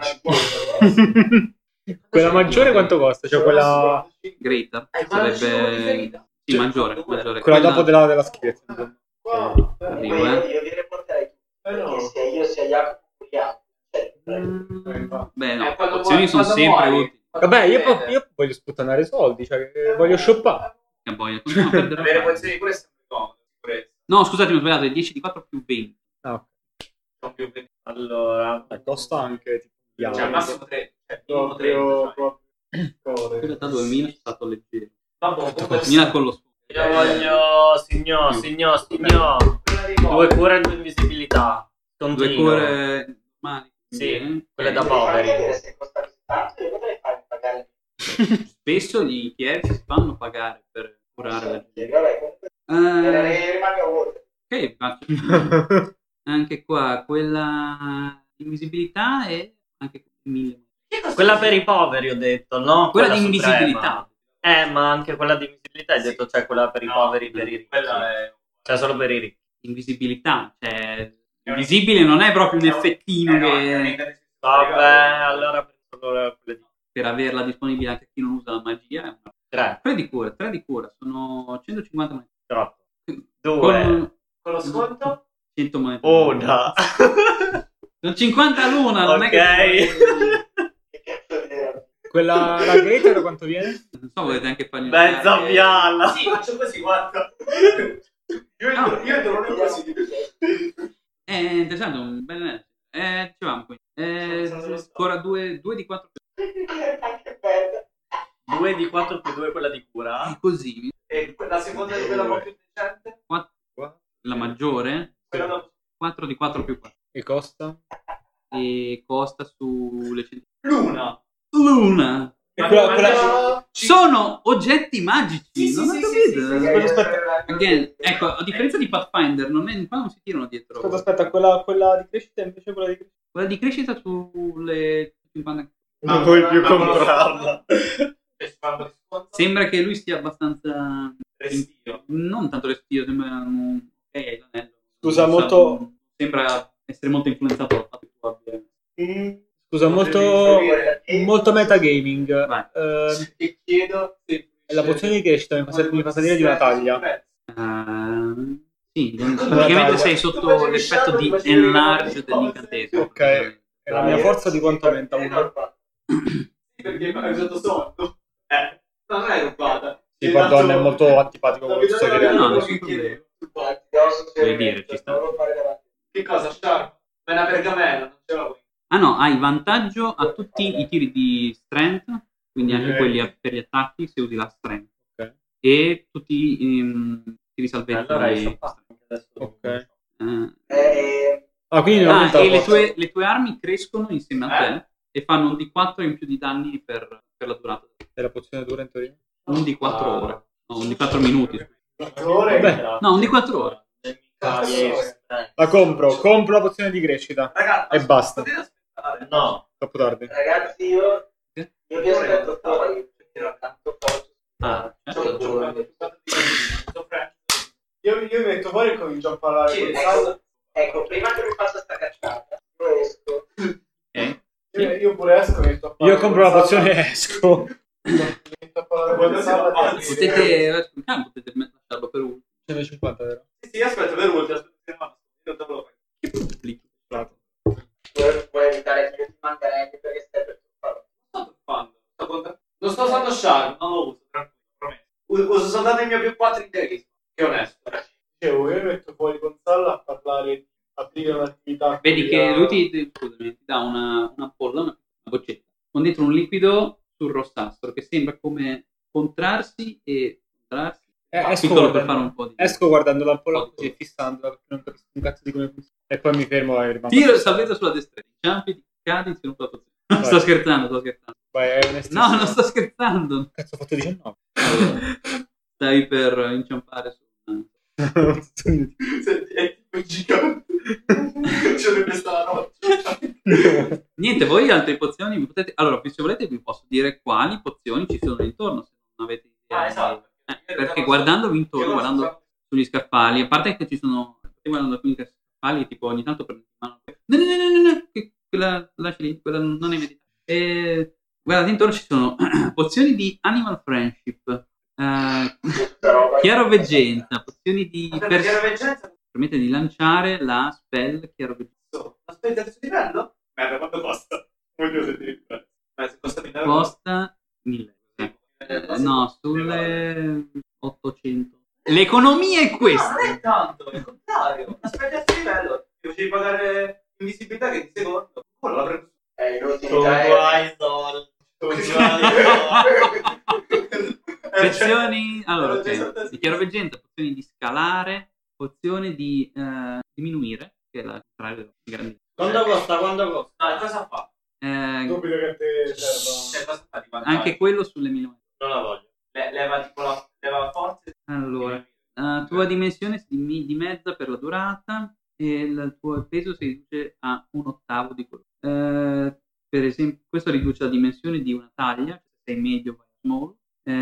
massimo. Quella maggiore quanto costa? Cioè quella, Greater Hai quella vicino sarebbe preferita? sì, maggiore, maggiore. quella dopo della, della schifezza. insomma. Qua, eh, Arrivo, Io, eh. io vi riporterei tutti, eh, no. perché sia io sia Jacopo curiamo. Cioè, Mm, Beh, no, Eh, quando le pozioni muori- sono quando sempre muori. utili. Vabbè, io, po- io voglio sputtanare soldi, cioè eh, voglio shoppare. Che poi continuiamo a perdere Avere la palla. pozioni pure è sempre comodo. Sicurezza. No, scusate, mi ho sbagliato, è dieci di quattro più venti. Ah, ok. Sono più venti. Allora, Eh, costa anche tipo un Cioè, al diavolo. massimo tre. Cioè, minimo trenta. Proprio, Cioè. proprio. In realtà duemila è stato leggero. Vabbè, comunque duemila con lo sfondo. io voglio, signor, signor, signor, quella di due cure e due invisibilità. Due Continuo. cure normali. Sì, eh. quelle da Eh, poveri. Fammi vedere se costa così tanto, io potrei farmi pagare. Spesso gli chierici si fanno pagare per curare la gente. Vabbè, comunque, Eh, rimane a vuoto. ok, faccio. Anche qua, quella di invisibilità e anche mille. Quella per i poveri ho detto, no? Quella di suprema. invisibilità. Eh, ma anche quella di invisibilità hai detto, cioè quella per i No, poveri, per i ricchi. Quella è... Cioè solo per i ricchi. Invisibilità, cioè invisibile non è proprio un effettino Eh, no, che è- Vabbè, allora prendo solo quelle di per averla disponibile anche a chi non usa la magia è una... tre. tre di cura, tre di cura, sono centocinquanta monete. Troppo. Due. Con Con lo sconto? cento monete. Una. Sono cinquanta l'una, non è Ok. che... Che cazzo di... Quella, la Gator quanto viene? Non so, volete anche fargli... Mezza eh, pialla. Sì, faccio così, guarda. Io No. entro, io entro proprio così. È interessante, un bel anello. Eh, dicevamo qui. Eh, Sono- sono- ancora due, due di quattro. Anche bello. due di quattro più due quella di cura. È così. E la seconda di quella un po' più decente? quattro, la maggiore, Quella dopo. quattro di quattro più quattro. E costa? E costa sulle cento. L'una. L'una. E quella- quella- Sono oggetti magici. Sì, sì, non ho sì, capito. sì, sì, Aspetta, aspetta. Again, ecco, a differenza di Pathfinder, non, è, qua non si tirano dietro. Aspetta, aspetta, quella, quella di crescita invece quella di crescita. Quella di crescita sulle cinquanta. Non vuoi più comprarla. Sembra che lui sia abbastanza Restio. non tanto restio, sembra un ok, hai l'anello. Scusa, Non sa- molto- sembra essere molto influenzato dal fatto che tu abbia. Scusa, molto, molto metagaming. Vai. Eh, Ti chiedo se la pozione di crescita mi fa, mi fa salire di una taglia. Uh, sì, praticamente sei sotto l'effetto di enlarge dell'incantesimo. Ok. E la mia forza di quanto aumenta? Uno? perché hai usato soldo. Eh, non è rubata. Sì, pardon, è molto antipatico come sto No, chiedendo. nessun problema. Vuoi dire, ci sta. Che cosa? Sharp? Ma è una pergamena, non ce l'ho. Ah no, hai vantaggio a tutti i tiri di strength, quindi anche Ok. quelli a- per gli attacchi se usi la strength. Ok. E tutti i um, tiri salvezza. Allora hai di- shoppato anche adesso. Ok. Eh, Ah, quindi non ah, aumenta e la le forza. tue, le tue armi crescono insieme a te e fanno un D quattro in più di danni per, per la durata. E la pozione dura in teoria? Un D quattro ore. No, un D quattro minuti. Vabbè. No, un D quattro ore. La compro, compro la pozione di crescita. Ragazzi, E basta. potete aspettare? No. Troppo tardi. Ragazzi, io, io vi aspetto fuori perché ero tanto forte. Ah, Io, io mi metto fuori e comincio a parlare Sì, con ecco. Sal. Ecco, prima che mi faccia sta cacciata, io esco. ok. Io, io pure esco e mi metto a parlare Io compro la con pozione Sal. e esco. Mi metto a parlare con Sal e- Potete, ah, potete lasciarlo per ultimo. centocinquanta, vero? Sì, sì, aspetta per ultimo, aspetta che no, io te lo faccio. Che complicato. Vuoi, vuoi evitare che io ti mancanetti perché stai per farlo. Non sto truffando, sto contando. Non sto usando Sharp, non lo uso, tranquillo, promesso. U- Uso soltanto il mio più quattro in carisma, che è onesto. Dicevo, io mi metto fuori con Sal a parlare, a aprire un'attività. Vedi che a- lui ti, ti- scusami, ti dà una, una ampolla, una, una boccetta, con dentro un liquido sul rossastro che sembra come contrarsi e contrarsi. Eh, esco, Piccolo per guardando, fare un po' di... esco guardando l'ampolla po' di- così e fissandola perché non capisco un cazzo di come funziona. E poi mi fermo e rimango. Tiro salvezza sulla destrezza, inciampi, cadi, ti rompo la pozione. Non Vai. sto scherzando, sto scherzando. Vai, è onestissimo. No, non sto scherzando. Cazzo, ho fatto diciannove. Stai per inciampare su una... Senti, è tipo gigante. Ce l'ho messa la notte. Niente, voi altre pozioni vi potete... Allora, se volete vi posso dire quali pozioni ci sono intorno, se non avete idea. Ah, esatto. Eh, perché guardandovi intorno, guardando sugli scaffali, a parte che ci sono... guardando alcuni scaffali, tipo ogni tanto prendo in mano... No, no, no, no, no, no, che quella lasci lì, quella non è meditata. E guardate intorno ci sono pozioni di animal friendship, eh, chiaroveggenza, pozioni di... Aspetta, pers- chiaroveggenza? permette di lanciare la spell chiaroveggenza. Aspetta, adesso livello? Merda, quanto costa? Voglio sentire. Ma se costa mille euro? Costa mille. No, sulle ottocento. L'economia è No, questa. non è tanto, è il contrario. Aspetta il livello. Ti facevi pagare invisibilità che di secondo. Quello l'avrei preso. È Con inutilità. è- guai soldi. Con guai soldi. Pozioni, allora, Era già ok. saltato. Di chiaroveggenza, pozioni di scalare, pozione di eh, diminuire, che è la contrario della grande. Quando costa? Quando costa? No, cosa fa? Eh, Dubito che te serva. Cioè, cosa fa di vantaggio? anche quello sulle mille. Non la voglio. Le- leva tipo la, leva la forza. Allora, la tua dimensione si dim- dimezza per la durata e il tuo peso si riduce a un ottavo di quello. Eh, per esempio, questo riduce la dimensione di una taglia, se sei medio vai small.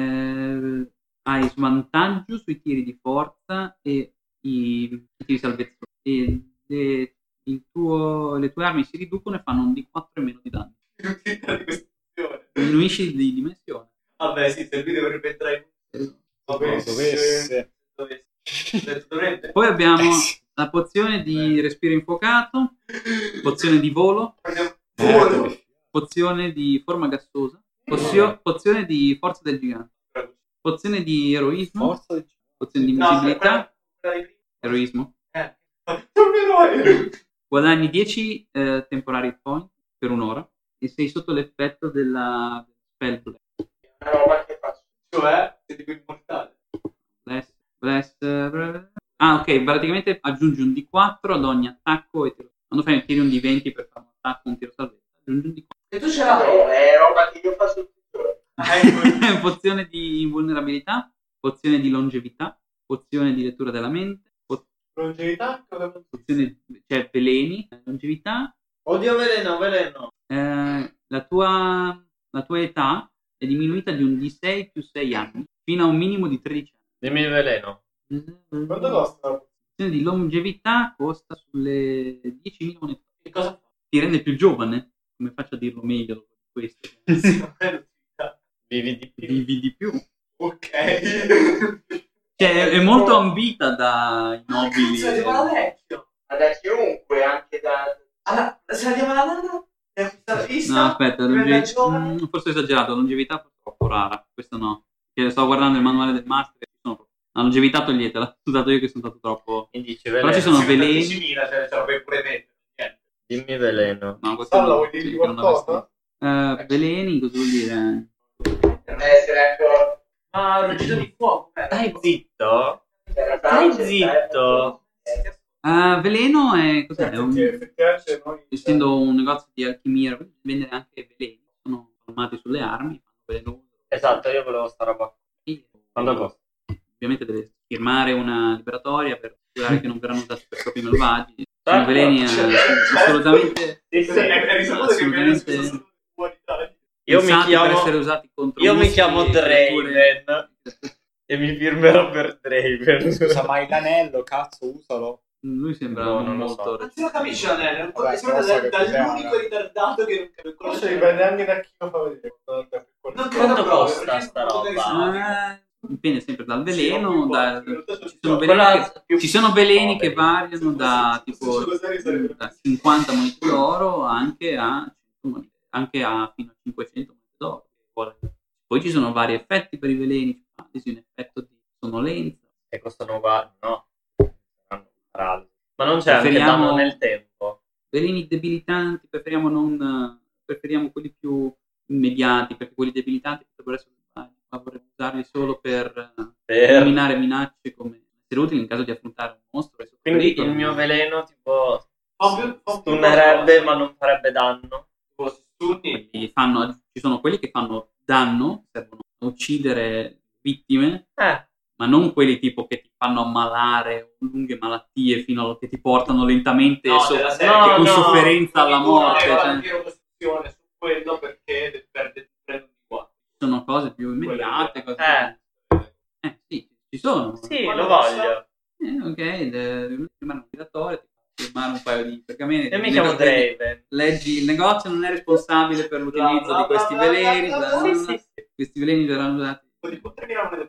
Eh, hai svantaggio sui tiri di forza e i, i tiri salvezza. E le, il tuo, le tue armi si riducono e fanno un D quattro e meno di danno. L'utilità di questa opzione. Diminuisci di dimensione. Vabbè, sì, se il video per ripetere Dovesse- Dovesse. dovesse. Dovrebbe. Poi abbiamo Eh sì. la pozione di respiro infuocato, pozione di volo, Prendiamo Eh, volo. pozione di forma gassosa, pozio- pozione di forza del gigante, pozione di eroismo, Forza di... pozione di No, invisibilità, aspetta, quella di prima. eroismo. Eh. Sono un eroe. Guadagni dieci eh, temporary point per un'ora e sei sotto l'effetto della spell bless. È una roba che faccio. Cioè, sei tipo immortale. Bless, bless, eh, ah, ok, praticamente aggiungi un D quattro ad ogni attacco e tiro. Quando fai tiri un D venti per fare un attacco, un tiro salvezza, aggiungi un D quattro. E tu ce No, l'hai. è roba che io faccio tutto il giorno. Ah, ecco. Pozione di invulnerabilità, pozione di longevità, pozione di lettura della mente, po- Longevità? Cosa vuol dire? pozione, cioè veleni, longevità, Oddio, veleno, veleno. eh, la, tua, la tua età è diminuita di un D sei più sei anni, fino a un minimo di tredici Dimmi il veleno. anni. Quanto costa? La pozione di longevità costa sulle diecimila monete. Che cosa fa? Ti rende più giovane? Come faccio a dirlo meglio dopo questo? Vivi di più. Vivi di più. Ok. Cioè, è molto ambita dai nobili. Se la diamo alla vecchio. Ma da chiunque, anche da... Allora, se la diamo alla nonna? È acquistata fissa? No, aspetta, Diventa longe- giovane? mm, forse ho esagerato, longevità è troppo rara, questo no. Perché stavo guardando il manuale del master e ci sono proprio... La longevità toglietela, scusate io che sono stato troppo... Mi dici Però veleno. ci sono veleni... diecimila, cioè ce la puoi pure mettere. Niente. Dimmi veleno. No, questo Salla, no, vuoi dirgli che non qualcosa? avresti- Eh, veleni, cosa vuol dire? Per me essere ecco... Ma ruggito di fuoco, eh. Stai zitto. C'era Stai tanto, zitto. Eh, veleno è... cos'è? È un- Perché effettivamente noi... essendo un negozio di alchimia, vendere anche veleni, sono formati sulle armi, fanno veleno. Esatto, io volevo sta roba. Quanto costa? Ovviamente deve firmare una liberatoria per assicurare che non verranno usati per scopi malvagi. Sono Certo. veleni eh, assolutamente... Sì, sì. È, è risaputo che viene assolutamente su qualità. Io mi pensati per chiamo essere usati contro Io mi mostri chiamo e creature- Draven e mi firmerò per Draven. Scusa, ma hai l'anello, cazzo, usalo. Lui sembra No, non non lo molto... so. Anzi, lo capisci l'anello? È un po' Vabbè, che sembra però so da- che cos'è, dall'unico eh. ritardato che non capisce Forse dipende anche da chi lo fa vedere. Non Quanto credo proprio, costa perché sta sono tutte roba? risate. Eh, dipende sempre dal veleno, Sì, da- in realtà sono ci sono più- veleni, quella che- più- ci sono veleni che poveri. variano da Se tipo fosse così sarebbe- da cinquanta monete d'oro anche a cento monete, anche a fino a cinquecento monete d'oro. Poi ci sono vari effetti per i veleni, ad esempio un effetto di sonnolenza. E costano uguali, no? Saranno rari. Ma non c'è anche Preferiamo- danno nel tempo. Veleni debilitanti preferiamo non preferiamo quelli più immediati, perché quelli debilitanti potrebbero essere sbagliati, ma vorremmo usarli solo per Per... eliminare minacce come essere utili in caso di affrontare un mostro. e Quindi pericolo. il mio veleno tipo Fa più- fa più stunnerebbe cosa. ma non farebbe danno. Tipo, se stunni, Quelli fanno, ci sono quelli che fanno danno, servono a uccidere vittime, Eh, ma non quelli tipo che ti fanno ammalare o lunghe malattie fino a che ti portano lentamente No, so- della serie no, che con no, sofferenza alla quindi tu non morte. hai la Cioè, piena costruzione su quello perché perde prende di qua. sono cose più immediate. Cose Eh. eh sì, ci sono. sì, Quando lo costa? voglio. Eh, ok, devi firmare un filatore, ti fa firmare un paio di pergamenti. Io mi Il chiamo nego- Draven. Leggi, il negozio non è responsabile per l'utilizzo Bla, bla, di questi bla, bla, veleni. bla, bla, bla, bla, Sì, bla. sì, sì. Questi veleni verranno usati. Tipo tremila monete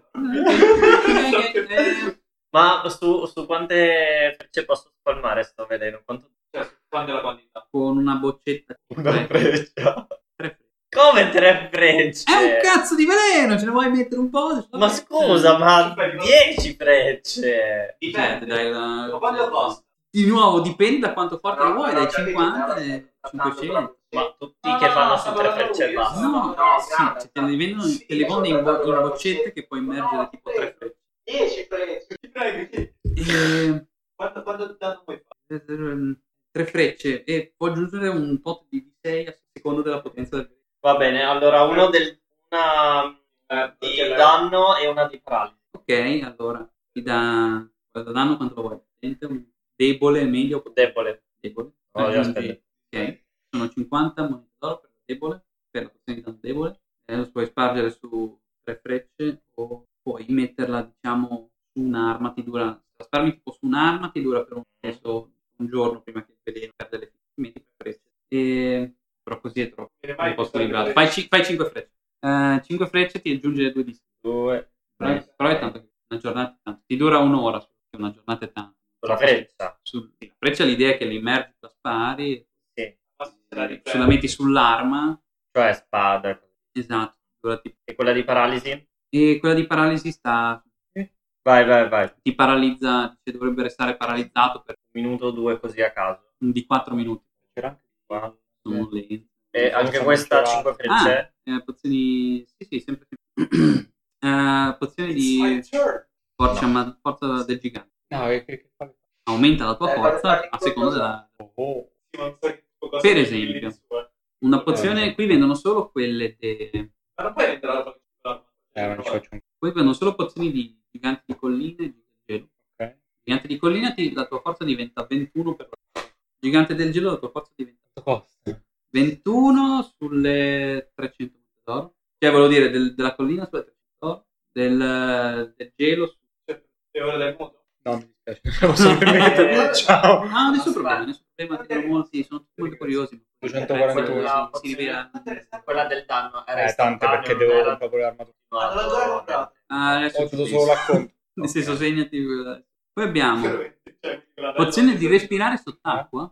Eh, Ma su, su quante frecce posso spalmare sto veleno? Quanto... Cioè, quando è la quantità? con una boccetta. Una Tre- freccia. tre frecce. Come tre frecce? È un cazzo di veleno, ce ne vuoi mettere un po'? Ma scusa, ma Ci fai- dieci frecce. Dipende. Dai, la- Ma quando costa? Di nuovo, dipende da quanto forte No, lo vuoi, no, dai ho capito, cinquanta no, e sto cinquecento. Ma tutti No, che no, fanno no, su sto tre parlando frecce e lui, basta. No, No, sì, no, cioè, te le vendono, te le vendono in, bo- in boccette che puoi immergere tipo tre frecce. dieci frecce. Ti prego, chi- E, quanto, quanto danno vuoi fare? ehm, tre frecce e può aggiungere un tot di sei a seconda della potenza del veleno. Va bene, allora uno del... una Eh, di perché la- danno e una di paralisi. Ok, allora ti dà guarda, danno quanto lo vuoi? Sente un debole, medio, Debole. debole. Oh, io Aggiungi- aspetta. ok, sono cinquanta monete d'oro per la debole, per la pozione di danno debole. E lo puoi spargere su tre frecce o puoi metterla, diciamo, su un'arma, ti dura, se la sparmi tipo su un'arma ti dura per un, penso, un giorno prima che il veleno perde le metti tre frecce. E, però così è troppo, Viene è mai un po' questa squilibrato. freccia? Fai, ci- fai cinque frecce. Eh, cinque frecce ti aggiunge due di Due. però, però è tanto che una giornata è tanto. Ti dura un'ora, perché una giornata è tanto. Sulla freccia. Su, sì, la freccia l'idea è che l'immergi, la spari, Sì. Ma se la se riprendo. la metti sull'arma, Cioè spada. esatto, dura tipo- E quella di paralisi? e quella di paralisi sta, Vai, vai, vai. Un ti paralizza, cioè dovrebbe restare paralizzato per minuto o due così a caso. un di quattro minuti. C'era anche qua. Sono lenti. E anche questa cinque frecce? Ah, eh, pozioni, sì sì, sempre eh, pozioni It's my di turn. forza, ma- forza del gigante. No, che, che, che fa? Aumenta la tua Eh, forza fare a seconda della... Oh, Sì, ma mi sa che tipo cosa Per di- esempio. di su, eh. Una pozione, qui vendono solo quelle de... Ma non puoi vendere la tua eh, ma ci faccio un... Poi vengono solo pozioni di giganti di colline e di gelo. Ok. Gigante di collina ti, la tua forza diventa ventuno per la gigante del gelo la tua forza diventa Costa. ventuno sulle trecento monete d'oro. Cioè volevo dire del- della collina sulle trecento d'oro, del, del gelo su... Le ore del mondo. No, mi dispiace, non ce la posso permettere. Ciao. Ah, nessun problema, nessun problema, ti dicono molti, sono tutti molto curiosi. duecentoquarantuno. Si, si rivela... Quella del danno era Eh, tante istantaneo, perché non devo era comprare pure l'armatura. Ah, non l'ho ancora comprato. Ah, adesso Ho ci dato penso. solo l'acconto. Nel senso, segnati quella. Poi abbiamo Cioè, pozione di respirare sott'acqua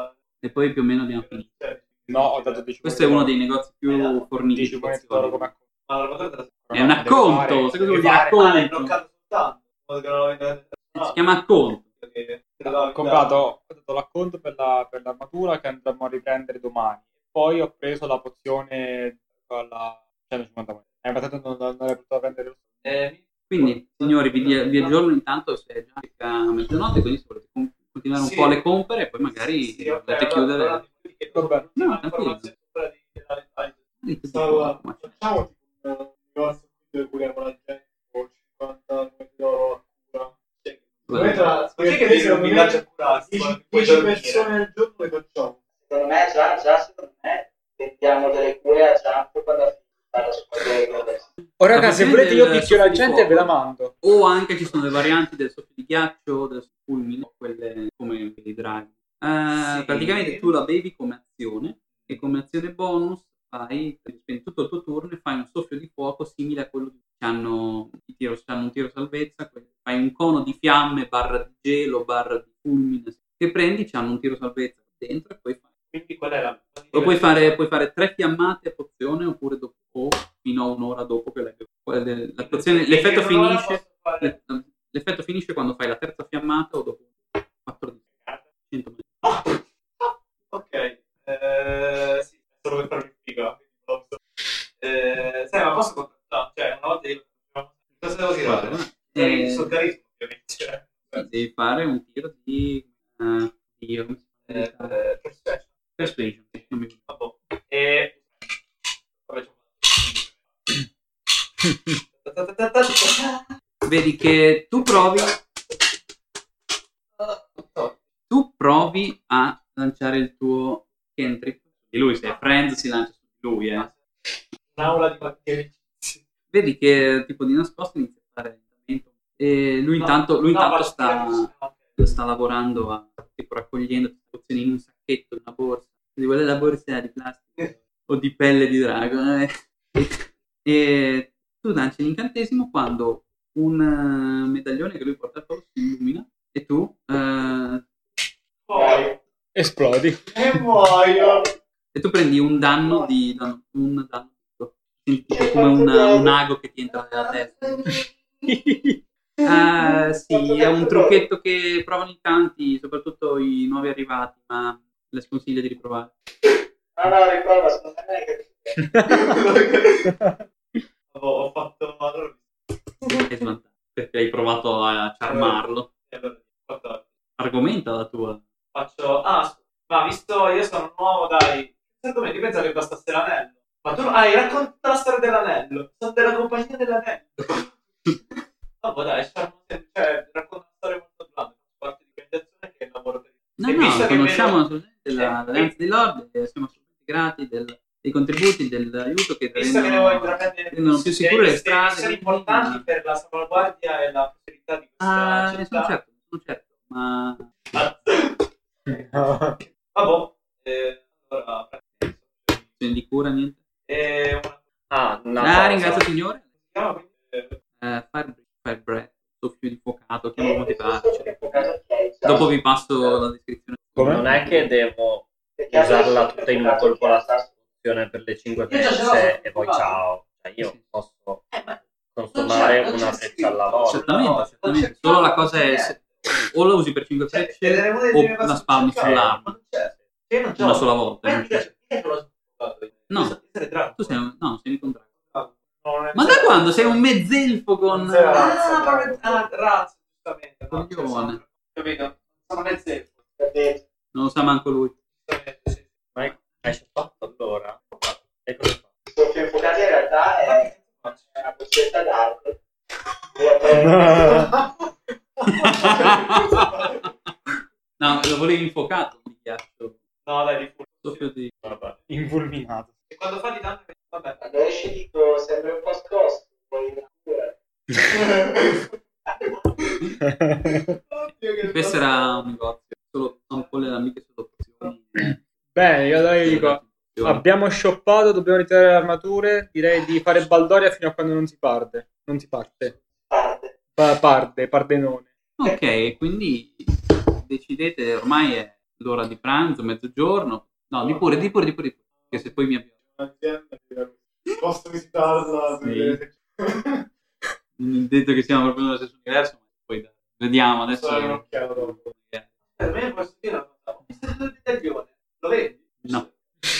e poi più o meno abbiamo finito. No, ho dato dieci Questo è uno dei negozi più forniti. dieci monete d'oro come acconto. Ma l'armatura te la sei È un acconto, sai cosa vuol dire Ah, l'hai acconto? bloccato soltanto. In modo che non la vedo- Si chiama acconto. Ho comprato, ho dato l'acconto per, la, per l'armatura che andremo a riprendere domani. Poi ho preso la pozione con la centocinquanta monete. Eh, ma tanto non, non avrei potuto prendere lo Eh, Quindi, signori, vi, di- vi aggiorno intanto se è già circa mezzanotte, quindi se volete con- continuare un Sì. po' le compere e poi magari sì, ok, volete allora- chiudere. allora ti chiedo Vabbè. una No, tranquillo. informazione sopra di- della- Dite Stavo- un po', ma- Facciamo tipo un negozio dove curiamo la gente con cinquanta monete d'oro a cura. Guarda, Secondo me tra- Perché che secondo devi un me villaggio a curarsi? dieci Puoi dieci dormire. persone al giorno le facciamo. Secondo me già, già secondo me mettiamo delle cure a Jump quando fa la sua adesso. Oh La raga, se pozione volete io del picchio la soffio di gente e ve la fuoco. mando. O anche ci sono le varianti del soffio di ghiaccio, del fulmine, quelle come i draghi. Eh, Sì. praticamente tu la bevi come azione e come azione bonus fai, spendi tutto il tuo turno e fai un soffio di fuoco simile a quello di che hanno, i tiro, hanno un tiro salvezza, quindi fai un cono di fiamme barra di gelo barra di fulmine che prendi, hanno un tiro salvezza dentro e poi fai. Quindi qual è la... Lo puoi fare, puoi fare tre fiammate a pozione oppure dopo, o fino a un'ora dopo che l'hai bevuto. La pozione- L'effetto Perché un'ora finisce. posso fare- L'effetto finisce quando fai la terza fiammata o dopo quattro di cento metri. Ok, eh, sì, è solo per farmi figa. quindi posso- Eh, sai, ma posso contattare? Cioè, una volta io... Cosa devo tirare? Guarda, Eh, eh, sul carisma, ovviamente. Cioè, devi fare un tiro di, eh, di come si eh, chiama? eh, persuasion. Persuasion. Non mi- Vabbè. E... Vabbè, Vedi che tu provi, tu provi a lanciare il tuo cantrip. E lui, se è friend, si lancia su di lui, eh. Un'aula di batteri. Vedi che tipo di nascosto inizia a fare lentamente. E lui intanto, lui intanto sta, sta lavorando a, tipo raccogliendo le pozioni in un sacchetto, in una borsa. Di quelle la borsa di plastica o di pelle di drago. eh. E tu lanci l'incantesimo quando un eh, medaglione che lui porta al collo si illumina e tu eh, Poi... Esplodi. E muoio. e tu prendi un danno di danno, un danno tipo come una- un ago che ti entra nella testa. Ah, sì, è un trucchetto che provano in tanti, soprattutto i nuovi arrivati, ma le sconsiglio di riprovare. No, no, riprova, secondo me è che... Ho, ho fatto... Allora... È svantaggio, perché hai provato a charmarlo. allora, ho fatto... Argomenta la tua. Faccio... Ah, ma visto io sono nuovo, dai... Secondo me ti pensa che bastasse l'anello? Ma tu hai raccontato la storia dell'anello. Sono della compagnia dell'anello. Vabbè, dai, cioè, racconta una storia molto blanda. Faccio parte di organizzazione che lavoro per... No, E no, visto che conosciamo vedo- assolutamente la- l'Alleanza dei Lord e siamo assolutamente grati del- dei contributi, dell'aiuto che Visto che devo rendono, intraprendere rendono più sicure le queste strade. missioni quindi- importanti per la salvaguardia e la prosperità di questa Ah, ne sono città. certo, ne sono certo, ma Ah. Vabbè, eh, allora, se di cura niente. eh, una... Ah, una Ah, cosa. ringrazio signore. si chiama quindi, eh, Eh, fire, fire breath, soffio di fuocato, chiamo come ti piace. Ok, Dopo vi passo la descrizione. Come? Non è che devo Perché usarla adesso tutta in un il colpo la fuocato stazione per le cinque Io già ce l'ho frecce sul e poi fuocato. ciao. Cioè io Sì. posso eh, ma consumare non c'è- non una c'è freccia alla scritto. volta. Certamente, no, certamente. non c'è- Solo la non cosa c'è è se- o la usi per cinque Cioè, frecce vedere una delle o prime cose la sul spawni fuocato, sull'arma. ma non c'è. Io non Una c'ho- sola volta. Ma eh. mi piace, io non l'ho sfuocato. No. Io so essere drago. Tu sei un... No, sei un contrario. Non è- Ma da quando sei un mezzelfo con... Non sei la Ah, razza, proprio- ah, razza, giustamente. no, Coglione. cioè, sono- Capito? Sono nel zeppo. Non lo sa manco lui. Giustamente, sì. Ma hai hai fatto allora? E cosa fa? soffio infuocato in realtà è è una boccetta d'acqua No, lo volevi infuocato di ghiaccio. No, dai, di full. Soffio di... Vabbè. Infulminato. E quando fa di tanto, vabbè. Allora esci dico sempre un po' scosso, poi Questo era un negozio, solo ampolle d'amiche solo pozioni. Bene, io dai dico, abbiamo shoppato, dobbiamo ritirare le armature, direi di fare baldoria fino a quando non si parte. Non si parte. parte. Pa- parte, pardenone. Ok, quindi decidete, ormai è l'ora di pranzo, mezzogiorno. No, di pure, di pure, di pure, di pure. Che se poi mi abbiamo... Un'azienda che posso visitarla, Sì. vedere Non è detto che siamo proprio nello stesso universo, ma poi dai, vediamo se adesso. c'è un'occhiata dopo. Per me posso dire una cosa. Ho visto il medaglione. Lo vedi? No,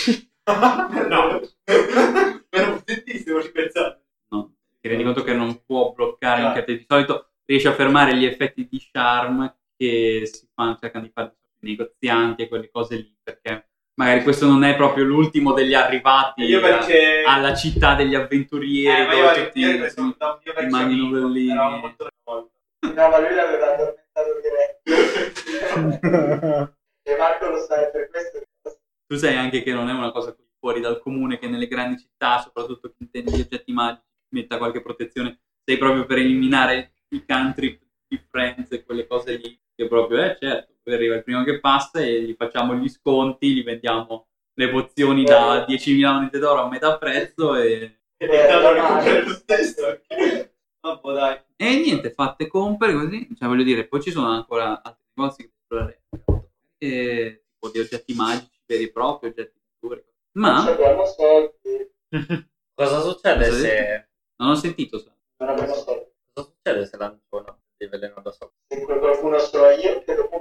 No. Meno potentissimo, ci pensate. no, ti rendi conto che non può bloccare Ah. in catena. Di solito riesce a fermare gli effetti di charm che si fanno, cercano di fare i negozianti e quelle cose lì, perché magari questo non è proprio l'ultimo degli arrivati Io perché... a- alla città degli avventurieri, Eh, ma dove io, tutti io ho preso si- da un mio i vecchio maghi amico. novellini. Eravamo molto una volta. No, ma lui l'aveva addormentato diretto. E Marco lo sa, e per questo... Tu sai anche che non è una cosa così fuori dal comune che nelle grandi città, soprattutto chi intende gli oggetti magici, metta qualche protezione, sei proprio per eliminare i cantrip di Friends e quelle cose lì, che proprio, eh certo, poi arriva il primo che passa e gli facciamo gli sconti, gli vendiamo le pozioni da diecimila monete d'oro a metà prezzo e... Ed è stato che comprare lo stesso. Vabbè, dai. E niente, fatte compere così, cioè voglio dire, poi ci sono ancora altri negozi che esplorare, e tipo di oggetti magici veri e propri, oggetti futuri. Non Ma abbiamo soldi. Cosa succede Cosa hai se... non ho sentito, sai. Non abbiamo soldi. Cosa succede se lancio una di veleno da sopra? Se qualcuno sono io, che dopo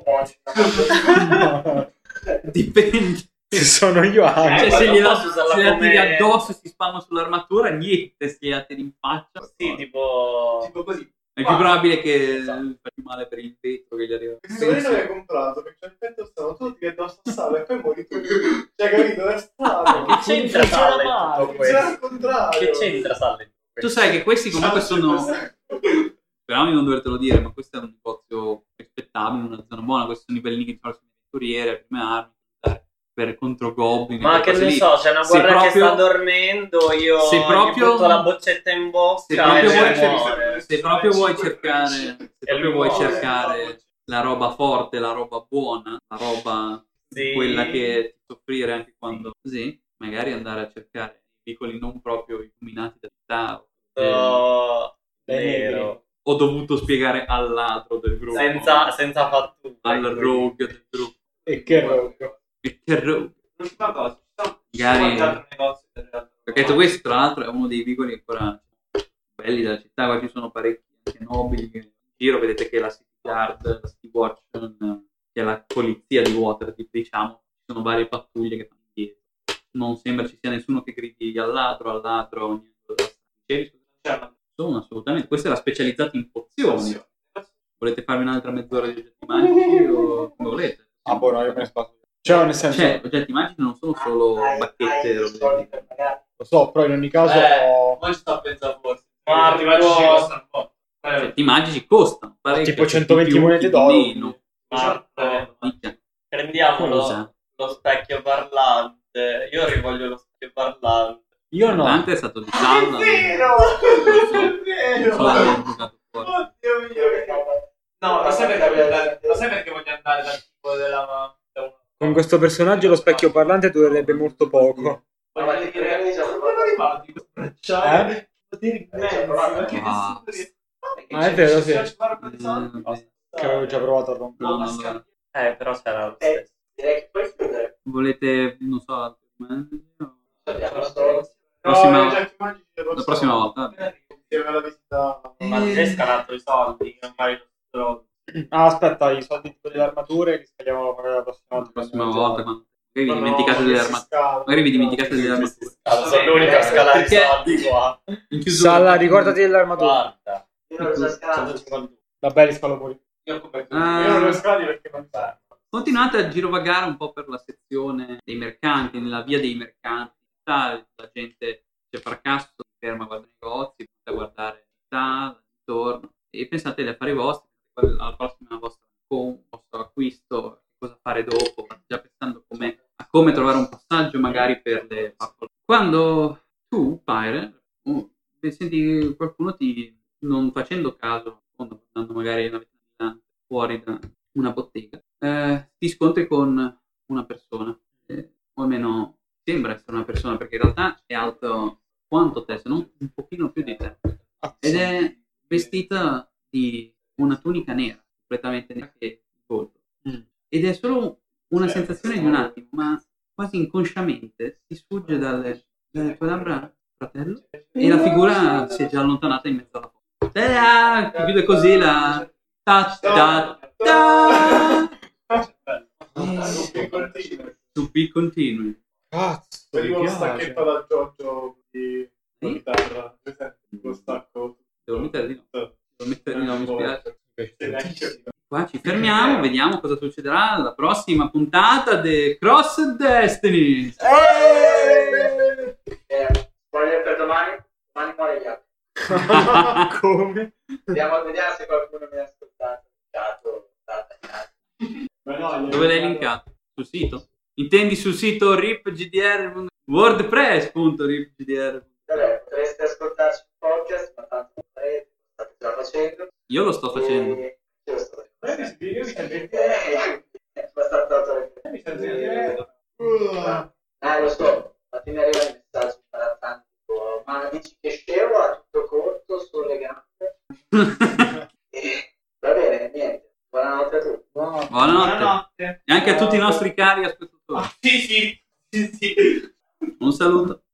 muoio. Dipende. Se sono io anche. Cioè, se non gliela, posso usarla se la come- tiri addosso e si spalma sull'armatura, niente, se la tiri in faccia. Sì, tipo... Tipo così. È più probabile che Esatto. faccia male per il vetro che gli arriva. Questo veleno l'hai comprato perché c'è il petto strano, tutti che addosso a sale e poi muori tu. Cioè, capito? È strano. Che c'entra Salla in tutto Funziona al questo? contrario. Che c'entra Salla in tutto Tu questo? sai che questi comunque Ciao, sono... sempre. Speriamo di non dovertelo dire, ma questo è un negozio rispettabile, una zona buona. Questi sono i bellini che fanno le avventuriere, le prime armi, per contro goblin. Ma e che cose ne lì. so, c'è una Se guardia che proprio- sta dormendo, io se proprio- gli butto la boccetta in bocca se proprio e vuoi- lei muore. Se proprio vuoi cinque cercare, pesci. se E proprio lui vuoi muore. cercare la roba forte, la roba buona, la roba Sì. quella che ti soffrire anche quando così, magari andare a cercare piccoli non proprio illuminati da città. Eh, Oh, Dai, nero. ho dovuto spiegare al ladro del gruppo, Senza, senza fattura. al rogue del gruppo. E che roba. E che rogue. L'ultima cosa, ci sono Magari- qualche altro negozio per realtà. Perché detto questo, tra l'altro, è uno dei vicoli ancora belli della città. Qua ci sono parecchi anche nobili che in giro. Vedete che la City Guard, la City Watch, che è la polizia di Waterdeep, diciamo, ci sono varie pattuglie che fanno dietro. Non sembra ci sia nessuno che gridi al ladro, al ladro, niente da dicevi, C'è sono assolutamente. Questa era specializzata in pozioni. una Volete farmi un'altra mezz'ora di oggetti magici o come volete? Ah, boh, no, io me ne spazio. Cioè, nel senso, Cioè, oggetti magici non sono solo Hai- bacchette e hai i robe soldi così. per pagare. lo so, però in ogni caso... Eh, ma ci sto a pensare forse. Marco! Ti immagini costano un po'. Eh, Oggetti magici costano parecchio. Tipo centoventi chi più, monete chi più d'oro. meno. Marco, Minchia. prendiamo lo, Cosa? lo specchio parlante. Io rivoglio lo specchio parlante. Io no. Dante è stato di Salla. È vero! Non È vero! so dove è bucato fuori. Oddio mio! No, lo sai perché voglio andare, lo sai perché voglio andare dal tipo della... da una- Con questo personaggio lo specchio parlante durerebbe molto poco. Voglio dire, non arrivato di questo bracciale. Poteri immensi, ma che Ah. nessuno- Ah, è vero, sì. Se ci fare per i soldi, Eh, basta. Che avevo già provato a rompere. No, no, no. Eh, però c'era lo Eh, stesso. direi che poi chiudere. Volete, non so, altri argomenti? O- Abbiamo soldi. Prossima- No, i oggetti magici li la posso- prossima volta. Insieme alla visita. Ma te scalato i soldi, non fai lo stronzo. Ah, aspetta, i soldi tipo delle armature li scaliamo magari la prossima La volta. prossima volta, quando magari vi No, dimenticate no, delle si armature. scala. Magari vi dimenticate delle armature. Allora, sono l'unico a scalare i Perché- soldi qua. In chiusura- Salla, ricordati delle armature. Guarda. Io non lo so scalare. centocinquantuno. Vabbè, li scalo pure. Io ho coperto. Ah. Io non lo scali perché non serve. Continuate a girovagare un po' per la sezione dei mercanti, nella via dei mercanti. La gente c'è Farcasso, si ferma a guardare i negozi, a guardare la città, intorno e pensate agli affari vostri, alla prossima vostra, con, vostro acquisto, cosa fare dopo, state già pensando come, a come trovare un passaggio magari per le pappole. Quando tu, Pyre, uh, senti qualcuno ti, non facendo caso, andando magari una veterinariante fuori da una bottega, eh, ti scontri con una persona, eh, o almeno sembra essere una persona, perché in realtà è alto quanto te, se non un pochino più di te, ed è vestita di una tunica nera, completamente nera che il volto, mm. ed è solo una sensazione di un attimo, ma quasi inconsciamente ti sfugge dalle, dalle tue labbra, fratello, e la figura si è già allontanata in mezzo alla foto. Ta-da! Ti chiude così la ta ta ta. Tupi continui. Cazzo, Vedi mi uno piace. stacchetto da Giorgio di Sì? chitarra. Lo stacco. Devo mettere di no. Devo mettere di no, mi spiace. spiace. Qua ci fermiamo, vediamo cosa succederà alla prossima puntata di Cross Destiny. Eh, spoiler per domani, domani muore gli altri. Come? Vediamo, vediamo se qualcuno mi ha ascoltato. Stato, Ma no, Dove l'hai linkato? Sul sito? Intendi sul sito ripgdr wordpress punto ripgdr. Vabbè, potreste ascoltarci il podcast, ma tanto non farete, lo state già facendo. Io lo sto facendo. E... Io lo sto Eh, facendo. mi sento Eh, è abbastanza mi sento dire. Eh, lo so, ma ti mi arrivano i messaggi imbarazzanti, tipo, ma dici che scemo ha tutto corto sulle gambe? E... Va bene, niente, buonanotte a tutti. Buonanotte. Buonanotte. E anche a tutti i nostri cari ascoltatori. Sì, sì, sì, sì. Un saluto.